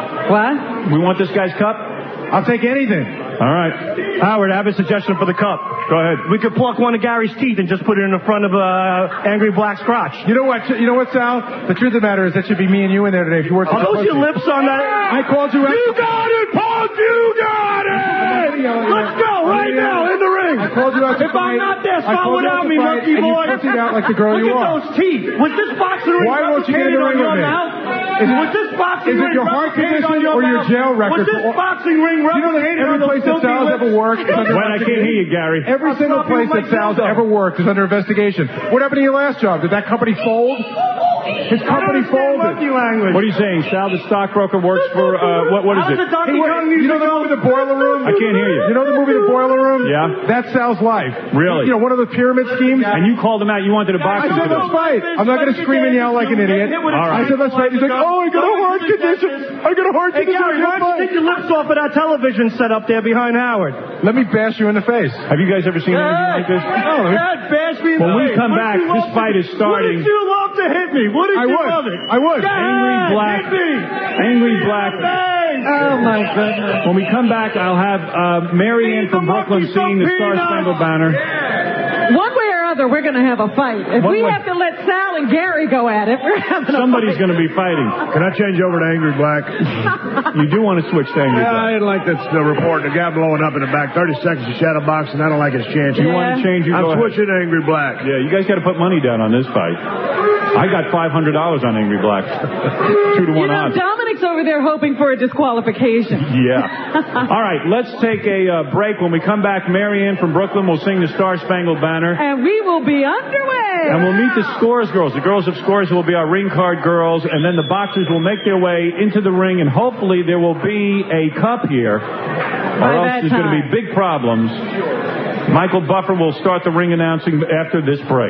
What? We want this guy's cup? I'll take anything. All right. Howard, I have a suggestion for the cup. Go ahead. We could pluck one of Gary's teeth and just put it in the front of uh, Angry Black's crotch. You know what? You know what, Sal? The truth of the matter is that should be me and you in there today if you worked. Are those your lips on that? I called you. You got it, Punk! You got it! Let's go right now in the ring. I called you out to If I'm fight. not there, I spot called you without out to me, fight, monkey and you boy. emptied out like the girl Look you at are. those teeth. Was this boxing ring Why won't you get in the ring replicated on with your me? mouth? Is it- Was this boxing is it ring your heart replicated condition on your or your mouth? jail record Was this for all- boxing ring You know that replicated every on those place that filthy Sal's lips? ever worked is under When I can't hear you, Gary. Every I'll single stop you place with that my Sal's dildo. ever worked is under investigation. What happened to your last job? Did that company fold? His company folded. Monkey language. What are you saying? Sal, the stockbroker, works for, uh, what, what is How it? does the Donkey Hey, wait, Kong you know music the go? movie The Boiler Room? I can't hear you. You know the movie The Boiler Room? Yeah. That's Sal's life. Really? You know, one of the pyramid schemes. And you called him out. You wanted to box I him said, today. let's fight. I'm not going to scream and yell like an idiot. All right. I said, let's fight. He's like, oh, I got a heart condition. I got a heart Hey, condition. Gary, why don't you take your lips off of that television set up there behind Howard? Let me bash you in the face. Have you guys ever seen anything like this? No, Dad, bash me in When the we face. come Wouldn't back, you this love fight to- is starting. Wouldn't you love to hit me? Wouldn't I you would. love it? I would. Angry Dad, Black. hit me. Angry Black. Oh, my goodness. When we come back, I'll have uh, Mary Ann from Brooklyn singing the Star Spangled Banner. One way or other, we're going to have a fight. If One we way- have to let Sal and Gary go at it, we're having a Somebody's fight. going to be fighting. Can I change over to Angry Black? You do want to switch to Angry Yeah, I Black. didn't like that the report. The guy blowing up in the back. thirty seconds of shadow boxing. I don't like his chances. You want to change? You I'm go ahead. switching to Angry Black. Yeah, you guys got to put money down on this fight. I got five hundred dollars on Angry Black. Two to You one know, odds. Dominic's over there hoping for a disqualification. Yeah. All right, let's take a uh, break. When we come back, Mary Ann from Brooklyn will sing the Star Spangled Banner. And we will be underway. And we'll meet the Scores girls. The girls of Scores will be our ring card girls, and then the boxers will make their way into the ring, and hopefully there will be a cup here, or else that there's going to be time. big problems. Michael Buffer will start the ring announcing after this break.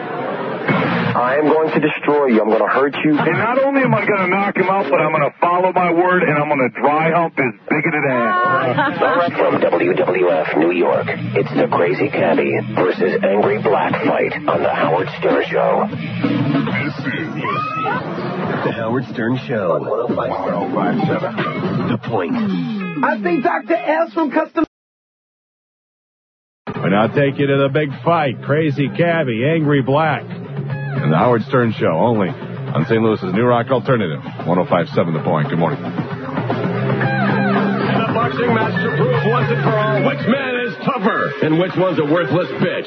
I am going to destroy you. I'm going to hurt you. And not only am I going to knock him out, but I'm going to follow my word, and I'm going to dry hump his bigoted ass. From W W F New York, it's the Crazy Cabby versus Angry Black fight on the Howard Stern Show. This is the Howard Stern Show. one oh five seven The Point. I think Doctor S from Custom. And I'll take you to the big fight. Crazy Cabby, Angry Black. And the Howard Stern Show, only on Saint Louis's New Rock Alternative. one oh five seven The Point. Good morning. And a boxing match to prove once and for all which man is tougher and which one's a worthless bitch.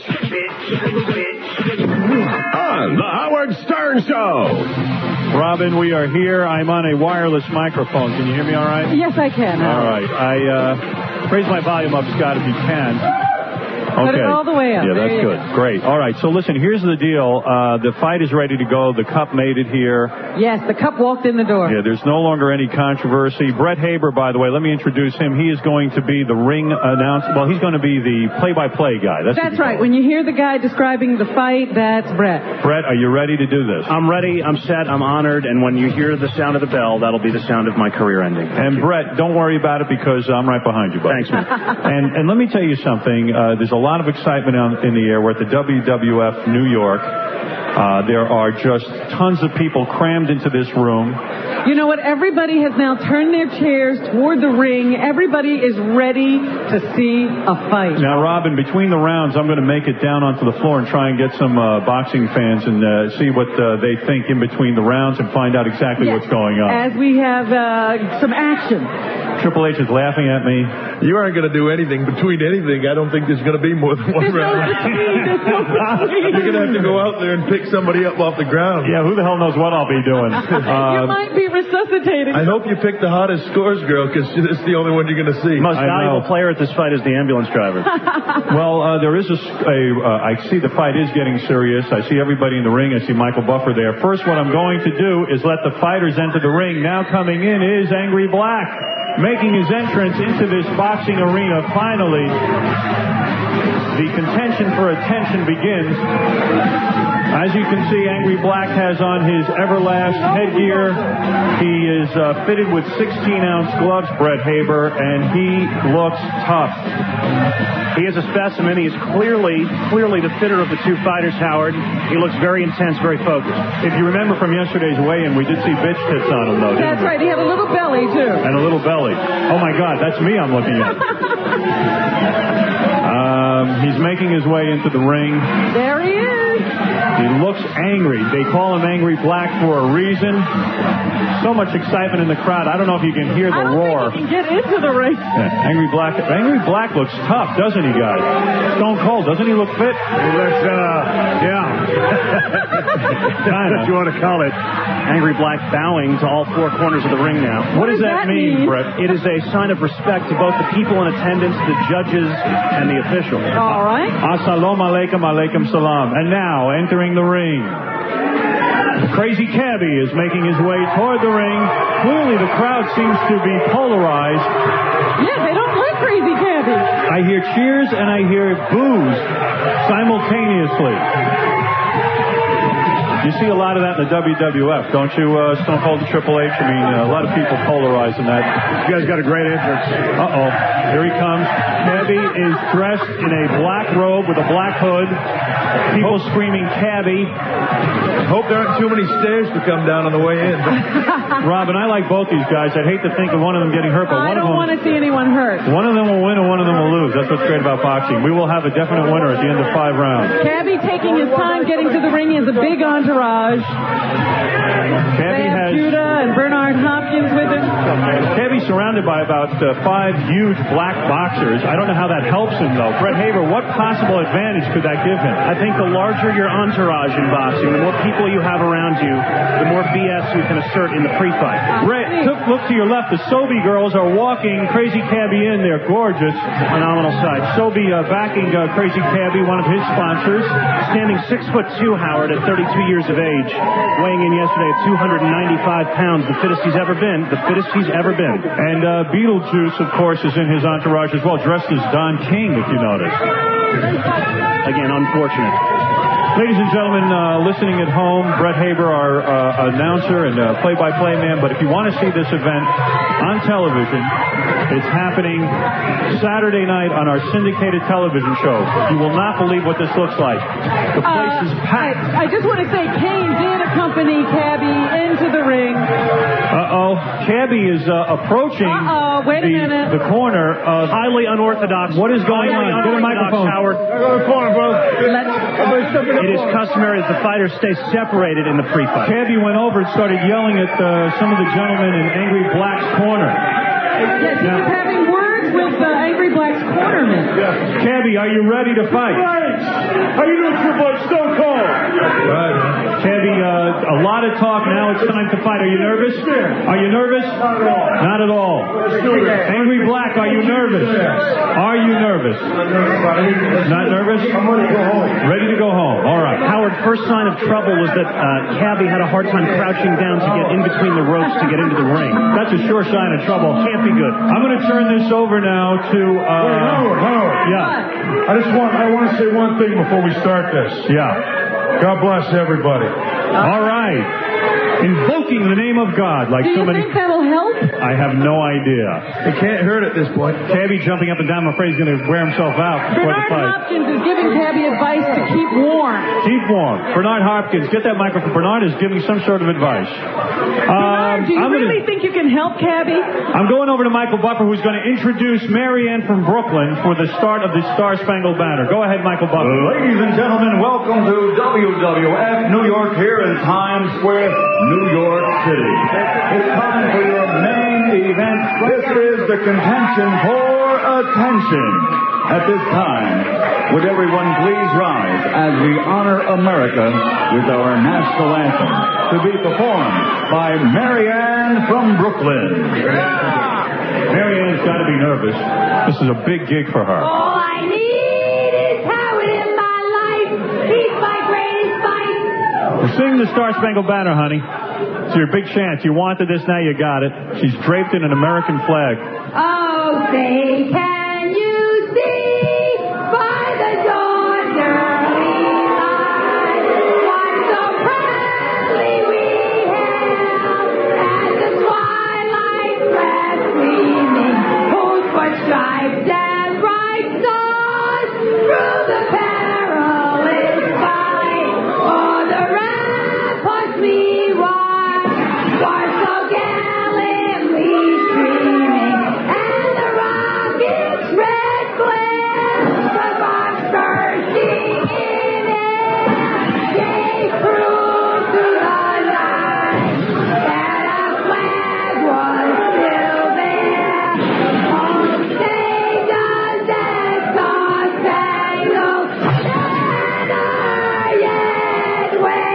On the Howard Stern Show. Robin, we are here. I'm on a wireless microphone. Can you hear me all right? Yes, I can. All right. I uh, raise my volume up, Scott, if you can. Put it all the way up. Yeah, There that's you good. go. Great. All right, so listen, here's the deal. Uh, the fight is ready to go. The cup made it here. Yes, the cup walked in the door. Yeah, there's no longer any controversy. Brett Haber, by the way, let me introduce him. He is going to be the ring announcer. Well, he's going to be the play-by-play guy. That's, That's right. When you hear the guy describing the fight, that's Brett. Brett, are you ready to do this? I'm ready. I'm set. I'm honored. And when you hear the sound of the bell, that'll be the sound of my career ending. And Brett, don't worry about it because I'm right behind you, buddy. Thanks, man. and, and let me tell you something. Uh, there's a lot of excitement on, in the air. We're at the W W F New York. Uh, there are just tons of people crammed into this room. You know what? Everybody has now turned their chairs toward the ring. Everybody is ready to see a fight. Now, Robin, between the rounds, I'm going to make it down onto the floor and try and get some uh, boxing fans and uh, see what uh, they think in between the rounds and find out exactly Yes. what's going on. As we have uh, some action. Triple H is laughing at me. You aren't going to do anything between anything. I don't think there's going to be more than one There's no round. between. There's no between. You're going to have to go out there and pick somebody up off the ground. Yeah, who the hell knows what I'll be doing? You Uh, might be resuscitating. I hope you pick the hottest scores girl because it's the only one you're going to see. Most I valuable know. player at this fight is the ambulance driver. well, uh, there is a, s- a uh, I see the fight is getting serious. I see everybody in the ring. I see Michael Buffer there. First, what I'm going to do is let the fighters enter the ring. Now coming in is Angry Black, making his entrance into this boxing arena. Finally, the contention for attention begins. As you can see, Angry Black has on his Everlast headgear. He is uh, fitted with sixteen ounce gloves, Brett Haber, and he looks tough. He is a specimen. He is clearly, clearly the fitter of the two fighters, Howard. He looks very intense, very focused. If you remember from yesterday's weigh-in, we did see bitch tits on him, though, didn't That's we? right. He had a little belly, too. And a little belly. Oh, my God, that's me I'm looking at. um, he's making his way into the ring. There he is. He looks angry. They call him Angry Black for a reason. So much excitement in the crowd. I don't know if you can hear the I don't roar. think he can get into the ring. Yeah, Angry Black. Angry Black looks tough, doesn't he, guys? Stone Cold, doesn't he look fit? He looks, uh, yeah. That's what you want to call it. Angry Black bowing to all four corners of the ring now. What does that mean, Brett? It is a sign of respect to both the people in attendance, the judges, and the officials. All right. Assalamu alaikum, alaikum salam. And now, entering the ring, Crazy Cabby is making his way toward the ring. Clearly, the crowd seems to be polarized. Yeah, they don't like Crazy Cabby. I hear cheers and I hear boos simultaneously. You see a lot of that in the W W F, don't you, uh, Stone Cold and Triple H? I mean, uh, a lot of people polarized in that. You guys got a great entrance. Uh-oh. Here he comes. Cabby is dressed in a black robe with a black hood. People screaming Cabby. Hope there aren't too many stairs to come down on the way in. Robin, I like both these guys. I'd hate to think of one of them getting hurt, but I one of don't them... want to see anyone hurt. One of them will win and one of them will lose. That's what's great about boxing. We will have a definite winner at the end of five rounds. Cabby taking his time getting to the ring. He has a big entourage. Cabby Sam has... Judah and Bernard Hopkins with him. Cabby's surrounded by about uh, five huge black boxers. I don't know how that helps him, though. Brett Haber, what possible advantage could that give him? I think the larger your entourage in boxing, the more people you have around you, the more B S you can assert in the pre-fight. Ray, look, look to your left. The Sobe girls are walking Crazy Cabby in. They're gorgeous. Phenomenal sight. Sobe uh, backing uh, Crazy Cabby, one of his sponsors. Standing six foot two, Howard, at thirty-two years of age, weighing in yesterday at two hundred ninety-five pounds, the fittest he's ever been, the fittest he's ever been. And uh, Beetlejuice, of course, is in his entourage as well, dressed as Don King, if you notice. Again, unfortunate. Ladies and gentlemen, uh, listening at home, Brett Haber, our uh, announcer and uh, play-by-play man. But if you want to see this event on television, it's happening Saturday night on our syndicated television show. You will not believe what this looks like. The place Uh, is packed. I, I just want to say Kane did accompany Cabby into the ring. Uh-oh. Cabby is uh, approaching Uh-oh, wait a the, minute. the corner of... Highly unorthodox. What is going highly on? Get a unorthodox, microphone. Howard. It is customary that the fighters stay separated in the pre-fight. Cabby went over and started yelling at uh, some of the gentlemen in Angry Black's corner. Yes, he was having words with uh, Angry Black's cornerman. Cabby, are you ready to fight? How you doing, Triple H? Stone Cold. Right. Cabby, uh, a lot of talk. Now it's time to fight. Are you nervous? Are you nervous? Not at all. Not at all. Angry Angry Black, are you nervous? Are you nervous? Not nervous? I'm ready to go home. Ready to go home. All right. Howard, first sign of trouble was that uh, Cabby had a hard time crouching down to get in between the ropes to get into the ring. That's a sure sign of trouble. Can't be good. I'm going to turn this over now to... Uh, Wait, Howard, Howard. Yeah. I just want, I want to say one thing before we start this. Yeah. God bless everybody. All right. Invoking the name of God like Do so you many... think that'll help? I have no idea. It can't hurt at this point. Cabby jumping up and down, I'm afraid he's going to wear himself out before the Bernard fight. Hopkins is giving Cabby advice to keep warm. Keep warm. Bernard Hopkins, get that microphone. Bernard is giving some sort of advice. Bernard, do you I'm really gonna, think you can help Cabby? I'm going over to Michael Buffer, who's going to introduce Marianne from Brooklyn for the start of the Star Spangled Banner. Go ahead, Michael Buffer. Ladies and gentlemen, welcome to W W F New York here in Times Square, New York City. It's time for your main event. This is the contention for attention. At this time, would everyone please rise as we honor America with our national anthem, to be performed by Marianne from Brooklyn. Marianne's got to be nervous. This is a big gig for her. All I need is Howard in my life. He's my greatest fight. Sing the Star Spangled Banner, honey. It's your big chance. You wanted this, now you got it. She's draped in an American flag. Oh, say, can you see by the dawn's early light what so proudly we hailed as the twilight flash gleaming, whose foot stripes and bright stars through the perilous fight o'er the ramparts we watched, was so gallantly streaming, and the rocket's red glare, the bombs bursting in air, gave proof to the light that our flag was still there. Oh, say does that star-spangled banner yet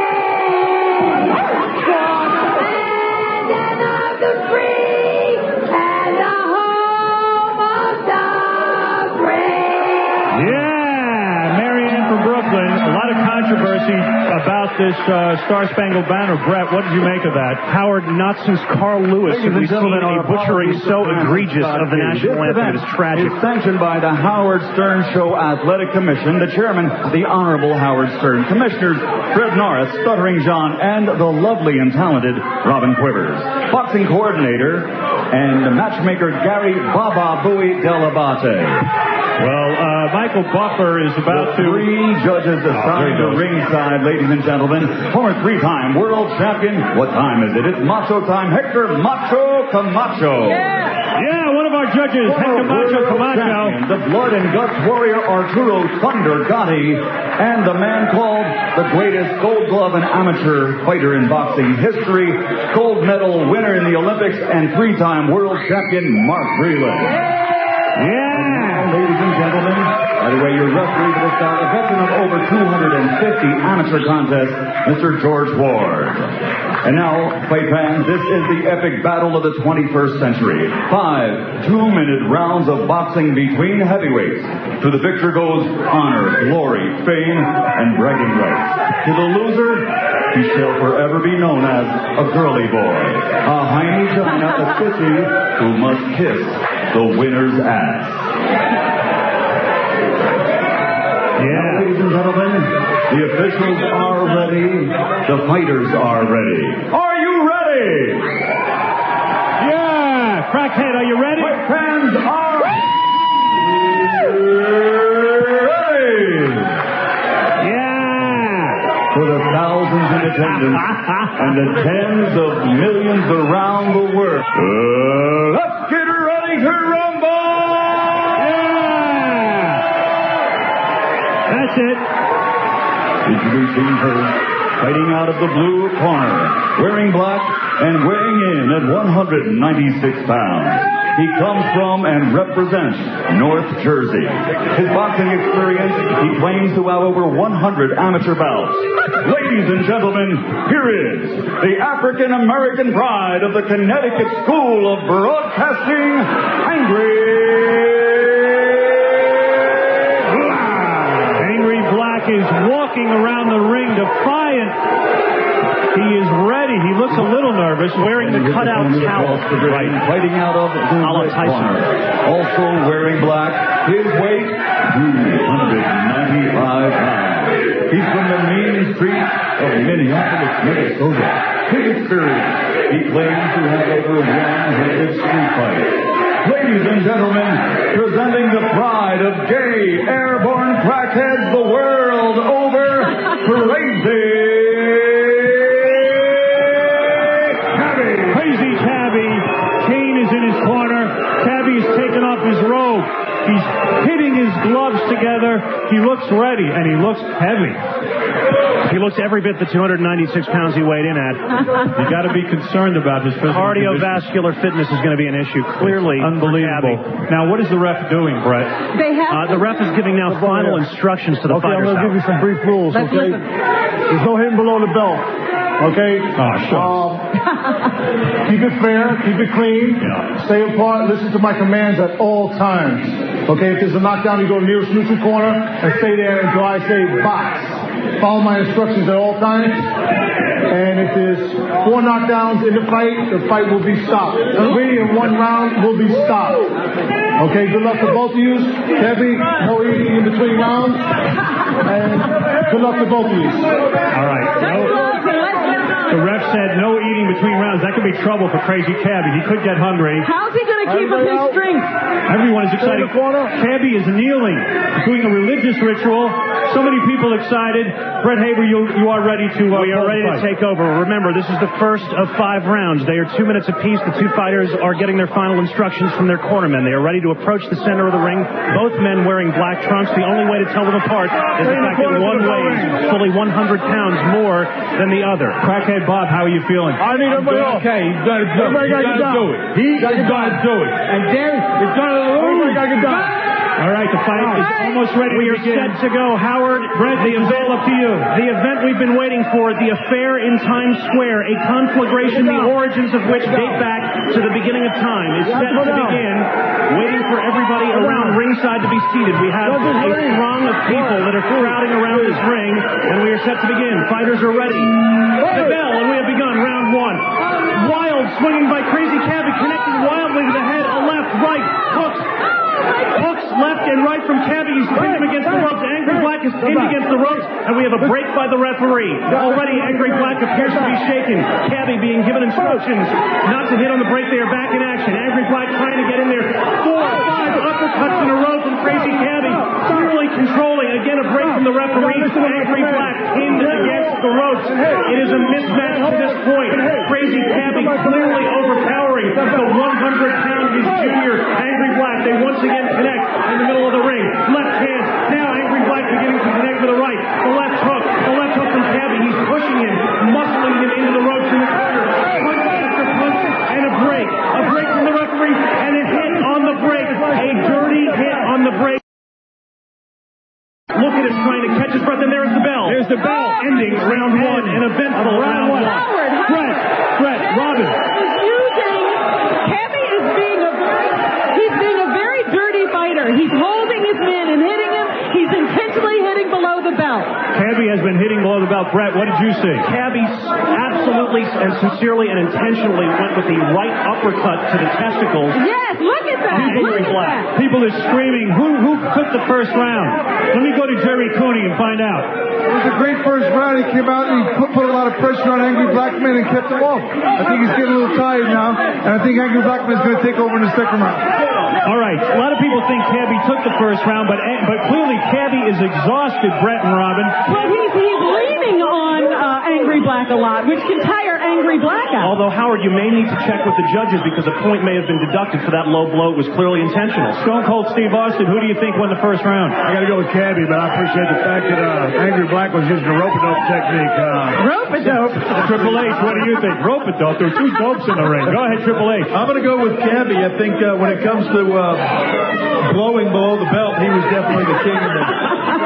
wave for the land and of the free and the home of the brave. Yeah, Marianne from Brooklyn. A lot of controversy about this uh, Star Spangled Banner. Brett, what did you make of that? Howard, not since Carl Lewis have we seen a butchering so egregious of the national anthem. It is tragic. It's sanctioned by the Howard Stern Show Athletic Commission, the chairman, the Honorable Howard Stern, commissioners Fred Norris, Stuttering John, and the lovely and talented Robin Quivers, boxing coordinator and matchmaker Gary Baba Booey Delabate. Well, uh, Michael Buffer is about the to... three judges assigned to ringside, ladies and gentlemen. Former three-time world champion. What time is it? It's Macho time. Hector Macho Camacho. Yeah, yeah one of our judges, Hector Macho Camacho. Champion, the blood and guts warrior Arturo Thunder Gotti, and the man called the greatest gold glove and amateur fighter in boxing history, gold medal winner in the Olympics, and three-time world champion Mark Breland. Yeah! Ladies and gentlemen, by the way, your referee for this bout, a veteran of over two hundred fifty amateur contests, Mister George Ward. And now, fight fans, this is the epic battle of the twenty-first century. Five two-minute rounds of boxing between heavyweights. To the victor goes honor, glory, fame, and bragging rights. To the loser, he shall forever be known as a girly boy, a hiney China, a sissy who must kiss the winner's ass. Yeah. Ladies and gentlemen, the officials are ready. The fighters are ready. Are you ready? Yeah! Crackhead, are you ready? My fans are ready. Yeah! For the thousands in attendance and the tens of millions around the world. Uh, let's get ready to rumble! That's it. Introducing her, fighting out of the blue corner, wearing black and weighing in at one hundred ninety-six pounds. He comes from and represents North Jersey. His boxing experience, he claims to have over one hundred amateur bouts. Ladies and gentlemen, here is the African-American pride of the Connecticut School of Broadcasting, Angry Black. Angry Black is walking around the ring defiant. He is ready. He looks a little nervous, wearing the cutout towel. Right. Fighting out of the right corner. Also wearing black, his weight, two hundred ninety-five pounds. He's from the mean streets of Minneapolis, Minnesota. His experience, he claims to have over one hundred street fights. Ladies and gentlemen, presenting the pride of gay airborne crackheads the world over, Crazy Crazy Cabby. Kane is in his corner. Cabby's taken off his robe. He's hitting his gloves together. He looks ready, and he looks heavy. He looks every bit the two hundred ninety-six pounds he weighed in at. You got to be concerned about his physical Cardiovascular fitness is going to be an issue, clearly. It's unbelievable. Now, what is the ref doing, Brett? They have uh, the ref is giving now final instructions to the okay, fighters. I'm going to give you some brief rules, Let's okay? listen. There's no hitting below the belt, okay? Oh, sure. Um, keep it fair, keep it clean, Yeah. stay apart, listen to my commands at all times. Okay, if there's a knockdown, you go nearest neutral corner and stay there until I say box. Follow my instructions at all times. And if there's four knockdowns in the fight, the fight will be stopped. Three in one round will be stopped. Okay, good luck to both of you. Heavy, no eating in between rounds. And good luck to both of you. All right. No, the ref said no eating between rounds. That could be trouble for Crazy Cabby. He could get hungry. How's he going to keep up his strength? Everyone is excited. Cabby is kneeling, doing a religious ritual. So many people excited. Brett Haber, you, you are ready to uh, We are ready to take over. Remember, this is the first of five rounds. They are two minutes apiece. The two fighters are getting their final instructions from their cornermen. They are ready to approach the center of the ring. Both men wearing black trunks. The only way to tell them apart is the fact that one weighs fully one hundred pounds more than the other. Crackhead Bob, how are you feeling? I need everybody off. Okay, he's going to do it. He's going to do it. He is going to do it. And then he's going to lose. All right, the fight is almost ready. We are set to go. Howard, Brett, the event up to you. The event we've been waiting for, the affair in Times Square, a conflagration, the origins of which date back to the beginning of time, is set to begin. Waiting for everybody around ringside to be seated. We have a throng of people that are crowding around this ring, and we are set to begin. Fighters are ready. The bell, and we have begun round one. Wild swinging by Crazy Cabby, connecting wildly to the head, a left, right, hooks. Hooks left and right from Cabby. He's pinned him against the ropes. Angry Black is pinned against the ropes, and we have a break by the referee. Already, Angry Black appears to be shaken. Cabby being given instructions not to hit on the break. They are back in action. Angry Black trying to get in there. Four, five uppercuts in a row from Crazy Cabby. Clearly controlling. Again, a break from the referee. Angry Black pinned against the ropes. It is a mismatch to this point. Crazy Cabby clearly overpowering the one hundred pound his junior Angry Black. They once again connect in the middle of the ring. Left hand. Now Angry Black beginning to connect with the right. The left hook. The left hook from Cabby. He's pushing him, muscling him into the ropes in the corner. Punch after punch and a break. A break from the referee and a hit on the break. A dirty hit on the break. Look at him trying to catch his breath, and there's the bell. There's the bell. Ending round one, an eventful round one. Howard, Howard. Brett, Brett, Robin. He's using, Cabby is being a very, he's being a very dirty fighter. He's holding his man and hitting him. He's intentionally hitting below the belt. Cabby has been hitting below the belt. Brett, what did you see? Cabby absolutely and sincerely and intentionally went with the right uppercut to the testicles. Yes, look at that. People, Look at that. people are screaming, who who took the first round? Let me go to Jerry Cooney and find out. It was a great first round. He came out and he put, put a lot of pressure on Angry Blackman and kept him off. I think he's getting a little tired now, and I think Angry Blackman is going to take over in the second round. All right. A lot of people think Cabby took the first round, but but clearly Cabby is exhausted, Brett and Robin. But he's, he's leaning. pulling on uh, Angry Black a lot, which can tire Angry Black out. Although, Howard, you may need to check with the judges because a point may have been deducted for that low blow. It was clearly intentional. Stone Cold Steve Austin, who do you think won the first round? I got to go with Cabby, but I appreciate the fact that uh, Angry Black was using a rope-a-dope technique. Uh, rope-a-dope? Triple H, what do you think? Rope-a-dope? There are two dopes in the ring. Go ahead, Triple H. I'm going to go with Cabby. I think uh, when it comes to uh, blowing below the belt, he was definitely the king of it.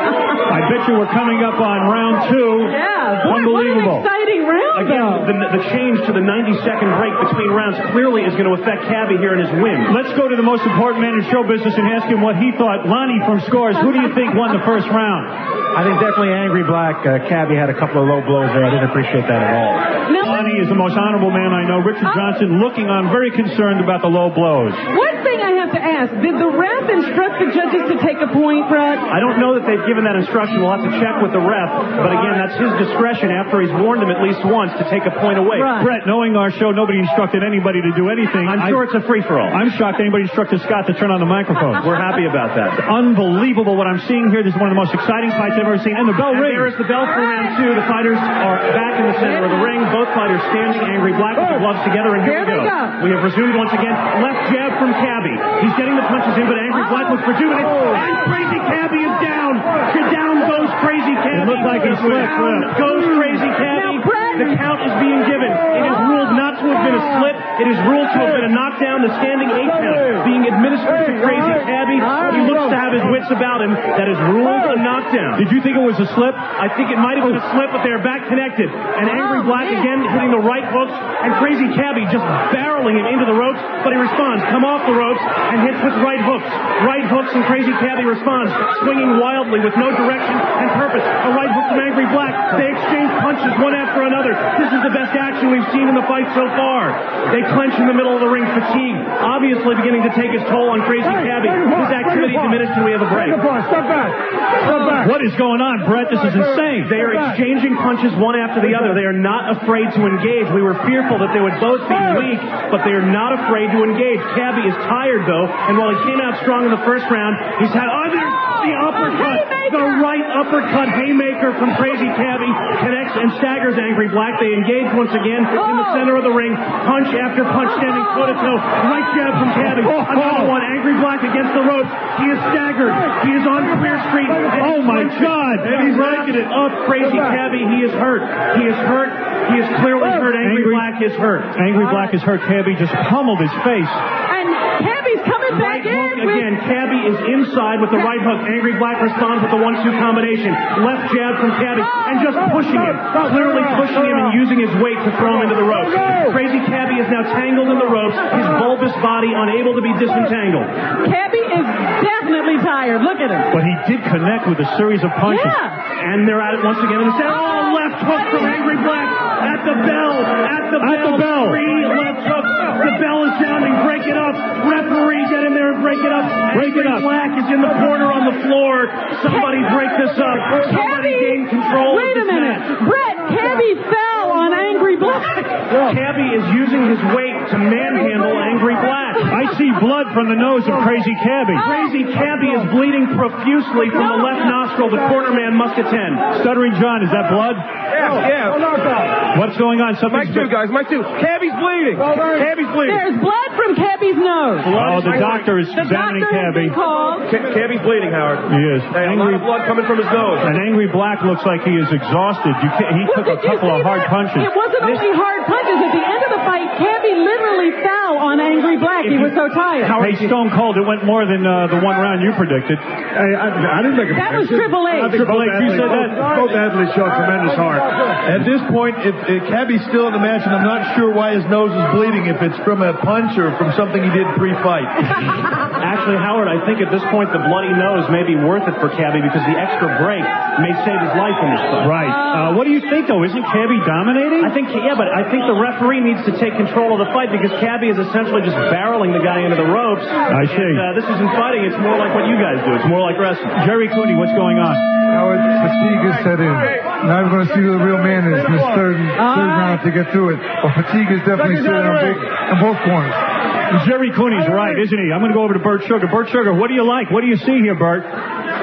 I bet you we're coming up on round two. Yeah, boy, unbelievable. What an exciting round, Again, though. the, the change to the ninety-second break between rounds clearly is going to affect Cabby here in his win. Let's go to the most important man in show business and ask him what he thought. Lonnie from Scores, who do you think won the first round? I think definitely Angry Black. Uh, Cabby had a couple of low blows there. I didn't appreciate that at all. Lonnie is the most honorable man I know. Richard Johnson looking on, very concerned about the low blows. One thing I have to ask, did the ref instruct the judges to take a point, Brett? I don't know that they've given that instruction. We'll have to check with the ref. But again, that's his discretion after he's warned him at least once to take a point away. Right. Brett, knowing our show, nobody instructed anybody to do anything. I'm sure I, it's a free-for-all. I'm shocked anybody instructed Scott to turn on the microphone. We're happy about that. It's unbelievable what I'm seeing here. This is one of the most exciting fights I've ever seen. And the bell And rings. there is the bell for round two. The fighters are back in the center of the ring. Both fighters standing. Angry Black with the gloves together. And here There we go. they go. We have resumed once again. Left jab from Cabby. He's getting the punches in, but Angry Black looks for two minutes. And Crazy Cabby is down. Down goes Crazy Cabby. It looked like he slipped. Down goes Crazy Cabby. The count is being given. It is ruled not to have been a slip. It is ruled to have been a knockdown. The standing eight count being administered to Crazy Cabby. He looks to have his wits about him. That is ruled a knockdown. Did you think it was a slip? I think it might have been a slip, but they are back connected. And Angry Black again hitting the right hooks, and Crazy Cabby just barreling him into the ropes, but he responds, come off the ropes, and hits with right hooks. Right hooks, and Crazy Cabby responds, swinging wildly with no direction and purpose. A right hook from Angry Black. They exchange punches one after another. This is the best action we've seen in the fight so far. They clench in the middle of the ring, fatigue, obviously beginning to take its toll on Crazy Cabby. His activity diminished and we have a break. Step back. Step back. What is going on, Brett? This is insane. They are exchanging punches one after the other. They are not afraid to engage. We were fearful that they would both be weak, but they are not afraid to engage. Cabby is tired, though, and while he came out strong in the first round, he's had... Oh, there's the uppercut. The right uppercut haymaker from Crazy Cabby connects and staggers Angry Black. They engage once again in the center of the ring. Punch after punch, standing toe-to-toe. Right jab from Cabby. Another one. Angry Black against the ropes. He is staggered. He is on Clear Street. Oh, my God. And he's breaking it up. Crazy Cabby, he is hurt. He is hurt. He is clearly hurt. Angry, Angry Black is hurt. Angry Black is hurt. Cabby just pummeled his face. And Cabby's coming back Right hook in with... again. Cabby is inside with the right hook. Angry Black responds with the one two combination. Left jab from Cabby and just pushing him. Clearly pushing him and using his weight to throw him into the ropes. Crazy Cabby is now tangled in the ropes. His bulbous body unable to be disentangled. Cabby is definitely tired. Look at him. But he did connect with a series of punches. Yeah. And they're at it once again in the center. Oh, left hook from Angry Black at the bell. At the At bell. the bell. Three left hooks. The bell is sounding. Break it up. Referee, get in there and break it up. Break it Angry up. Black is in the corner on the floor. Somebody break this up. Somebody Cabby, gain control wait of a this minute. match. Brett, Cabby fell on Angry Black. Cabby is using his weight to manhandle Angry Black. I see blood from the nose of Crazy Cabby. Crazy Cabby is bleeding profusely from the left nostril. The corner man must attend. Stuttering John, is that blood? Yeah, yeah. What's going on? Something's Mike two, guys. Mike two. Cabby's bleeding. Cabby's bleeding. There's blood from Cabby's nose. Oh, the doctor is The examining doctor has Cabby. been called. Ca- Cabby's bleeding, Howard. He is. Hey, a lot Angry, of blood coming from his nose. and Angry Black looks like he is exhausted. You can't, he Well, took a did you couple see of hard that? punches. It wasn't only hard punches. At the end of the fight, Cabby literally fell on Angry Black. He was so tired. Hey, Stone Cold, it went more than uh, the one round you predicted. Hey, I, I didn't make a That was prediction. Triple H. I think Triple both H, you athletes- said that. Both, both athletes show tremendous heart. At this point, if, if Cabby's still in the match, and I'm not sure why his nose is bleeding, if it's from a punch or from something he did pre-fight. Actually, Howard, I think at this point the bloody nose may be worth it for Cabby because the extra break may save his life in this fight. Right. Uh, what do you think, though? Isn't Cabby dominating? I think, yeah, but I think the referee needs to take control of the fight because Cabby is essentially just barreling the guy into the ropes. I see. And, uh, this isn't fighting. It's more like what you guys do. It's more like wrestling. Jerry Cooney, what's going on? Howard, fatigue is set in. Now we're going to see who the real man is in this third, third round to get through it. But fatigue is definitely set in on, big, on both corners. Jerry Cooney's right, isn't he? I'm going to go over to Bert Sugar. Bert Sugar, what do you like? What do you see here, Bert?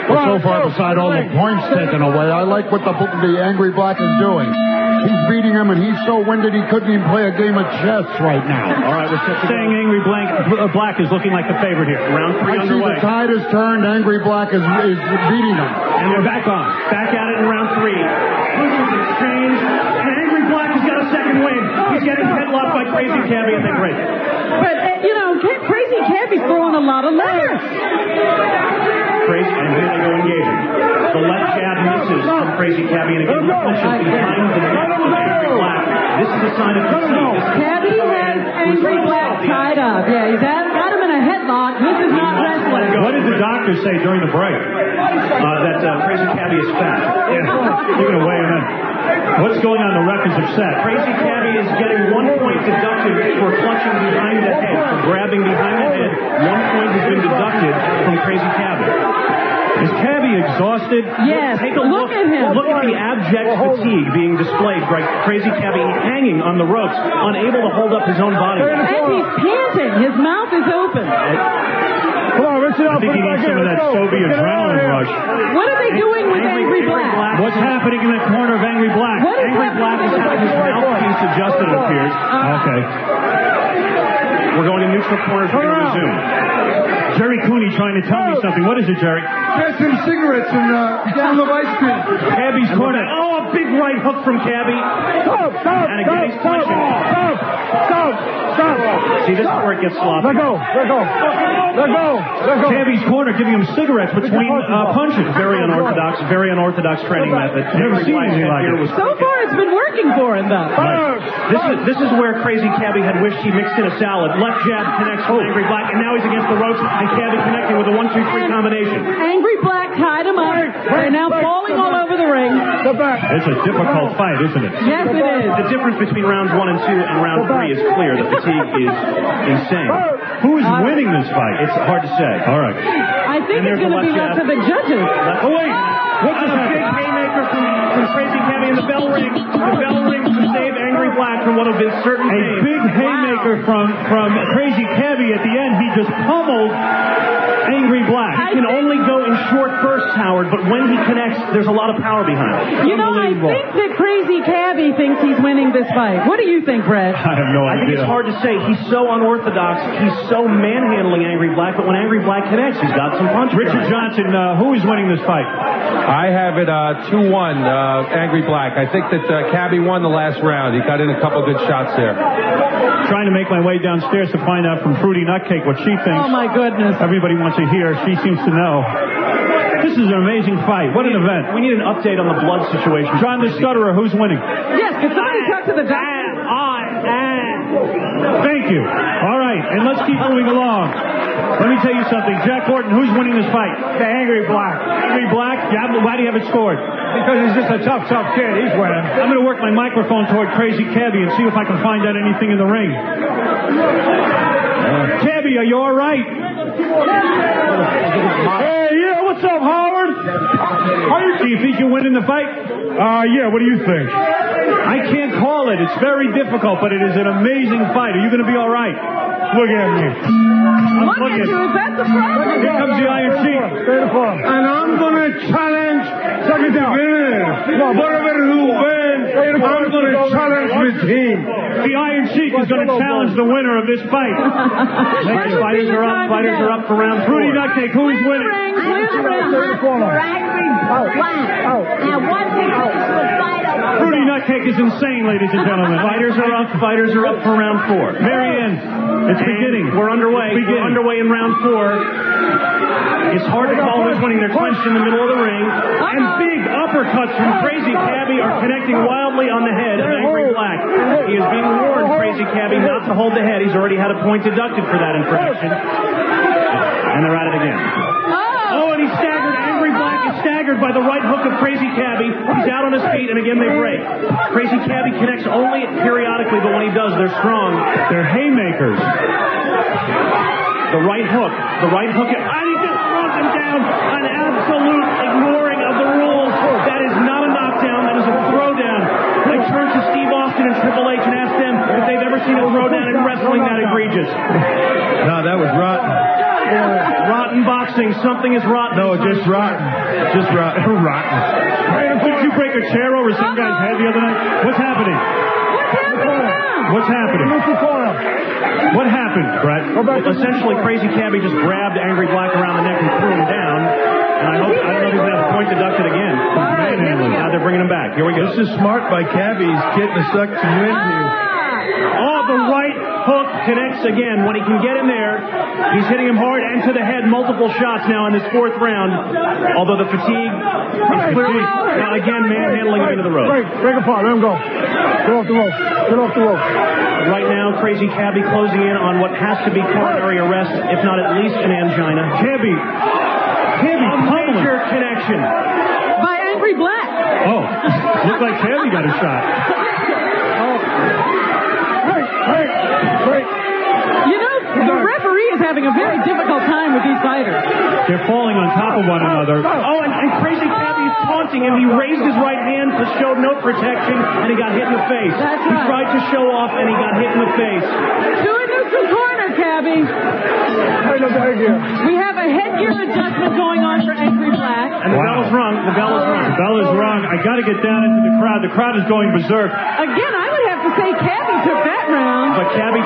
But so far, beside all the points taken away, I like what the, the Angry Black is doing. He's beating him, and he's so winded he couldn't even play a game of chess right now. All right, we're saying Angry Black, Black is looking like the favorite here. Round three I see underway. the tide has turned. Angry Black is, is beating him. And we're back on. Back at it in round three. Punches exchange. And Angry Black has got a second win. He's getting headlocked by Crazy Cabby, and they break. But, uh, you know, Crazy Cabby's throwing a lot of letters. Crazy, and here they go engaging. The left jab misses from Crazy Cabby, and again, the punches behind the neck of Angry Black. This is a sign of fatigue. Cabby has Angry Black tied up. Yeah, he's had, got him in a headlock. This is not wrestling. What did the doctor say during the break? Uh, that uh, Crazy Cabby is fat. Yeah. Give it away a minute. What's going on? The records are set. Crazy Cabby is getting one point deducted for clutching behind the head, for grabbing behind the head. One point has been deducted from Crazy Cabby. Is Cabby exhausted? Yes. Take a look, look at him. Look at the abject fatigue being displayed by Crazy Cabby, hanging on the ropes, unable to hold up his own body. And he's panting. His mouth is open. Come on, rinse it out. I think he needs some of that Sobe adrenaline rush. What are they doing with Angry Black? What's happening in the corner of Angry Black? What is Angry Black is having his mouthpiece adjusted, it appears. Okay. We're going to neutral corners. We're going to resume. Jerry Cooney trying to tell me something. What is it, Jerry? Get some cigarettes and uh, down the ice cream. Cabby's corner. Oh, a big right hook from Cabby. Stop, stop, And again, he's stop, punching. stop, stop, stop. See, this is where it gets sloppy. Let go, let go, let go, let go. Cabby's corner giving him cigarettes between uh, punches. Very unorthodox, very unorthodox training method. Never seen anything like it. Was So far, it's been working for him, though. This is this is where Crazy Cabby had wished he mixed in a salad. Left jab connects with Angry Black, and now he's against the ropes, and Cabby connecting with a one two three combination. Angry Black tied him up. They're now falling all over the ring. It's a difficult fight, isn't it? Yes, it is. The difference between rounds one and two and round three is clear. The fatigue is insane. Who is winning this fight? It's hard to say. All right. I think And it's there's going a to be left up to the judges. Oh, wait. What's a big haymaker from, from Crazy Cabby in the bell ring. The bell rings to save Angry Black from what will be certain A pain. big haymaker from, from Crazy Cabby at the end. He just pummeled Angry Black. He can only go in short bursts, Howard, but when he connects, there's a lot of power behind it. You know, I Unbelievable. think that Crazy Cabby thinks he's winning this fight. What do you think, Brett? I have no I think idea. it's hard to say. He's so unorthodox. He's so manhandling Angry Black, but when Angry Black connects, he's got some punch. Richard Johnson, uh, who is winning this fight? I have it uh, two one, uh, Angry Black. I think that uh, Cabby won the last round. He got in a couple good shots there. Trying to make my way downstairs to find out from Fruity Nutcake what she thinks. Oh, my goodness. Everybody wants to hear. She seems to know. This is an amazing fight. What an event. We need an update on the blood situation. John the Stutterer, who's winning? Yes, can somebody talk to the doctor? Thank you. All right, and let's keep moving along. Let me tell you something. Jack Horton, who's winning this fight? The Angry Black. Angry Black? Yeah, why do you have it scored? Because he's just a tough, tough kid. He's winning. I'm going to work my microphone toward Crazy Cabby and see if I can find out anything in the ring. Uh, Cabby, are you all right? Hey, yeah, what's up, Howard? How do you think you're winning the fight? Uh, yeah, what do you think? I can't call it. It's very difficult, but it is an amazing fight. Are you going to be all right? Look at me. Look at you. Is that the problem? Here comes the Iron Sheik. And I'm going to challenge the winner. Whatever who wins, I'm going to challenge with him. The Iron Sheik is going to challenge the winner of this fight. Next fighters are up. Fighters are up for round four. Fruity Nutcake, who is winning? Fruity Nutcake is insane, ladies and gentlemen. Fighters are up. Fighters are up for round four. Marianne, it's beginning. We're underway. It's beginning. We're underway in round four. It's hard to call who's winning. They're clenched in the middle of the ring. And big uppercuts from Crazy Cabby are connecting wildly on the head of Angry Black. He is being warned, Crazy Cabby, not to hold the head. He's already had a point deducted for that infraction. And they're at it again. Oh, and he's staggered. Angry Black is staggered by the right hook of Crazy Cabby. He's out on his feet, and again they break. Crazy Cabby connects only periodically, but when he does, they're strong. They're haymakers. The right hook. The right hook. And he just throws him down. An absolute ignoring of the rules. That is not a knockdown. That is a throwdown. I turn to Steve Austin and Triple H and ask them if they've ever seen a throwdown in wrestling that egregious. No, that was rotten. Rotten boxing. boxing, something is rotten. No, just rotten. Just rotten. rotten. Did you break a chair over some guy's head the other night? What's happening? What's happening now? What's happening? What happened, Brett? Well, essentially, Crazy Cabby just grabbed Angry Black around the neck and threw him down. And I hope, I don't know if he's going to have a point deducted again. Manhandling. Now they're bringing him back. Here we go. This is smart by Cabby. He's getting the suction you into. Oh, the right hook connects again. When he can get in there, he's hitting him hard and to the head. Multiple shots now in this fourth round. Although the fatigue is clearly, now again, manhandling him into the rope. Break, break apart. Let him go. Get off the rope. Get off the rope. Right now, Crazy Cabby closing in on what has to be coronary arrest, if not at least an angina. Cabby. Cabby, a major connection. By Angry Black. Oh, looked like Cabby got a shot. You know, the referee is having a very difficult time with these fighters. They're falling on top of one another. Oh, and, and Crazy Cabby is taunting him. He raised his right hand to show no protection, and he got hit in the face. That's he right. tried to show off, and he got hit in the face. To a neutral corner, Cabby. We have a headgear adjustment going on for Angry Black. And the bell is rung. The bell is rung. The bell is rung. I got to get down into the crowd. The crowd is going berserk. Again, I would have to say Cabby took that round. But Cabby...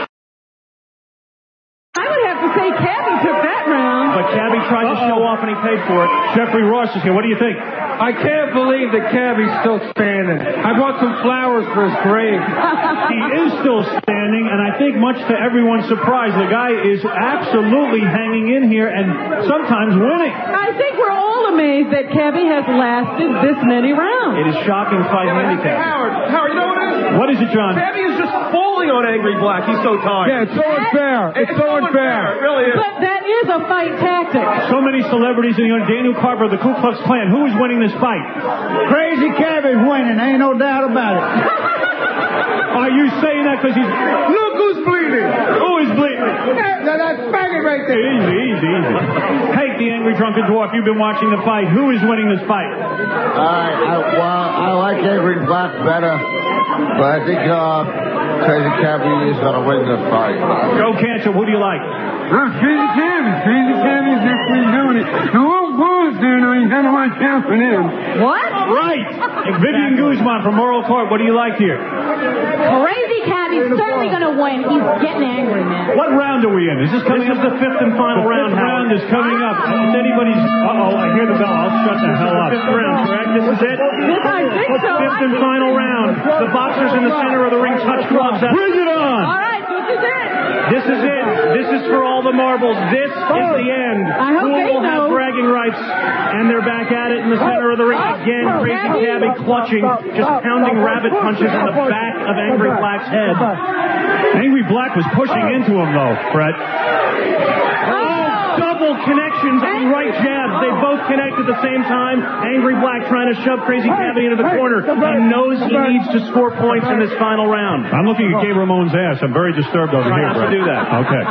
I would have to say Cabby took that round. But Cabby tried to show off, and he paid for it. Jeffrey Ross is here. What do you think? I can't believe that Cabby's still standing. I bought some flowers for his grave. He is still standing, and I think much to everyone's surprise, the guy is absolutely hanging in here and sometimes winning. I think we're all amazed that Cabby has lasted this many rounds. It is shocking fight handicap. Howard, Howard, you know what it is? What is it, John? Cabby is just falling on Angry Black. He's so tired. Yeah, it's so unfair. It's, It's so so unfair. It really is. But that is a fight tactic. So many celebrities in the audience. Daniel Carver of the Ku Klux Klan. Who is winning this fight? Crazy Cabby's winning. Ain't no doubt about it. Are you saying that because he's... Look who's bleeding. Who is bleeding? Now that's faggot right there. Easy, easy, easy. Hank, the Angry Drunken Dwarf, you've been watching the fight. Who is winning this fight? I, I, well, I like Angry Black better, but I think uh, Crazy Cabby is going to win this fight. Joe Cantor, who do you like? Oh, Crazy Cabby. Crazy Cabby's definitely doing it. The whole boys there know you gotta watch out for them. What? Right. And Vivian Guzman from Moral Court, what do you like here? Crazy Cabby's certainly going to win. He's getting angry, man. What round are we in? Is this coming This up? is the fifth and final The round, fifth Howard. round is coming up. If anybody's... Uh-oh, I hear the bell. I'll shut the hell up. Fifth round, correct? This is it? I think so. Fifth and final round. The boxers in the center of the ring touch gloves. That's- Bring it on! All right, this is it. This is it. This is for all the marbles. This is the end. I hope Who they will have know. bragging rights? And they're back at it in the center of the ring again. Crazy Cabby clutching, just pounding rabbit punches in the back of Angry Black's head. Angry Black was pushing into him, though, Brett. Oh, double connections and right jabs. They both connect at the same time. Angry Black trying to shove Crazy Cabby into the corner. He knows he needs to score points in this final round. I'm looking at Gabe Ramon's ass. I'm very disturbed over Try here, not to Brett. do that. Okay.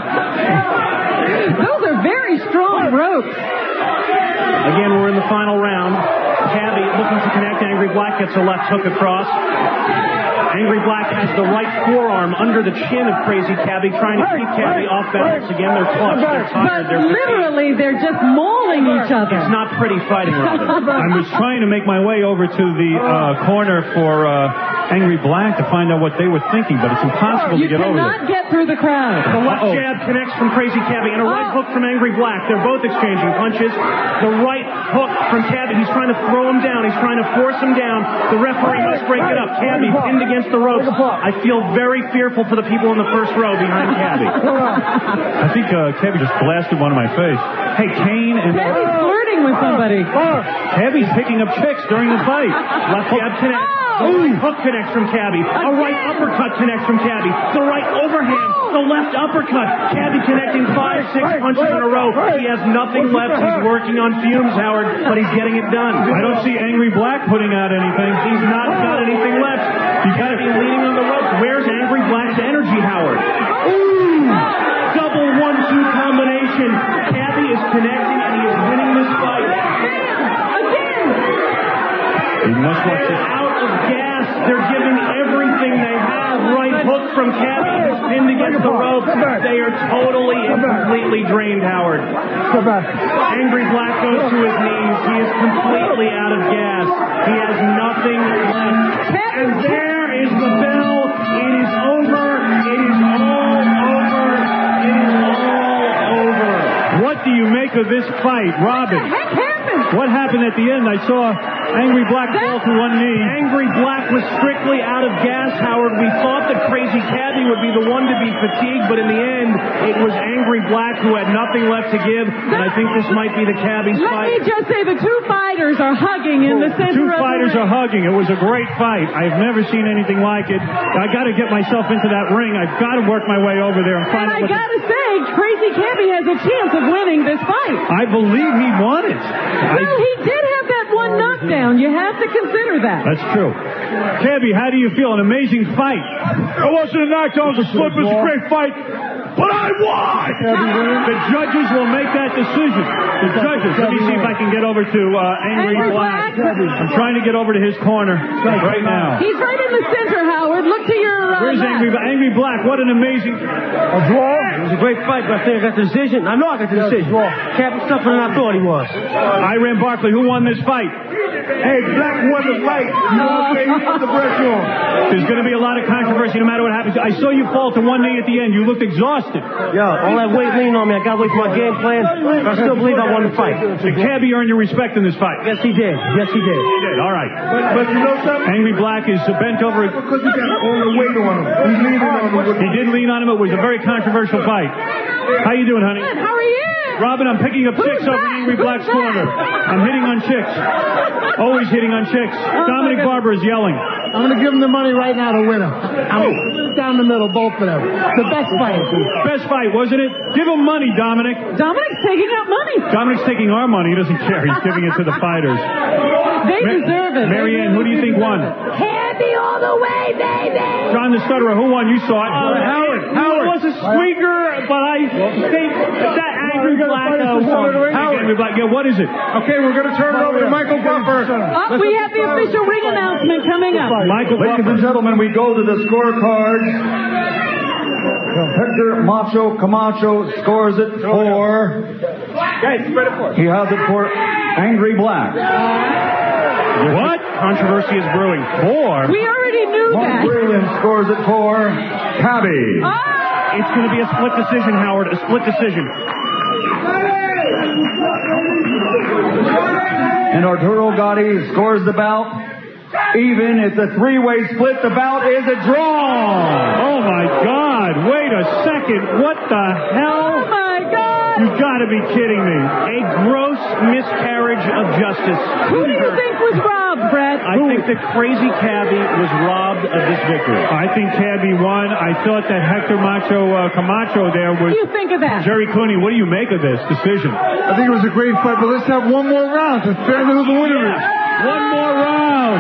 Those are very strong ropes. Again, we're in the final round. Cabby looking to connect. Angry Black gets a left hook across. Angry Black has the right forearm under the chin of Crazy Cabby, trying to keep Cabby off balance. Again, they're clutched, they're tired, But they're fatigued. literally, they're just mauling each other. It's not pretty fighting, Robin. I was trying to make my way over to the uh, corner for uh, Angry Black to find out what they were thinking, but it's impossible You to get over there. cannot get through the crowd. The left Uh-oh. jab connects from Crazy Cabby, and a right hook from Angry Black. They're both exchanging punches. The right hook from Cabby. He's trying to throw him down. He's trying to force him down. The referee must break it up. Cabby pinned against the ropes. I feel very fearful for the people in the first row behind Cabby. I think uh, Cabby just blasted one in my face. Hey, Kane and... Cabby's flirting with somebody. Cabby's picking up chicks during the fight. Left jab connects. The right hook connects from Cabby. A right uppercut connects from Cabby. The right overhand. The left uppercut. Cabby connecting five, six punches in a row. He has nothing left. He's working on fumes, Howard, but he's getting it done. I don't see Angry Black putting out anything. He's not got anything left. He's got to be leaning on the ropes. Where's Angry Black's energy, Howard? Ooh. Double one two combination. Cabby is connecting, and he is winning this fight. Again. He must watch They're it. out of gas. They're giving everything they have. Right hook from Cabby. He's pinned against the ropes. They are totally and completely drained, Howard. Go back. Angry Black goes to his knees. He is completely out of gas. He has nothing left. And there is the bell. It is over. It is all over. It is all over. What do you make of this fight, Robin? What the heck happened? What happened at the end? I saw Angry Black fall to one knee. Angry Black was strictly out of gas, Howard. We thought that Crazy Cabby would be the one to be fatigued, but in the end, it was Angry Black who had nothing left to give, and I think this might be the Cabby's Let fight. me just say the two fighters are hugging in the center Two of fighters the are hugging. It was a great fight. I've never seen anything like it. I got to get myself into that ring. I've got to work my way over there and find And I out what gotta say, Crazy Cabby has a chance of winning this fight. I believe he won it. Well, he did have that one knockdown. You have to consider that. That's true. Cabby, how do you feel? An amazing fight. It wasn't a knockdown. It was a slip. It was a great fight. But I won! The judges will make that decision. The judges. Let me see if I can get over to uh, Angry, Angry Black. Black. I'm trying to get over to his corner right now. He's right in the center, Howard. Look to your uh, Where's left. Angry Black? Angry Black, what an amazing... A draw? It was a great fight, but I think I got the decision. I know I got the decision. Cabby's tougher than I thought he was. Iran Barkley, who won this fight? Hey, Black won the fight. You know what I'm saying? He put the pressure on. There's going to be a lot of controversy no matter what happens. I saw you fall to one knee at the end. You looked exhausted. Yeah, all that weight leaning on me. I got to wait for my game plan. But I still believe I won the fight. Did Cabby earn your respect in this fight? Yes, he did. Yes, he did. He did. All right. But, but you know something? Angry Black is bent over. Because he got all the weight on him. He's leaning on him. He did lean on him. It was a very controversial fight. How you doing, honey? How are you? Robin, I'm picking up Who's chicks over that? in Angry Who's Black's that? corner. I'm hitting on chicks. Always hitting on chicks. Dominic Barber is yelling. I'm going to give him the money right now to win him. I'm down the middle, both of them. The best fight. Best fight, wasn't it? Give him money, Dominic. Dominic's taking out money. Dominic's taking our money. He doesn't care. He's giving it to the fighters. They Ma- deserve it. Marianne, who do you think won? Cabby all the way, baby. John the Stutterer, who won? You saw it. Uh, Howard, Howard. It was a squeaker, but I think that Angry Black uh, won. Angry Black. Yeah, what is it? Okay, we're going to turn it over to Michael Buffer. Oh, we have the official ring announcement coming up. Michael Ladies and gentlemen, we go to the scorecards. Hector Macho Camacho scores it for... Guys, spread it for. He has it for Angry Black. What? Controversy is brewing. Four? We already knew Mark that. Williams scores it for Cabby. Oh! It's going to be a split decision, Howard. A split decision. And Arturo Gotti scores the bout. Even it's a three-way split, the bout is a draw. Oh, my God. Wait a second. What the hell? Oh, my God. You've got to be kidding me. A gross miscarriage of justice. Who do you think was robbed, Brett? I think that Crazy Cabby was robbed of this victory. I think Cabby won. I thought that Hector Macho uh, Camacho there was... What do you think of that? Jerry Cooney, what do you make of this decision? I think it was a great fight, but let's have one more round to find out who the winner is. One more round.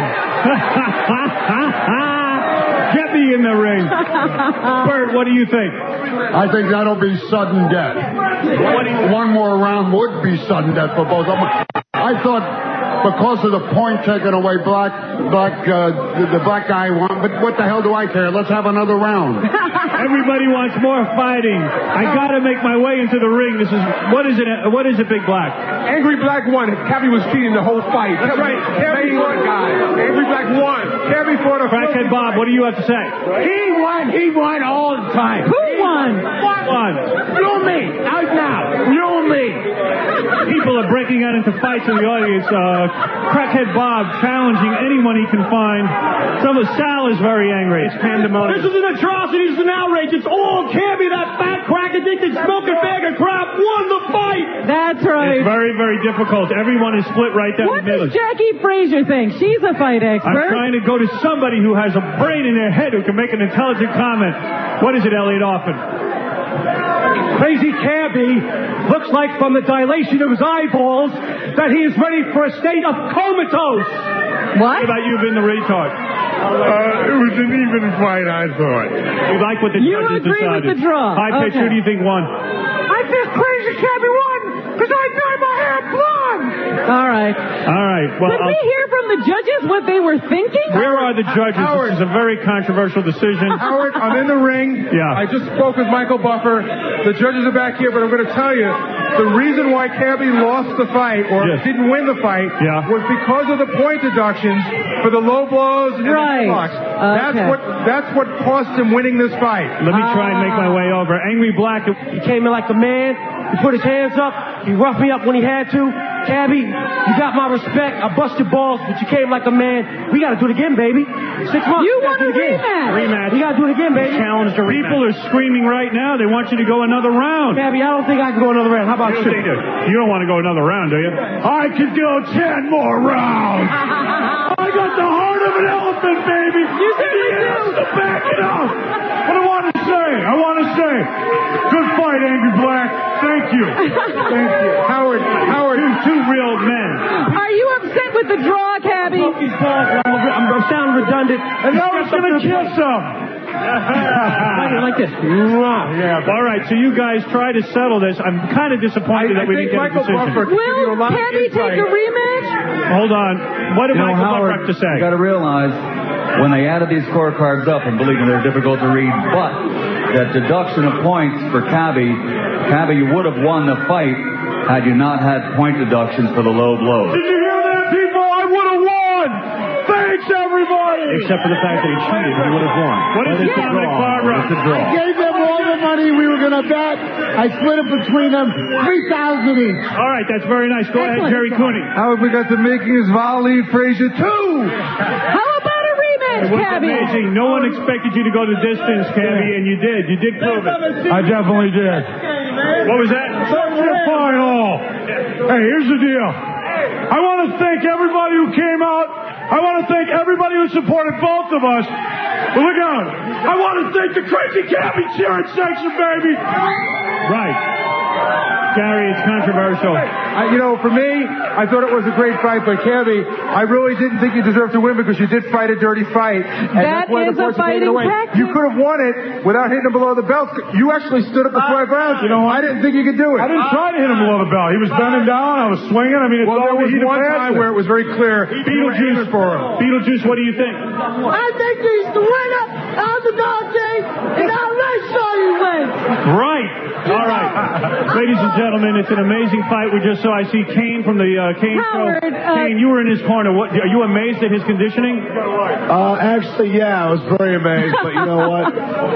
Get me in the ring. Bert, what do you think? I think that'll be sudden death. One more round would be sudden death for both of them. I thought because of the point taken away, Black, Black, uh, the, the black guy won. But what the hell do I care? Let's have another round. Everybody wants more fighting. I got to make my way into the ring. This is what is it? What is it, Big Black? Angry Black won. Cabby was cheating the whole fight. That's right. Cabby won, guys. Angry Black won. Cabby fought a Crackhead Bob, what do you have to say? He won. He won all the time. Who won? What won? You me. Out now. You me. People are breaking out into fights in the audience. Uh, Crackhead Bob challenging anyone he can find. Some of Sal is very angry. It's pandemonium. This is an atrocity. This is an outrage. It's all Cabby, that fat, crack-addicted, smoking bag of crap, won the fight. That's right. It's very, very difficult. Everyone is split right down What the middle. does Jackie Frazier think? She's a fight I'm expert. trying to go to somebody who has a brain in their head who can make an intelligent comment. What is it, Elliot Offen? Crazy Cabby looks like from the dilation of his eyeballs that he is ready for a state of comatose. What? What about you, being the retard? Uh, it was an even fight, I thought. You like what the You judges agree decided? with the draw. High pitch, Okay. who do you think won? I think Crazy Cabby won because I dyed my hair blonde. All right. All right. Well, Could we I'll- hear from the judges what they were thinking? Where are the judges? Howard. This is a very controversial decision. Howard, I'm in the ring. Yeah. I just spoke with Michael Buffer. The judges are back here, but I'm going to tell you, the reason why Cabby lost the fight, or Yes. didn't win the fight, Yeah. was because of the point deductions for the low blows and Right. the blocks. That's Okay. what that's what cost him winning this fight. Let me try and make my way over. Angry Black. He came in like a man. He put his hands up. He roughed me up when he had to. Cabby, you got my respect. I bust your balls, but you came like a man. We got to do it again, baby. Six months. You we want gotta a do it again. rematch? Rematch. We got to do it again, baby. Challenge to People are screaming right now. They want you to go another round. Cabby, I don't think I can go another round. How about You you? don't, think that- you don't want to go another round, do you? I could go ten more rounds. I got the heart of an elephant, baby. You certainly And the do. ass to back it up. What I want to say, I want to say, good fight, Angry Black. Thank you. Thank you. Howard, Howard, Two, two real men. Are you upset with the draw, Cabby? Broke these balls. I'm, I'm, I'm sounding redundant. And now it's going to kill some. Like it like this. Yeah. All right. So you guys try to settle this. I'm kind of disappointed I, I that we think didn't get Michael a decision. Buffer could give you a Will lot of Cabby insight. take a rematch? Hold on. What did You know, Michael Howard, Buffer have to say? you got to realize when they added these scorecards up, and believe me, they're difficult to read, but that deduction of points for Cabby, Cabby, you would have won the fight had you not had point deductions for the low blows. Did you hear that, people? I would have won. Thanks, everybody. Except for the fact that he cheated, he would have won. What is it, Dominic Barbara? It's a draw. I gave them all the money we were going to bet. I split it between them, three thousand each. All right, that's very nice. Go ahead, Excellent. Jerry Cooney. Howard, we got the makings of Ali Frazier too. How about a rematch, It was Cabby? amazing. No one expected you to go the distance, Cabby, and you did. You did prove it. I definitely did. What was that? Such a fine all. Hey, here's the deal. I want to thank everybody who came out. I want to thank everybody who supported both of us. But look out. I want to thank the Crazy Cabby cheering section, baby. Right. Gary, it's controversial. Uh, you know, for me, I thought it was a great fight, but Cabby, I really didn't think you deserved to win because you did fight a dirty fight. And That that's why is the a person gave it fighting away. tactic. You could have won it without hitting him below the belt. You actually stood up for five rounds. You know, I didn't think you could do it. I didn't try to hit him below the belt. He was bending down. I was swinging. I mean, it's Well, all there the was heat of one time passion. where it was very clear. you were aiming for him. Beetlejuice, what do you think? I think he's the winner of the dog day, and I'll let show you win. Right. All right. Ladies and gentlemen, it's an amazing fight we just saw. I see Kane from the uh, Kane Howard, show. uh, Kane, you were in his corner. What, are you amazed at his conditioning? Uh, actually, yeah, I was very amazed, but you know what?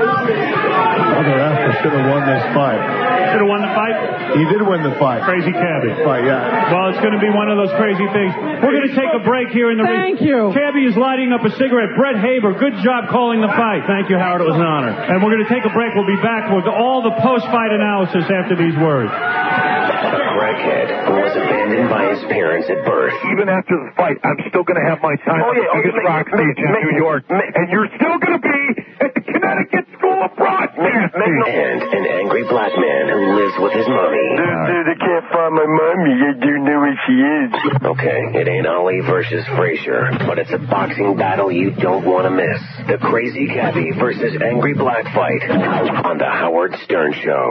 Mother effer should have won this fight. Should have won the fight? He did win the fight. Crazy Cabby. Fight, yeah. Well, it's going to be one of those crazy things. We're going to take a break here in the ring. Thank you. Cabby is lighting up a cigarette. Brett Haber, good job calling the fight. Thank you, Howard. It was an honor. And we're going to take a break. We'll be back with all the post-fight analysis after these words. The crackhead who was abandoned by his parents at birth. Even after the fight, I'm still going to have my time Oh, on the yeah, oh, biggest yeah, rock make- stage in make- New York. make- and you're still going to be at the Connecticut School of Broadcasting. And an angry black man who lives with his mommy. Dude, I can't find my mommy. I do know where she is. Okay, it ain't Ali versus Frazier, but it's a boxing battle you don't want to miss. The Crazy Cabby versus Angry Black fight on the Howard Stern Show.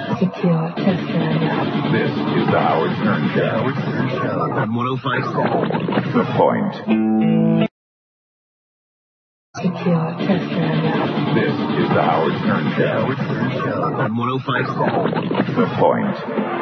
This is the Howard Stern Show. Howard Stern Show on one oh five point seven. The Point. This is the Howard Stern Show. Howard Stern Show on one oh five point seven. The Point.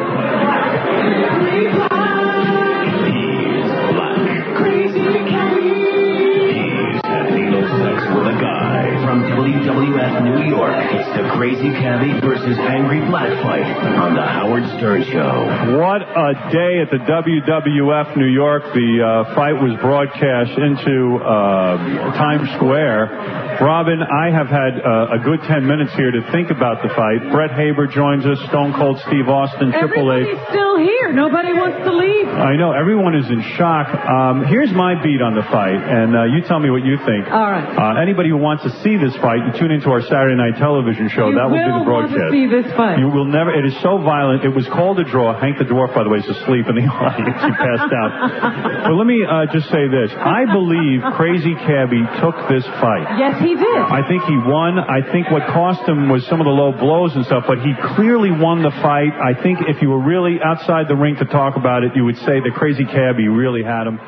He's black. Crazy Cabby. He's had needle sex with a guy from W W F New York. It's the Crazy Cabby versus Angry Black fight on the Howard Stern Show. What a day at the W W F New York. The uh, fight was broadcast into uh, Times Square. Robin, I have had uh, a good ten minutes here to think about the fight. Brett Haber joins us, Stone Cold Steve Austin, Triple H. Everybody's still here. Nobody wants to leave. I know, everyone is in shock. Um, here's my beat on the fight, and uh, you tell me what you think. All right. Uh, anybody who wants to see this fight, you tune into our Saturday night television show. You that will be will the want to broadcast. see this fight. You will never. It is so violent. It was called a draw. Hank the Dwarf, by the way, is asleep in the audience. He passed out. But let me uh, just say this. I believe Crazy Cabby took this fight. Yes, he did. I think he won. I think what cost him was some of the low blows and stuff, but he clearly won the fight. I think if you were really outside the ring to talk about it, you would say that Crazy Cabby really had him.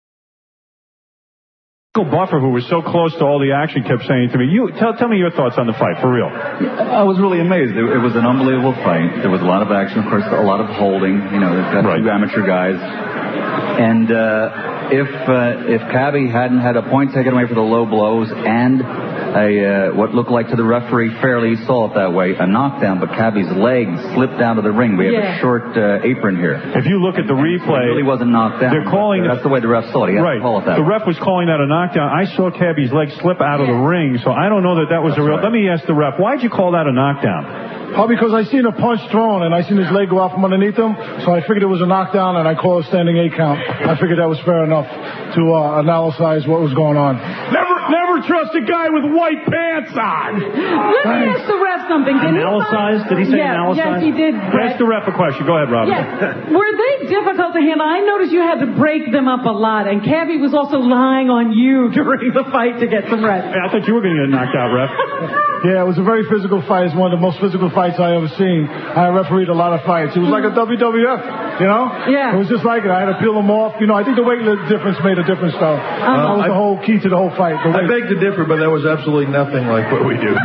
Michael Buffer, who was so close to all the action, kept saying to me, "You tell, tell me your thoughts on the fight, for real." I was really amazed. It, it was an unbelievable fight. There was a lot of action, of course, a lot of holding. You know, they've got right. two amateur guys. And uh, if uh, if Cabby hadn't had a point taken away for the low blows and a uh, what looked like to the referee, fairly saw it that way, a knockdown, but Cabby's legs slipped down to the ring. We have Yeah. a short uh, apron here. If you look at the replay, it really wasn't knocked down. They're calling that's the way the ref saw it. He had right. to call it that The way. ref was calling that a knockdown. I saw Cabby's leg slip out of the ring, so I don't know that that was That's a real. right. Let me ask the ref, why'd you call that a knockdown? Oh, because I seen a punch thrown and I seen his leg go out from underneath him, so I figured it was a knockdown and I called a standing eight count. I figured that was fair enough to uh, analyze what was going on. Never, never trust a guy with white pants on. Let me ask the ref something. Did Analyze? Did he say yeah, analyze? Yes, he did. Ask the ref a question. Go ahead, Robin. Yes. Were they difficult to handle? I noticed you had to break them up a lot, and Cabby was also lying on you during the fight to get some rest. Hey, I thought you were going to get knocked out, ref. Yeah, it was a very physical fight. It's one of the most physical fights I ever seen. I refereed a lot of fights. It was like a W W F, you know? Yeah. It was just like it. I had to peel them off. You know, I think the weight difference made a difference, though. Uh, that was I, the whole key to the whole fight. The I weight. beg to differ, but that was absolutely nothing like what we do.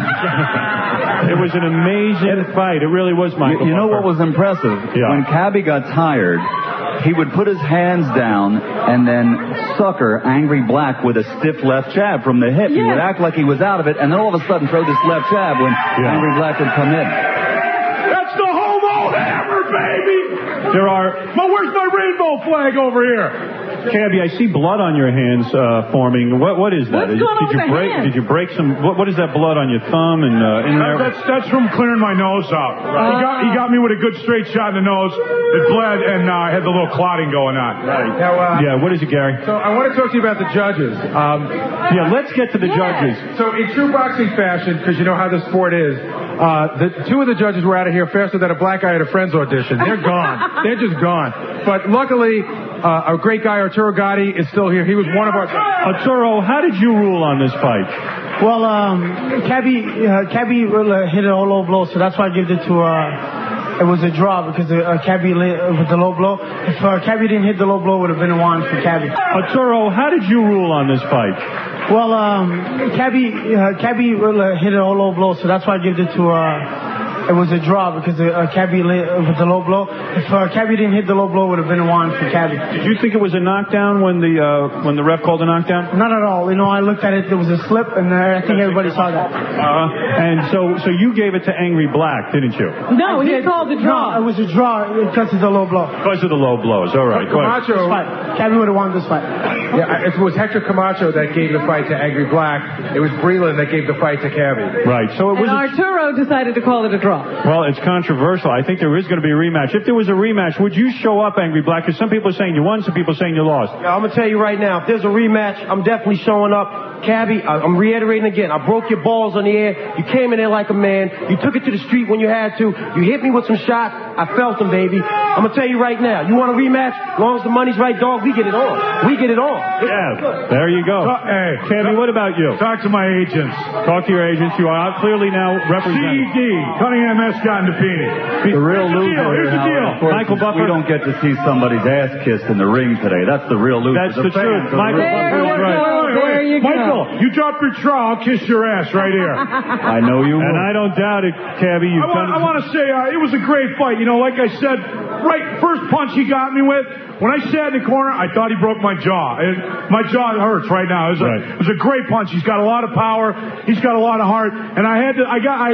It was an amazing fight. It really was, Michael. You, you know Buffer. what was impressive? Yeah. When Cabby got tired, he would put his hands down and then sucker Angry Black with a stiff left jab from the hip. He Yeah. would act like he was out of it, and then all of a sudden throw this left jab when Yeah. Angry Black would come in. That's the homo hammer, baby. There are. Well, where's my rainbow flag over here? Cabby, I see blood on your hands uh, forming. What what is that? What's did, going on did you with the break? hand? Did you break some? What, what is that blood on your thumb and uh, in there? That's that's from clearing my nose out. He got he got me with a good straight shot in the nose. It bled and uh, had the little clotting going on. Right. Now, uh, Yeah. What is it, Gary? So I want to talk to you about the judges. Um, Yeah. Let's get to the judges. So in true boxing fashion, because you know how the sport is, uh, the two of the judges were out of here faster than a black guy at a friend's audition. They're gone. They're just gone. But luckily, uh, a great guy, Arturo Gotti, is still here. He was one of our... Arturo, how did you rule on this fight? Well, um, Cabby, uh, Cabby uh, hit a low blow, so that's why I gave it to, uh, it was a draw because uh, Cabby lit, uh, with the low blow. If uh, Cabby didn't hit the low blow, it would have been a one for Cabby. Arturo, how did you rule on this fight? Well, um, Cabby, uh, Cabby uh, hit a low blow, so that's why I gave it to, uh, it was a draw because uh, Cabby lit, uh, with the low blow. If uh, Cabby didn't hit the low blow, it would have been a one for Cabby. Did you think it was a knockdown when the uh, when the ref called a knockdown? Not at all. You know, I looked at it, there was a slip, and uh, I think everybody saw that. Uh, and so so you gave it to Angry Black, didn't you? No, he called the draw. No, it was a draw because of the low blow. Because of the low blows. All right. Go ahead. This fight. Cabby would have won this fight. Yeah, it was Hector Camacho that gave the fight to Angry Black. It was Breland that gave the fight to Cabby. Right. So it was. And A, Arturo decided to call it a draw. well, it's controversial. I think there is going to be a rematch. If there was a rematch, would you show up, Angry Black? Because some people are saying you won, some people are saying you lost. I'm going to tell you right now, if there's a rematch, I'm definitely showing up. Cabby, I'm reiterating again, I broke your balls on the air. You came in there like a man. You took it to the street when you had to. You hit me with some shots. I felt them, baby. I'm going to tell you right now, you want a rematch? As long as the money's right, dog, we get it on. We get it on. Yeah, there you go. Uh, hey, Cabby, what about you? Talk to my agents. Talk to your agents. You are out clearly now C E representing. D, Cunningham Escott and DePini. The real Here's the loser deal. Here's the here, deal. Howard, of course, Michael is Buffer. we don't get to see somebody's ass kissed in the ring today. That's the real loser. That's the truth. fans are Michael real Buffer is losers. right. There you go. Michael, you drop your trowel, I'll kiss your ass right here. I know you And will. I don't doubt it, Cabby. You've I want, done I want to say uh, it was a great fight. You know, like I said, right, first punch he got me with, when I sat in the corner, I thought he broke my jaw. It, my jaw hurts right now. It was, Right. a, it was a great punch. He's got a lot of power. He's got a lot of heart. And I had to, I got, I,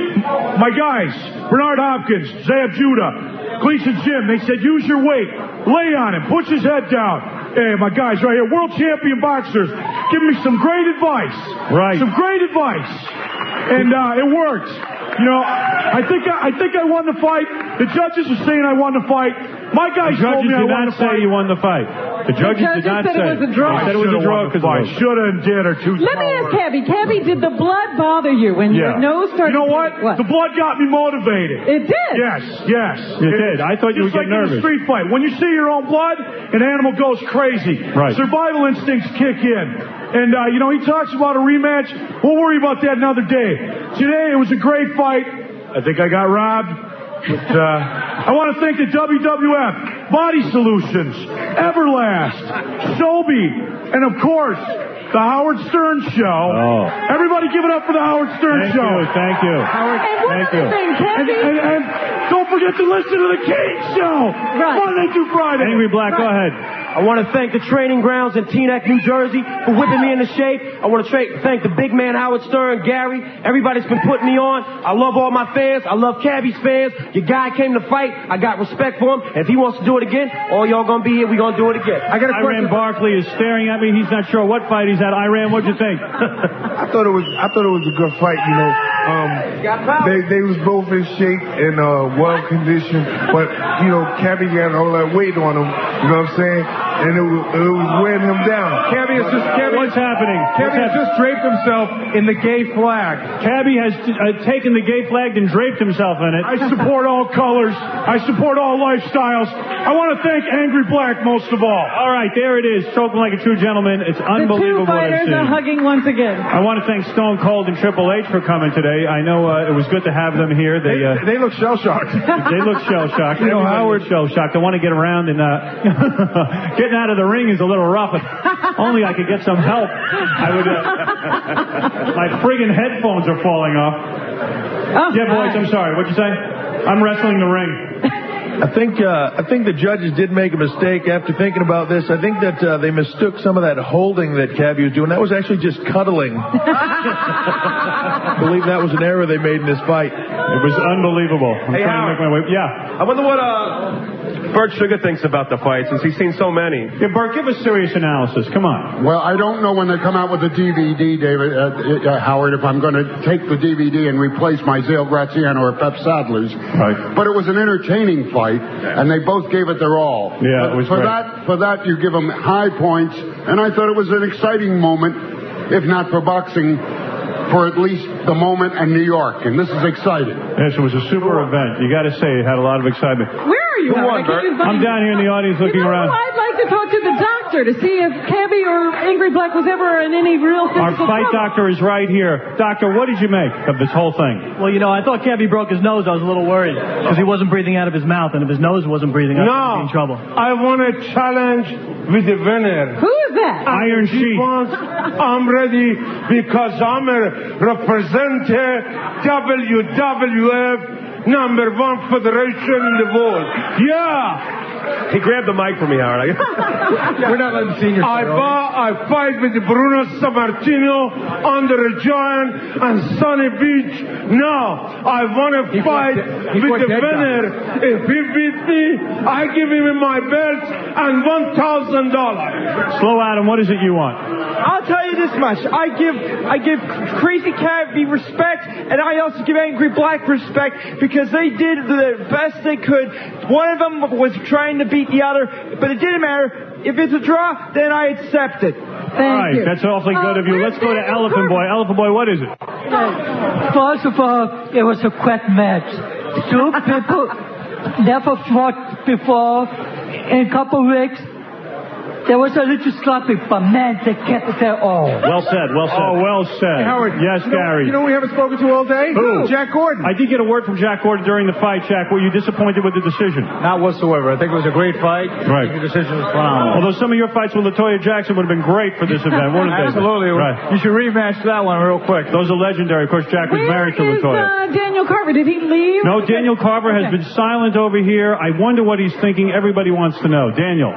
my guys, Bernard Hopkins, Zab Judah, Gleason Jim, they said, use your weight. Lay on him. Push his head down. Hey, my guys right here, world champion boxers, give me some great advice. Right. Some great advice. And uh, it worked. You know, I think I, I think I won the fight. The judges are saying I won the fight. My guys The told judges me I did won not the say fight. you won the fight. The judges did not said say. it was a draw. They said it was a draw because Should have and did are too Let me ask Cabby. Cabby, did the blood bother you when Yeah. your nose started? You know what? what? The blood got me motivated. It did. Yes, yes. It did. I thought you Just would get like in nervous. a street fight. When you see your own blood, an animal goes crazy. Right. Survival instincts kick in. And, uh, you know, he talks about a rematch. We'll worry about that another day. Today, it was a great fight. I think I got robbed. But, uh, I want to thank the W W F, Body Solutions, Everlast, Sobe, and of course, the Howard Stern Show. Oh. Everybody give it up for the Howard Stern Thank Show. you, thank you. Howard, And one Thank other you. thing, and, Cabby. and, and don't forget to listen to the King Show. Right. Monday through Friday. Angry Black, go ahead. I want to thank the training grounds in Teaneck, New Jersey for whipping me into shape. I want to tra- thank the big man Howard Stern, Gary. Everybody's been putting me on. I love all my fans. I love Cabby's fans. Your guy came to fight. I got respect for him. And if he wants to do it again, all y'all going to be here. We're going to do it again. I got a Iran Barkley is staring at me. He's not sure what fight he's at. Iran, what'd you think? I thought it was I thought it was a good fight, you know. Um, they they was both in shape and uh, well conditioned, but you know, Cabby got all that weight on him. You know what I'm saying? And it was, it was wearing him down. Cabby is just Cabby, what's happening? Cabby has just draped himself in the gay flag. Cabby has uh, taken the gay flag and draped himself in it. I support all colors. I support all lifestyles. I want to thank Angry Black most of all. All right, there it is, choking like a true gentleman. It's unbelievable. The two fighters what I've are seen. hugging once again. I want to thank Stone Cold and Triple H for coming today. I know uh, it was good to have them here. They uh, They look shell shocked. they look shell shocked. You know, Howard shell shocked. I want to get around and uh, getting out of the ring is a little rough. If only I could get some help. I would. Uh, my friggin' headphones are falling off. Oh, yeah, boys. I'm sorry. What'd you say? I'm wrestling the ring. I think uh, I think the judges did make a mistake after thinking about this. I think that uh, they mistook some of that holding that Cabby was doing. That was actually just cuddling. I believe that was an error they made in this fight. It was unbelievable. I'm Hey, trying Howard. to make my way. Yeah. I wonder what uh, Bert Sugar thinks about the fight, since he's seen so many. Yeah, Bert, give us serious analysis. Come on. Well, I don't know when they come out with the D V D, David, uh, uh, Howard, if I'm going to take the D V D and replace my Zale Graziano or Pep Sadler's. Right. But it was an entertaining fight, and they both gave it their all. Yeah, it was for great. that. For that, you give them high points, and I thought it was an exciting moment, if not for boxing, for at least the moment in New York, and this is exciting. Yes, it was a super event. You got to say it had a lot of excitement. Where are you? Who Howard? won, I can't Bert? even find I'm you. down here in the audience looking you know, around. I'd like to talk to the doctor to see if Cabby or Angry Black was ever in any real Our physical fight trouble. doctor is right here. Doctor, what did you make of this whole thing? Well, you know, I thought Cabby broke his nose. I was a little worried because he wasn't breathing out of his mouth, and if his nose wasn't breathing out, No. he'd be in trouble. I want to challenge with the winner. Who is that? Iron Sheik. I'm ready because I'm a representative W W F number one federation in the world. Yeah. He grabbed the mic from me, Howard. We're not letting seniors. I, ba- I fight with Bruno Sammartino, Andre Giant, and Sonny Beach. Now, I want to fight he with fought the dead winner. If he beats me, I give him my belt and one thousand dollars. Slow Adam, what is it you want? I'll tell you this much. I give I give Crazy Cabby respect, and I also give Angry Black respect because they did the best they could. One of them was trying to beat the other, but it didn't matter. If it's a draw, then I accept it. Thank All right, you. that's awfully good Uh, of you. where's Let's go to Daniel Elephant Boy. Elephant Boy, what is it? First of all, it was a quick match. Two people never fought before in a couple weeks. There was a little sloppy, but man, they kept it there all. Well said, well said. Oh, well said. Hey, Howard. Yes, you know, Gary. You know who we haven't spoken to all day? Who? Jack Gordon. I did get a word from Jack Gordon during the fight, Jack. Were you disappointed with the decision? Not whatsoever. I think it was a great fight. Right. I think the decision was phenomenal. Although some of your fights with LaToya Jackson would have been great for this event, wouldn't they? Absolutely. Right. You should rematch that one real quick. Those are legendary. Of course, Jack was Where married to is LaToya. uh, Daniel Carver? Did he leave? No, Daniel Carver has Okay. been silent over here. I wonder what he's thinking. Everybody wants to know. Daniel.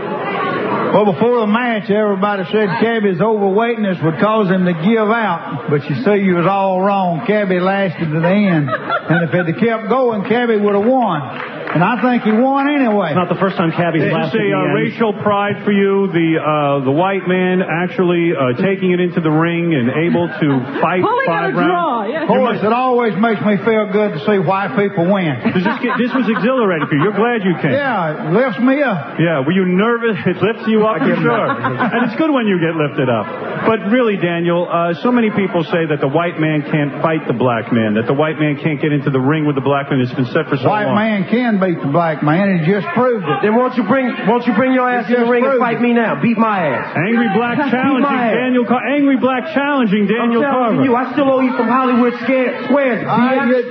Well, before the match, everybody said Cabby's overweightness would cause him to give out. But you see, you was all wrong. Cabby lasted to the end. And if it had kept going, Cabby would have won. and I think he won anyway. It's not the first time Cabby's It's laughed a at the uh, end. racial pride for you, the uh, the white man actually uh, taking it into the ring and able to fight Pulling five out a draw, rounds. yes. Of course, it always makes me feel good to see white people win. Does this, get, this was exhilarating for you. You're glad you came. Yeah, it lifts me up. Yeah, were you nervous? It lifts you up, for sure. And it's good when you get lifted up. But really, Daniel, uh, so many people say that the white man can't fight the black man, that the white man can't get into the ring with the black man. It's been said for so White long. man can beat the black man, and he just proved it. Then won't you bring, won't you bring your ass in the ring and fight me now? Beat my ass. Angry Black Beat challenging my ass. Daniel Car- Angry Black challenging Daniel I'm challenging Carver. you. I still owe you from Hollywood Square- Squares. I, bitch.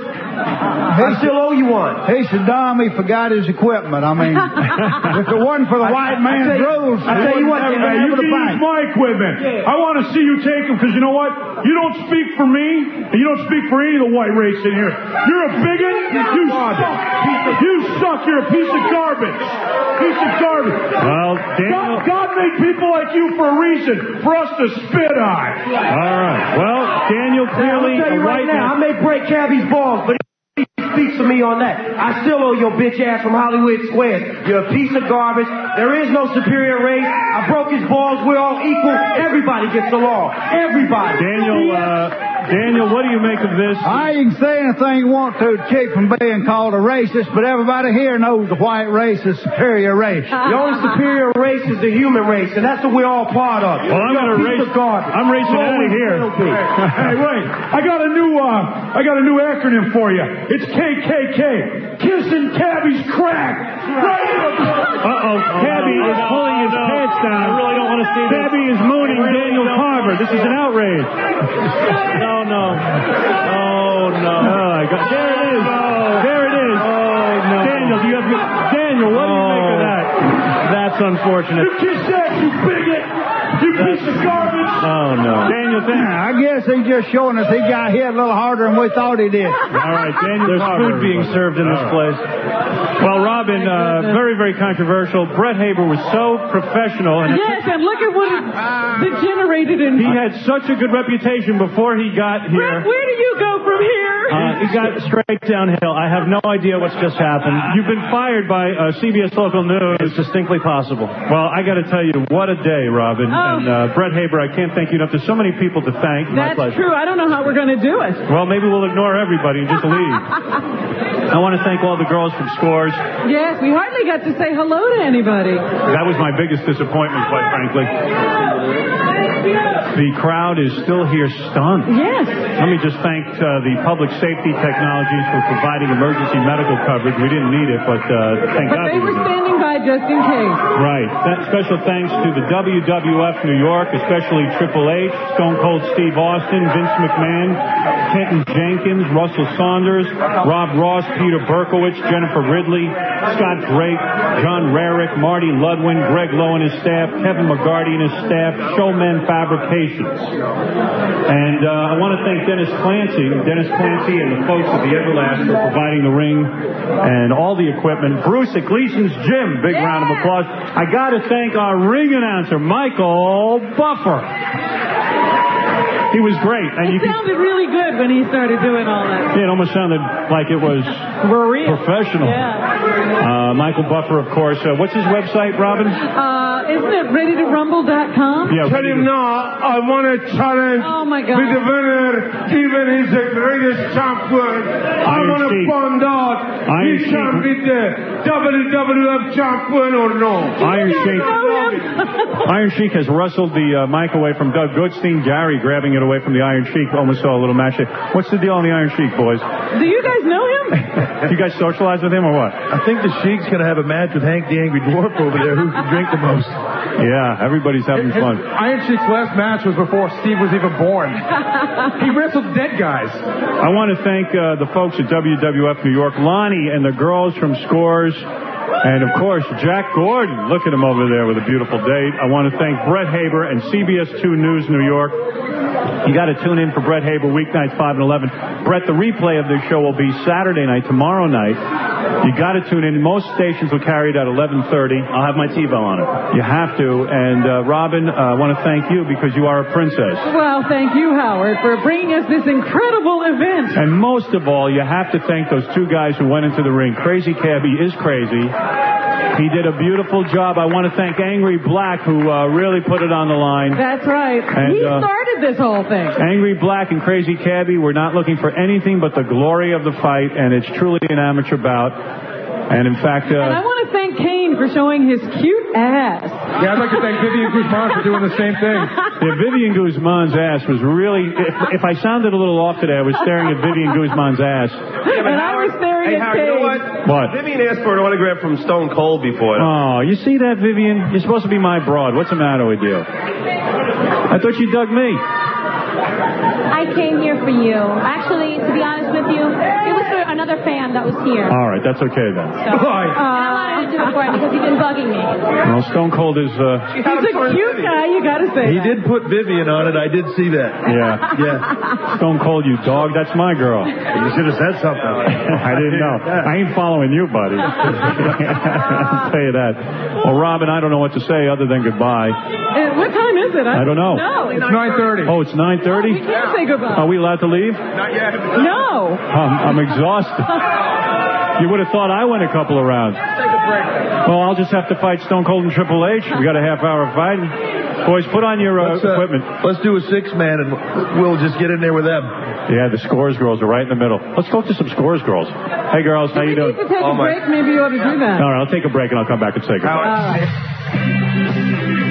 I still owe you one. He said, Dom, he forgot his equipment. I mean, if it wasn't for the white man's rules, I tell you what, never man, been you able to can fight. use my equipment. I want to see you take them because you know what? You don't speak for me, and you don't speak for any of the white race in here. You're a bigot. You suck. You suck. You're a piece of garbage. Piece of garbage. Well, Daniel... God, God made people like you for a reason, for us to spit on. All right. Well, Daniel clearly I'll tell you a right white now, I man. may break Cabby's balls, but he speaks to me on that. I still owe your bitch ass from Hollywood Squares. You're a piece of garbage. There is no superior race. I broke his balls. We're all equal. Everybody gets along. Everybody. Daniel, uh, Daniel, what do you make of this? I can say anything you want to to keep from being called a racist, but everybody here knows the white race is superior race. The only superior race is the human race, and that's what we're all part of. Well, I'm You're going to a piece race. of garbage. I'm racing out of here. Hey, wait! I got a new, uh, I got a new acronym for you. It's K K K. Kissing Cabby's crack. Right. Uh-oh. Cabby is pulling his pants down. I really don't want to see this. Cabby is mooning Daniel Carver. This is an outrage. No, no. Oh, no. Oh, I got, there it is. There it is. Oh, no. Daniel, do you have your, Daniel, what do you make of that? That's unfortunate. You kiss that, you bigot. You piece of garbage. Oh, no. Daniel, thank I guess he's just showing us he got hit a little harder than we thought he did. All right, Daniel There's Carver. food being served in this All place. Well, Robin, uh, very, very controversial. Brett Haber was so professional. And Yes, and look at what it degenerated in. he had such a good reputation before he got here. Brett, where do you go from here? Uh, he got straight downhill. I have no idea what's just happened. You've been fired by uh, C B S Local News. It's distinctly possible. Well, I got to tell you, what a day, Robin. Oh. And uh, Brett Haber, I can't thank you enough. There's so many people to thank. My That's pleasure. true. I don't know how we're going to do it. Well, maybe we'll ignore everybody and just leave. I want to thank all the girls from Scores. Yes, we hardly got to say hello to anybody. That was my biggest disappointment, quite frankly. The crowd is still here stunned. Yes. Let me just thank uh, the Public Safety Technologies for providing emergency medical coverage. We didn't need it, but uh, thank But God. they we were did. standing by just in case. Right. That special thanks to the W W F New York, especially Triple H, Stone Cold Steve Austin, Vince McMahon, Kenton Jenkins, Russell Saunders, Rob Ross, Peter Berkowitz, Jennifer Ridley, Scott Drake, John Rarick, Marty Ludwin, Greg Lowe and his staff, Kevin McGarty and his staff, Showman Fabrications. And uh, I want to thank Dennis Clancy, Dennis Clancy and the folks at the Everlast for providing the ring and all the equipment. Bruce at Gleason's Gym, big round of applause. I got to thank our ring announcer, Michael Buffer. He was great. And It you can, sounded really good when he started doing all that. yeah, it almost sounded like it was For real. professional. Yeah. Uh, Michael Buffer, of course. Uh, what's his website, Robin? Uh, isn't it ready to rumble dot com? Yeah, Tell him now, I want to challenge Oh, my God. with the winner, even he's the greatest champion. I Iron want to Sheik. find out Iron he Sheik. can be the W W F champion or no. Iron Sheik. Iron Sheik has wrestled the uh, mic away from Doug Goodstein. Gary grabbing it away from the Iron Sheik. Almost saw a little match. What's the deal on the Iron Sheik, boys? Do you guys know him? You guys socialize with him or what? I think the Sheik's going to have a match with Hank the Angry Dwarf over there. Who can drink the most? Yeah, everybody's having fun. Iron Sheik's last match was before Steve was even born. He wrestled dead guys. I want to thank uh, the folks at W W F New York, Lonnie and the girls from Scores. And, of course, Jack Gordon. Look at him over there with a beautiful date. I want to thank Brett Haber and C B S two News New York. You got to tune in for Brett Haber weeknights five and eleven. Brett, the replay of this show will be Saturday night, tomorrow night. You got to tune in. Most stations will carry it at eleven thirty. I'll have my TiVo on it. You have to. And, uh, Robin, uh, I want to thank you because you are a princess. Well, thank you, Howard, for bringing us this incredible event. And most of all, you have to thank those two guys who went into the ring. Crazy Cabby is crazy. He did a beautiful job. I want to thank Angry Black, who uh, really put it on the line. That's right. And, he uh, started this whole thing. Angry Black and Crazy Cabby were not looking for anything but the glory of the fight, and it's truly an amateur bout. And in fact, uh, and I want to thank Kane for showing his cute ass. Yeah, I'd like to thank Vivian Guzman for doing the same thing. Yeah, Vivian Guzman's ass was really. If, if I sounded a little off today, I was staring at Vivian Guzman's ass. Yeah, and I was staring hey, at Howard, Kane. you know what? What? Vivian asked for an autograph from Stone Cold before. Oh, you see that, Vivian? You're supposed to be my broad. What's the matter with you? I thought you dug me. I came here for you. Actually, to be honest with you, it was for another fan that was here. All right, that's okay then. So, uh, I wanted to do it for him because he's been bugging me. Well, Stone Cold is. Uh, He's a cute guy, you got to say. He that. did put Vivian on it. I did see that. Yeah. Yeah. Stone Cold, you dog. That's my girl. You should have said something. I didn't know. I ain't following you, buddy. I'll tell you that. Well, Robin, I don't know what to say other than goodbye. Uh, what time is it? I don't know. No, It's nine thirty. Oh, it's nine thirty? we can't say goodbye. Are we allowed to leave? Not yet. No. I'm, I'm exhausted. You would have thought I went a couple of rounds. Take a break. Well, I'll just have to fight Stone Cold and Triple H. We got a half hour fight. Boys, put on your uh, Let's, uh, equipment. Let's do a six-man, and we'll just get in there with them. Yeah, the Scores girls are right in the middle. Let's go to some Scores girls. Hey, girls, how you If you doing? need to take Oh, a my- break, maybe you ought to do that. All right, I'll take a break and I'll come back and say goodbye. All right.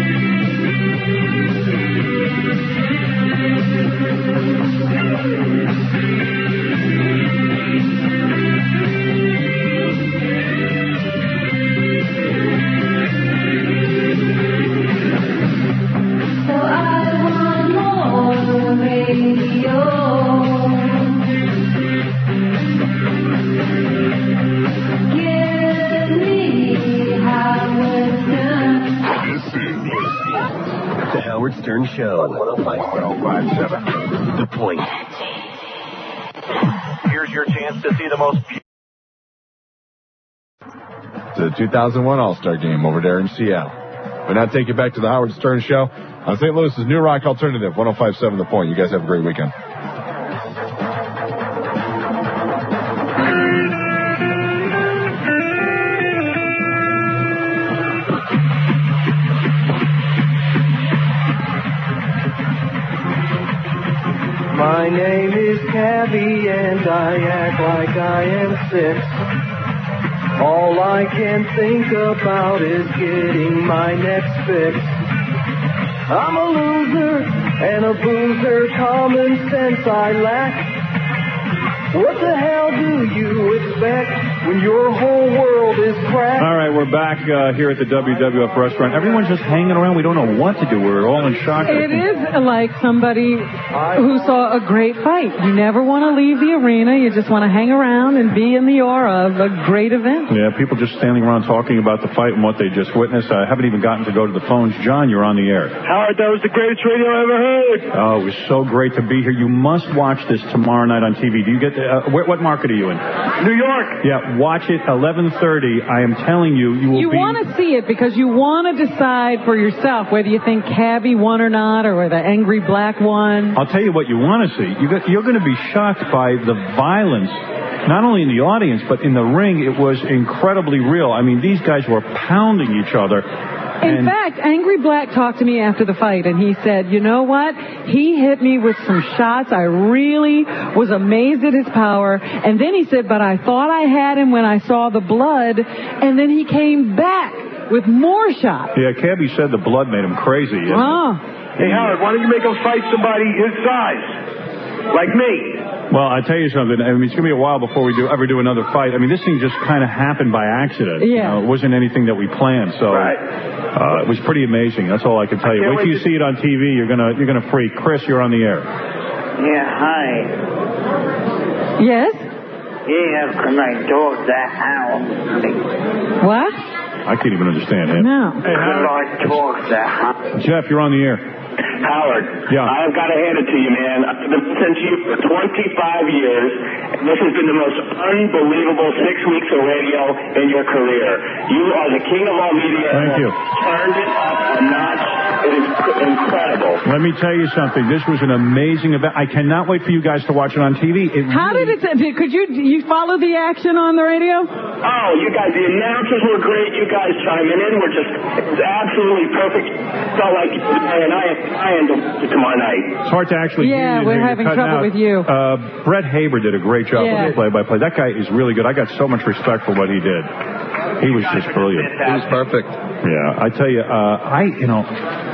So I want more radio. Give me Howard Stern. The Howard Stern Show. one oh five seven. The Point. Here's your chance to see the most. The two thousand one All-Star Game over there in Seattle. We now take you back to the Howard Stern Show on Saint Louis's New Rock Alternative, one oh five seven The Point. You guys have a great weekend. My name is Cabby and I act like I am six. All I can think about is getting my next fix. I'm a loser and a boozer, common sense I lack. What the hell do you expect when your whole world is cracked? All right, we're back uh, here at the W W F restaurant. Everyone's just hanging around. We don't know what to do. We're all in shock. It is like somebody who saw a great fight. You never want to leave the arena. You just want to hang around and be in the aura of a great event. Yeah, people just standing around talking about the fight and what they just witnessed. I haven't even gotten to go to the phones. John, you're on the air. Howard, that was the greatest radio I ever heard. Oh, it was so great to be here. You must watch this tomorrow night on T V. Do you get the, uh, where, what market are you in? New York. Yeah, watch it eleven thirty. I am telling you, you will You be... want to see it because you want to decide for yourself whether you think Cabby won or not, or whether Angry Black won. I'll tell you what you want to see. You got, you're going to be shocked by the violence, not only in the audience, but in the ring. It was incredibly real. I mean, these guys were pounding each other. In And fact, Angry Black talked to me after the fight, and he said, you know what? He hit me with some shots. I really was amazed at his power. And then he said, but I thought I had him when I saw the blood. And then he came back with more shots. yeah, Cabby said the blood made him crazy. And- Oh. Hey, Howard, why don't you make him fight somebody his size? Like me. Well, I tell you something. I mean, it's going to be a while before we do ever do another fight. I mean, this thing just kind of happened by accident. You Yeah. know, it wasn't anything that we planned. So uh, it was pretty amazing. That's all I can tell you. can't Wait till wait you see it on T V. You're gonna you're gonna freak. Chris, you're on the air. Yeah, hi. Yes? Yeah, can I talk that house? What? I can't even understand him. No. Hey, Howard. Jeff, you're on the air. Howard, Yeah. I've got to hand it to you, man. I've been listening to you for twenty-five years. This has been the most unbelievable six weeks of radio in your career. You are the king of all media. Thank you. Turned it up a notch. It is incredible. Let me tell you something. This was an amazing event. I cannot wait for you guys to watch it on T V. It How did it? Did, could you you follow the action on the radio? Oh, you guys, the announcers were great. You guys chiming in were just, it was absolutely perfect. Felt like you and I, I end tomorrow night. It's hard to actually Yeah, hear you. we're You're having cutting trouble out. with you. Uh, Brett Haber did a great job Yeah. with the play-by-play. That guy is really good. I got so much respect for what he did. He was just brilliant. He was perfect. Yeah, I tell you, uh, I, you know,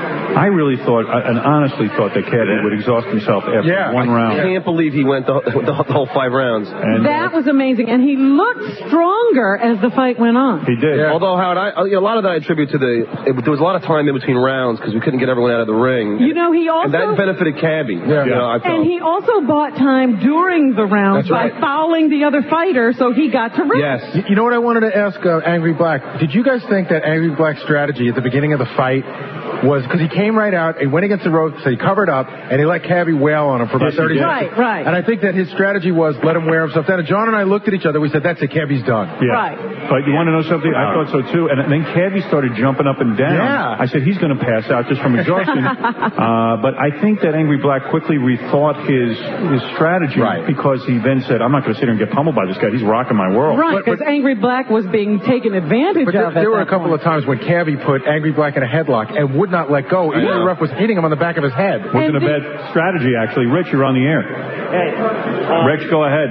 I really thought, uh, and honestly thought that Caddy would exhaust himself after Yeah, one I round. can't believe he went the, the, the whole five rounds. And, That was amazing, and he looked stronger as the fight went on. He did. Although, Howard, I, I- a lot of that I attribute to the, it, there was a lot of time in between rounds because we couldn't get everyone out of the ring. You know, he also And that benefited Cabby. Yeah. You know, I felt. and he also bought time during the rounds That's by right. fouling the other fighter, so he got to rest. You- You know what I wanted to ask uh, Angry Black? Did you guys think that Angry Black's strategy at the beginning of the fight was, because he came right out, he went against the ropes, so he covered up, and he let Cabby wail on him for about Yes, he thirty did. seconds. Right, right. And I think that his strategy was let him wear himself down. And John and I looked at each other, we said, that's it, Cabby's done. Yeah. Right. But you want to know something? I thought so too. And then Cabby started jumping up and down. Yeah. I said, he's going to pass out just from exhaustion. uh, but I think that Angry Black quickly rethought his his strategy Right. because he then said, I'm not going to sit here and get pummeled by this guy. He's rocking my world. Right, because Angry Black was being taken advantage But there, of. there at were a that couple point. of times when Cabby put Angry Black in a headlock and would not let go. Even the ref was hitting him on the back of his head. Wasn't a bad strategy, actually. Rich, you're on the air. Hey, uh, Rich, go ahead.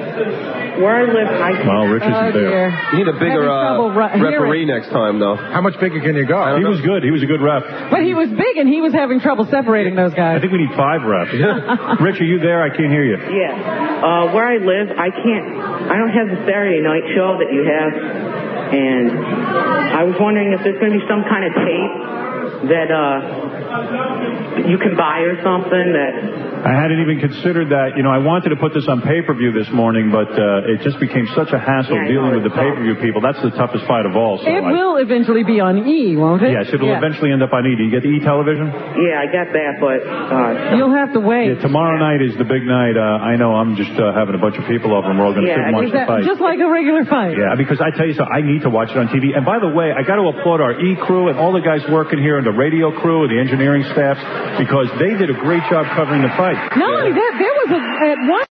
where I live, I Well, Rich isn't there. You need a bigger Having trouble uh, ri- referee next time, though. How much bigger can you go? He was good. He was a good ref. But he was big, and he was having trouble separating those I guys. think we need five refs. Rich, are you there? I can't hear you. Yeah. Uh, where I live, I can't, I don't have the Saturday night show that you have. And I was wondering if there's going to be some kind of tape that, uh, you can buy or something that... I hadn't even considered that. You know, I wanted to put this on pay-per-view this morning, but uh, it just became such a hassle Yeah, I dealing know, with the it's pay-per-view people. That's the toughest fight of all. So It I- will eventually be on E, won't it? Yes, it'll Yeah. eventually end up on E. Do you get the E television? Yeah, I got that, but... Uh, You'll have to wait. Yeah, tomorrow night is the big night. Uh, I know I'm just uh, having a bunch of people over and we're all going to sit Yeah, and watch the exact- fight. just like a regular fight. Yeah, because I tell you so, I need to watch it on T V. And by the way, I got to applaud our E crew and all the guys working here and the radio crew and the engineering staffs because they did a great job covering the fight. Not only that, there was a, at one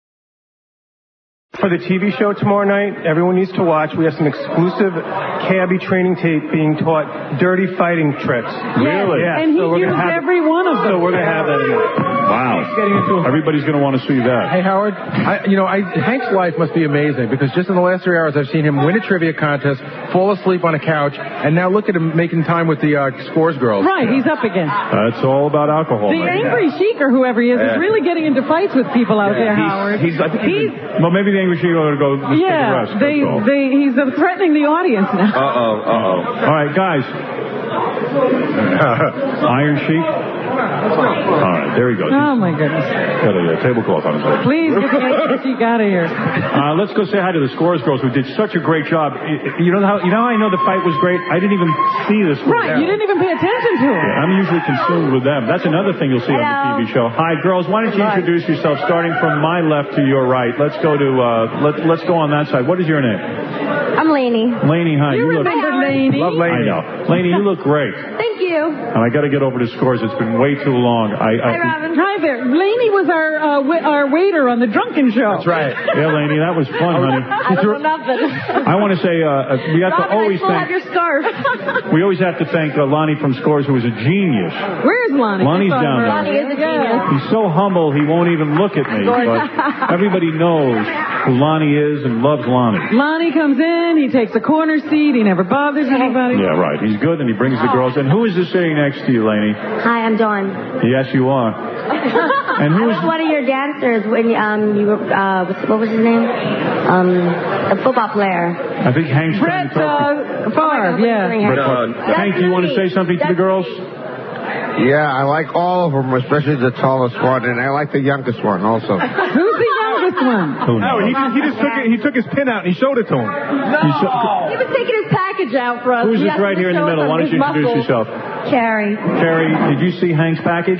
For the T V show tomorrow night, everyone needs to watch. We have some exclusive Cabby training tape being taught dirty fighting tricks. Really? Yeah. and he so we're used gonna have every one of them. So we're going to have that in there. Wow. Everybody's going to want to see that. Hey, Howard, I, you know, I, Hank's life must be amazing because just in the last three hours I've seen him win a trivia contest, fall asleep on a couch, and now look at him making time with the uh, Scores girls. Right, he's up again. Uh, it's all about alcohol. The right now. angry sheik or whoever he is Yeah. is really getting into fights with people out there, Howard. He's, I think he's, well, maybe the Angry Sheik ought to go just take a yeah, rest. they, that's all. they, he's uh, threatening the audience now. Uh-oh, uh-oh. All right, guys. Iron Sheik. All right, there he goes. Oh, my goodness. Got a uh, tablecloth on his head. Please get the angry sheik out of here. Uh, let's go say hi to the Scores girls who did such a great job. You- You know how you know how I know the fight was great? I didn't even see the Scores. Right, you didn't even pay attention to it. I'm usually consumed with them. That's another thing you'll see on the T V show. Hi, girls. Why don't you introduce yourself, starting from my left to your right? Let's go to uh, let, let's go on that side. What is your name? I'm Lainey. Lainey. Hi. You look, remember Lainey? Love Lainey. I know. Lainey, you look great. Thank you. And I got to get over to Scores. It's been way too long. I, I Hi, Robin. Hi there. Lainey was our uh, wa- our waiter on the Drunken Show. That's right. Yeah, Lainey, that was fun, honey. I don't know nothing. I want to say uh, we have to Robin, always I still thank. have your scarf. We always have to thank uh, Lonnie from Scores, who is a genius. Where's Lonnie? Lonnie's I saw down her. there. Lonnie is a genius. He's so humble, he won't even look at me. But everybody knows who Lonnie is and loves Lonnie. Lonnie comes in, he takes a corner seat, he never bothers anybody. Yeah, right. He's good, and he brings the girls. And who is this sitting next to you, Lainey? Hi, I'm Dawn. Yes, you are. And I who is? was one of your dancers when um you were uh what's- what was his name? Um, the football player. I think Hank's trying Brett to talk. to- uh, Favre, yeah. Brett Favre. Hank, do you want to say something to the girls? Yeah, I like all of them, especially the tallest one, and I like the youngest one also. Who's the youngest one? Who knows? Howard, he, just- he just took it, he took his pin out and he showed it to him. He was taking his pack package out for us. Who's He this has right to here in the show middle? us Why don't his you introduce muscles. yourself? Carrie. Carrie, did you see Hank's package?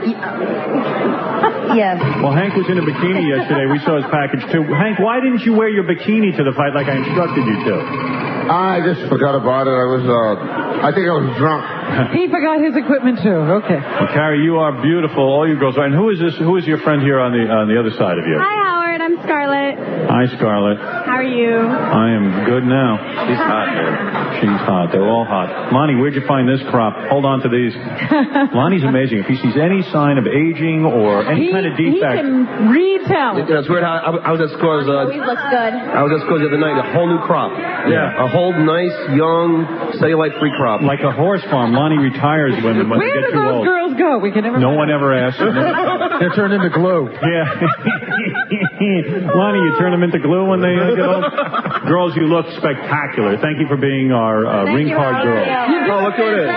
Yes. Well, Hank was in a bikini yesterday. We saw his package, too. Hank, why didn't you wear your bikini to the fight like I instructed you to? I just forgot about it. I was, uh, I think I was drunk. He forgot his equipment, too. Okay. Well, Carrie, you are beautiful. All you girls are. And who is this? Who is your friend here on the on the other side of you? Hi, Howard. I'm Scarlett. Hi, Scarlett. How are you? I am good now. She's hot, man. She's hot. They're all hot. Lonnie, where'd you find this crop? Hold on to these. Lonnie's amazing. If he sees any sign of aging or any he, kind of he defect. can retell. Yeah, it's weird how I, I was at Scores. Uh, Always looks good. I was at Scores the other night. A whole new crop. Yeah. A whole nice, young, cellulite-free crop. Like a horse farm. Lonnie retires when, when they Where get do too those old. girls go? We can never. No one ever asks. They're turned into glue. Yeah. Lonnie, you turn them into glue when they uh, get old? Girls, you look spectacular. Thank you for being our uh, ring card girl. Oh, look who it is.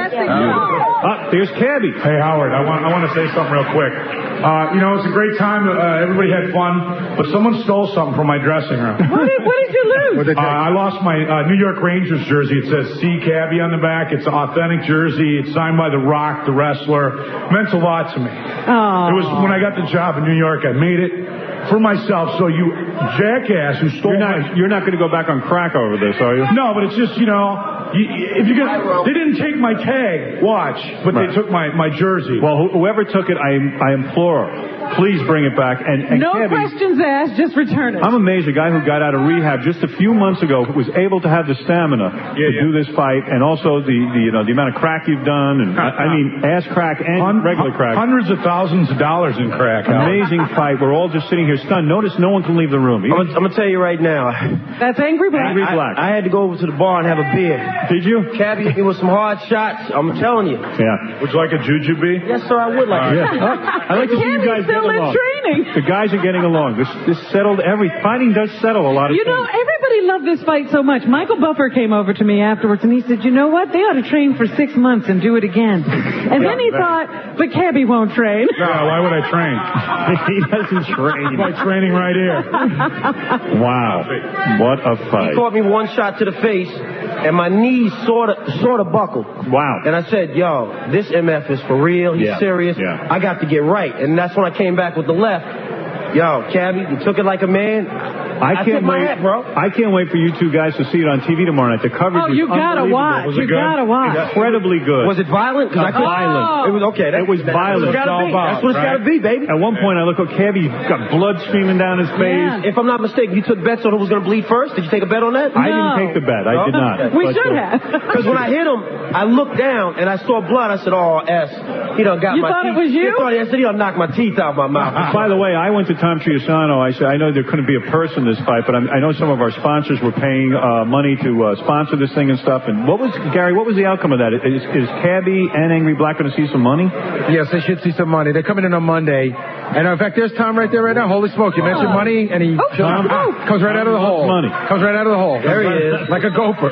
Ah, there's Cabby. Hey, Howard, I want I want to say something real quick. Uh, you know, it's a great time. Uh, everybody had fun, but someone stole something from my dressing room. What did, what did you lose? Uh, I lost my uh, New York Rangers jersey. It says C. Cabby on the back. It's an authentic jersey. It's signed by The Rock, the wrestler. It meant a lot to me. Oh. It was when I got the job in New York. I made it for myself. So you jackass who stole You're not, my... you're not going to go back on crack over this, are you? No, but it's just, you know, you, if you get, they didn't take my tag, watch, but Right. they took my, my jersey. Well, wh- whoever took it, I, I implore, please bring it back. And, and No Cabby, questions asked, just return it. I'm amazed a guy who got out of rehab just a few months ago was able to have the stamina to yeah. do this fight, and also the, the you know the amount of crack you've done, and I, I mean ass crack and Hun- regular crack. Hundreds of thousands of dollars in crack. Howard. Amazing fight. We're all just sitting here stunned. Notice no one can leave the room. I'm gonna, I'm gonna tell you right now. That's Angry Black. Angry I, Black. I had to go over to the bar and have a beer. Did you? Cabby hit me with some hard shots. I'm telling you. Yeah. Would you like a jujube? Yes, sir, I would like Yeah. it. I like to see you guys Cammy's get still in along. training. The guys are getting along. This this settled every fighting does settle a lot of You know, things. everybody loved this fight so much. Michael Buffer came over to me afterwards and he said, you know what? They ought to train for six months and do it again. And then he thought, but Cabby won't train. No, why would I train? He doesn't train. By training right here. Wow. What a He fight. caught me one shot to the face, and my knees sort of sort of buckled. Wow. And I said, yo, this M F is for real. He's Yeah, serious. yeah. I got to get right. And that's when I came back with the left. Yo, Cabby, you took it like a man. I tip can't my wait, hat, bro. I can't wait for you two guys to see it on T V tomorrow night. The coverage Oh, is you gotta unbelievable. watch. Was it You good? gotta watch. Incredibly good. Was it violent? 'Cause I couldn't- violent. It was okay. That, It was that- violent. That's what it's gotta be. It's all That's what it's about, gotta be, baby. At one point, I look at Cabby, got blood streaming down his face. If I'm not mistaken, you took bets on who was going to bleed first. Did you take a bet on that? I didn't take the bet. I did not. We But, should uh, have. Because when I hit him, I looked down and I saw blood. I said, "Oh, S, he done got You my thought teeth." it was you? I thought- I said, "He done knocked my teeth out of my mouth." By the way, I went to Tom Triosano. I said, I know there couldn't be a purse in this fight, but I'm, I know some of our sponsors were paying uh, money to uh, sponsor this thing and stuff. And what was, Gary, what was the outcome of that? Is, is Cabby and Angry Black going to see some money? Yes, they should see some money. They're coming in on Monday. And uh, in fact, there's Tom right there right now. Holy smoke. You mentioned money, and he Oh, Tom, oh. comes right out of the hole. Money. Comes right out of the hole. There he is. Like a gopher.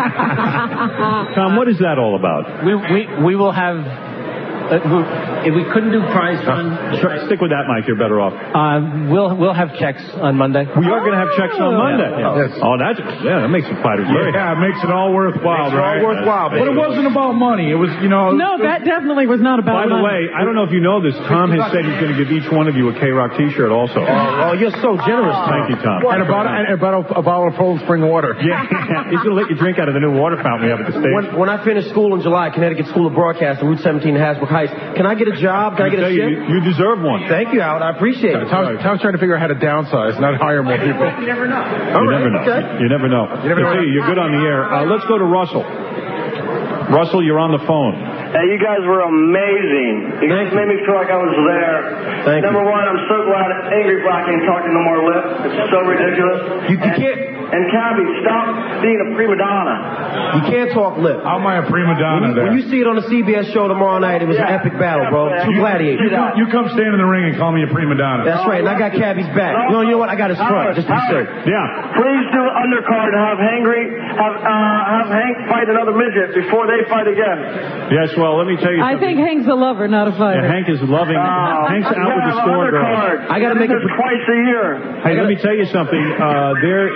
Tom, what is that all about? We we we will have. Uh, we, if we couldn't do prize fund, Sure, stick with that, Mike. You're better off. uh, we'll we'll have checks on Monday. We are going to have checks on Monday. Yeah. Oh, that's yeah, that makes the fighters very Yeah, it makes it all worthwhile, Makes it all right? worthwhile, But it baby. wasn't about money. It was, you know... No, that definitely was not about By the money. way, I don't know if you know this. Tom has said he's going to give each one of you a K-Rock T-shirt also. Oh, oh, you're so generous. Tom. Thank you, Tom. And a bottle, and a bottle, a bottle of Poland Spring water. Yeah, he's going to let you drink out of the new water fountain we have at the station. When, when I finish school in July, Connecticut School of Broadcasting, Route seventeen, Hasbrook Heights, can I get a job? Can I get a you, ship? you deserve one. Thank you, Howard. I appreciate it. Tom's, Tom's trying to figure out how to downsize, not hire more people. You never know. You never know. You never know. You never know. Hey, you're good on the air. Uh, let's go to Russell. Russell, you're on the phone. Hey, you guys were amazing. You guys made me feel like I was there. Thank Number you. one, I'm so glad Angry Black ain't talking no more lip. It's so ridiculous. You, you and, can't. and Cabby, stop being a prima donna. You can't talk lip. How am I a prima When donna you, there? when you see it on the C B S show tomorrow night, it was an Yeah. epic battle, bro. Two you, gladiators. you, you come stand in the ring and call me a prima donna. That's right, and I got Cabby's back. You know, you know what? I got his front, just to be safe. Yeah. Please do an undercard and have Hangry, have, uh, have Hank fight another midget before they fight again. Yes, well, let me tell you I something. think Hank's a lover, not a fighter. Yeah, Hank is loving. Oh, Hank's you out with gotta the have an score girl. undercard. I gotta make This it- is twice a year. Hey, let me tell you something. Uh, there is a very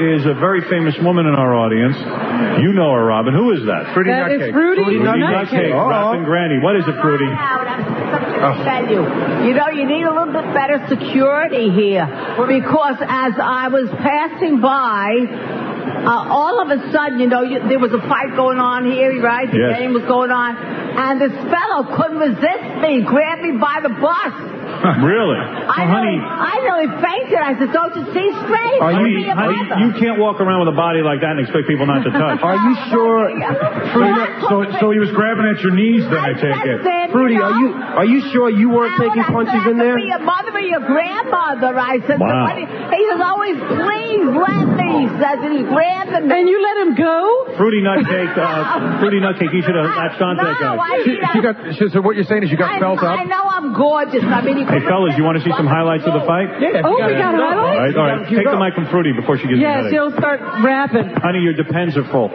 very famous woman in our audience. You know her, Robin. Who is that? Fruity That Nutcake. is Fruity Fruity Nutcake. Nutcake. Oh. Rapping Granny. What is it, Fruity? I tell you, you know, you need a little bit better security here because as I was passing by, uh, all of a sudden, you know, you, there was a fight going on here, right? The Yes. game was going on, and this fellow couldn't resist me, grabbed me by the bus. Really? I Oh, honey, nearly, I nearly fainted. I said, "Don't you see straight? are Don't you, be a honey, mother." you can't walk around with a body like that and expect people not to touch. Are you sure? So, so he was grabbing at your knees then, I take it. said, Fruity, you are know, you are you sure you weren't taking punches in there? Be your mother or your grandmother. I said, Wow. "Somebody." He says, "Always, please let me." He says, and he grabbed me. And you let him go? Fruity Nutcake, uh, Fruity Nutcake, you should have latched onto that guy. No, I- She, she got, she, so what you're saying is you got I, felt I up? know I'm gorgeous. I mean, you Hey, fellas, you want to see some highlights of the fight? Yeah. Oh, we got All highlights? right, all right. Take the mic from Fruity before she gives Yeah, me a headache. she'll start rapping. Honey, your depends are full.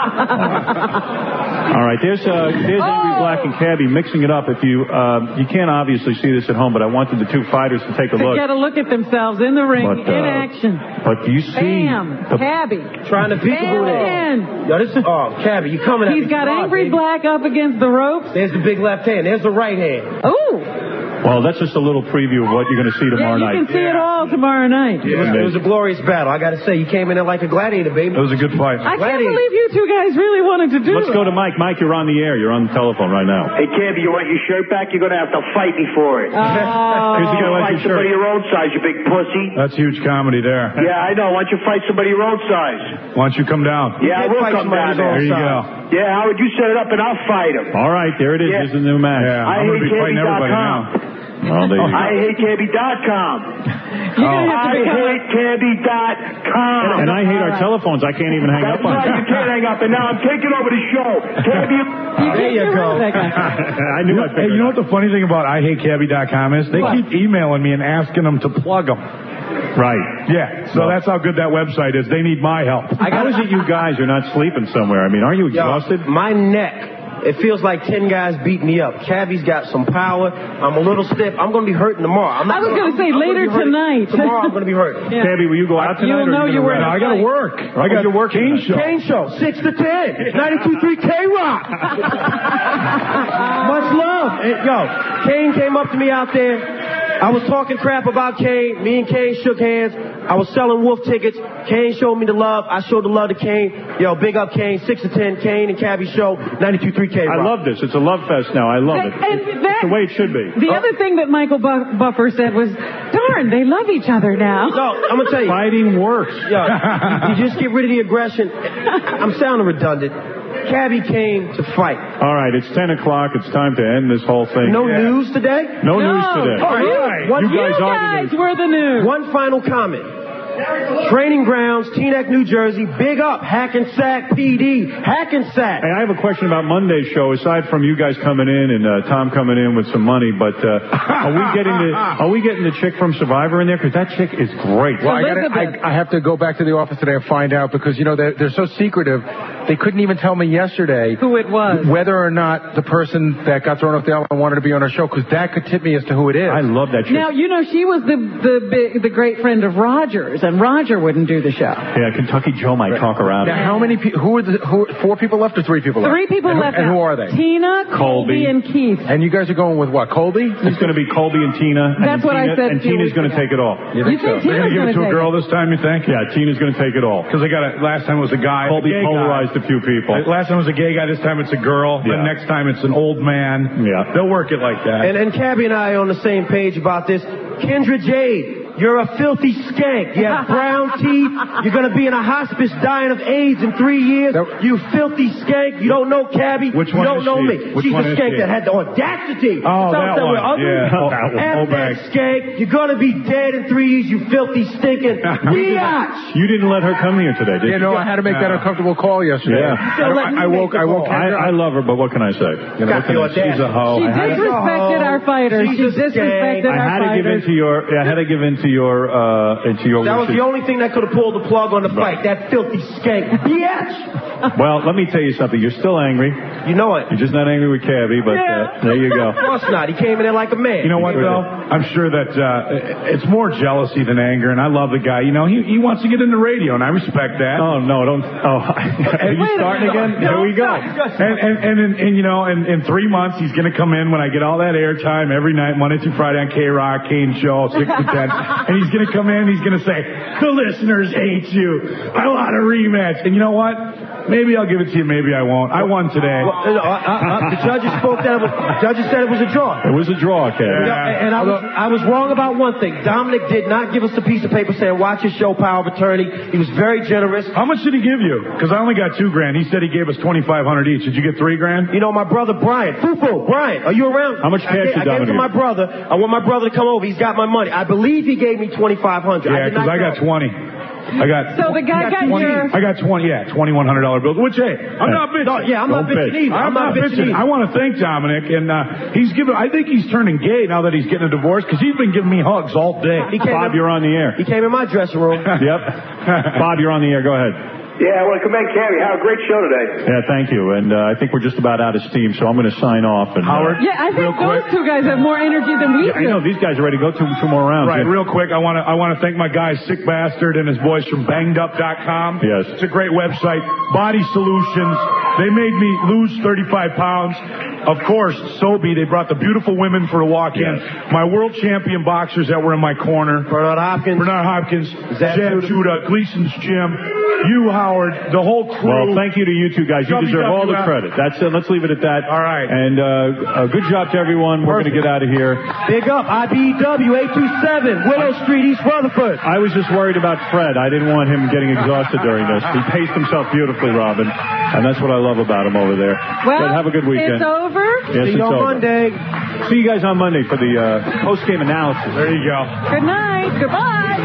All right, there's uh, there's Angry Black and Cabby mixing it up. If you uh, you can't obviously see this at home, but I wanted the two fighters to take a To look. get a look at themselves in the ring, But, uh, in action. But do you see? Bam, the- Cabby. Trying to peekaboo there. Man. Yo, this is oh, Cabby, you coming at He's me got hard, Angry baby. Black up against the ropes. There's the big left hand. There's the right hand. Ooh. Well, that's just a little preview of what you're going to see Yeah, tomorrow you night. can see it all tomorrow night. It, was, it was a glorious battle. I got to say, you came in there like a gladiator, baby. That was a good fight. I can't believe you two guys really wanted to do Let's it. go to Mike. Mike, you're on the air. You're on the telephone right now. Hey, Cabby, you want your shirt back? You're going to have to fight me for it. Oh. Here's the guy who has Fight your shirt. somebody your own size, you big pussy. That's huge comedy there. Yeah, I know. Why don't you fight somebody your own size? Why don't you come down? Yeah, I will come down there. There you go. Yeah, Howard, you set it up and I'll fight him. All right, there it is. Yeah. There's the new match. Yeah, I I'm going to hate be fighting Cabby dot everybody com. now. Well, there you go. I hate Cabby dot com. You're gonna have to I become a- hate Cabby dot com. And I hate our telephones. I can't even hang That's up on right, you can't hang up. And now I'm taking over the show. Cabby. There you go. I knew I Hey, you know what the funny thing about I hate Cabby dot com is? They What? keep emailing me and asking them to plug them. Right. Yeah, so that's how good that website is. They need my help. How is it you guys are not sleeping somewhere? I mean, are you exhausted? Yo, my neck. It feels like ten guys beat me up. Cabby's got some power. I'm a little stiff. I'm going to be hurting tomorrow. I'm not I was gonna, going to say I'm later gonna be hurting. tonight. Tomorrow I'm going to be hurting. Yeah. Cabby, will you go out tonight? You'll or know are you you were gonna I got to work. I got your work Kane show. Kane Show, six to ten. ninety-two point three K-Rock. Much love. And, yo, Kane came up to me out there. I was talking crap about Kane. Me and Kane shook hands. I was selling Wolf tickets. Kane showed me the love. I showed the love to Kane. Yo, big up Kane. six to ten. Kane and Cabby Show. ninety-two point three K-Rock. I love this. It's a love fest now. I love it. And It's that- the way it should be. The other thing that Michael Buff- Buffer said was, darn, they love each other now. No, I'm going to tell you. Fighting works. Yo, you just get rid of the aggression. I'm sounding redundant. Cabby came to fight. All right, it's ten o'clock. It's time to end this whole thing. No news today? No, news today. All right. You, One- you guys were the news. One final comment. Training grounds, Teaneck, New Jersey. Big up, Hackensack P D. Hackensack. Hey, I have a question about Monday's show. Aside from you guys coming in and uh, Tom coming in with some money, but uh, are we getting the are we getting the chick from Survivor in there? Because that chick is great. Well, I, gotta, I, I have to go back to the office today and find out because, you know, they're, they're so secretive. They couldn't even tell me yesterday who it was, whether or not the person that got thrown off the island wanted to be on our show, because that could tip me as to who it is. I love that chick. Now, you know, she was the the big, the great friend of Rogers, and Roger wouldn't do the show. Yeah, Kentucky Joe might talk her out. Now, how many people? Who are the? Who? Four people left or three people left? Three people and who, left. And out. who are they? Tina, Colby, Colby. and Keith. And you guys are going with what? Colby? It's going to be Colby and Tina. That's and what I Tina, said And two Tina's weeks going to ago. take it all. You think so? They're going to give it to a take girl this time, you think? Yeah, Tina's going to take it all. Because they got it. Last time it was a guy. Colby a gay polarized guy. a few people. Last time it was a gay guy. This time it's a girl. Yeah. The next time it's an old man. Yeah. They'll work it like that. And, and Cabby and I are on the same page about this. Kendra Jade, you're a filthy skank. You have brown teeth. You're going to be in a hospice dying of AIDS in three years. You filthy skank. You don't know Cabby. Which you one don't is know she? me. Which She's one a is skank she? that had the audacity. Oh, to that say we're one. ugly. Yeah. Oh, that one. F Hold that back. skank. You're going to be dead in three years, you filthy stinking biatch. You didn't let her come here today, did You you? know, I had to make that uncomfortable call yesterday. Yeah. I, I, I woke. I woke. I, I love her, but what can I say? You know, what can I say? She's a hoe. She I had to- disrespected our fighters. She She's a disrespected skank. our I had to give in fighters. to your. I had to give in to your. Uh, into your That was wishes. the only thing that could have pulled the plug on the fight. That filthy skank. Biatch. Well, let me tell you something. You're still angry. You know it. You're just not angry with Cabby, but Yeah. uh, there you go. Of course not. He came in there like a man. You know what, though? I'm sure that uh, it's more jealousy than anger, and I love the guy. You know, he, he wants to get into radio, and I respect that. Oh, no, don't. Oh, are you starting again? Here we go. And, and, and, and, and you know, in, in three months, he's going to come in when I get all that airtime every night, Monday through Friday on K-Rock, Kane Show, six to ten. And he's going to come in, he's going to say, the listeners hate you. I want a rematch. And you know what? Maybe I'll give it to you, maybe I won't. I won today. Well, uh, uh, uh, the judges spoke that. It was, the judges said it was a draw. It was a draw, Cabby. Yeah. And I was, I was wrong about one thing. Dominic did not give us a piece of paper saying, watch his show, Power of Attorney. He was very generous. How much did he give you? Because I only got two grand. He said he gave us twenty-five hundred each. Did you get three grand? You know, my brother Brian. Fufu, Brian, are you around? How much cash I, did I gave it to Dominic my brother. I want my brother to come over. He's got my money. I believe he gave me twenty-five hundred. Yeah, because I, I got twenty. I got. So the guy got twenty. your. I got twenty. Yeah, twenty-one hundred dollar bills. Which hey, I'm not bitching. No, yeah, I'm Don't not bitching bitch. either. I'm, I'm not bitching. bitching. I want to thank Dominic, and uh, he's giving. I think he's turning gay now that he's getting a divorce because he's been giving me hugs all day. He came Bob, in, you're on the air. He came in my dressing room. Yep. Bob, you're on the air. Go ahead. Yeah, I want to commend Cabby. Have a great show today. Yeah, thank you. And uh, I think we're just about out of steam, so I'm going to sign off. And, Howard? Yeah, I think those two guys have more energy than we Yeah, I do. know. These guys are ready to go two, two more rounds. Right, Yeah. real quick, I want to I want to thank my guy Sick Bastard and his boys from banged up dot com. Yes. It's a great website. Body Solutions. They made me lose thirty-five pounds. Of course, Sobe, they brought the beautiful women for a walk-in. Yes. My world champion boxers that were in my corner. Bernard Hopkins. Bernard Hopkins. Zab Zab Judah. Gleason's Gym. You, Howard. The whole crew. Well, thank you to you two guys. You W W F. deserve all the credit. That's it. Let's leave it at that. All right. And uh, uh, good job to everyone. We're going to get out of here. Big up, I B E W eight two seven, Willow Street, East Rutherford. I was just worried about Fred. I didn't want him getting exhausted during this. He paced himself beautifully, Robin. And that's what I love about him over there. Well, but have a good weekend. It's over. Yes, See it's you on over. Monday. See you guys on Monday for the uh, post-game analysis. There you go. Good night. Goodbye.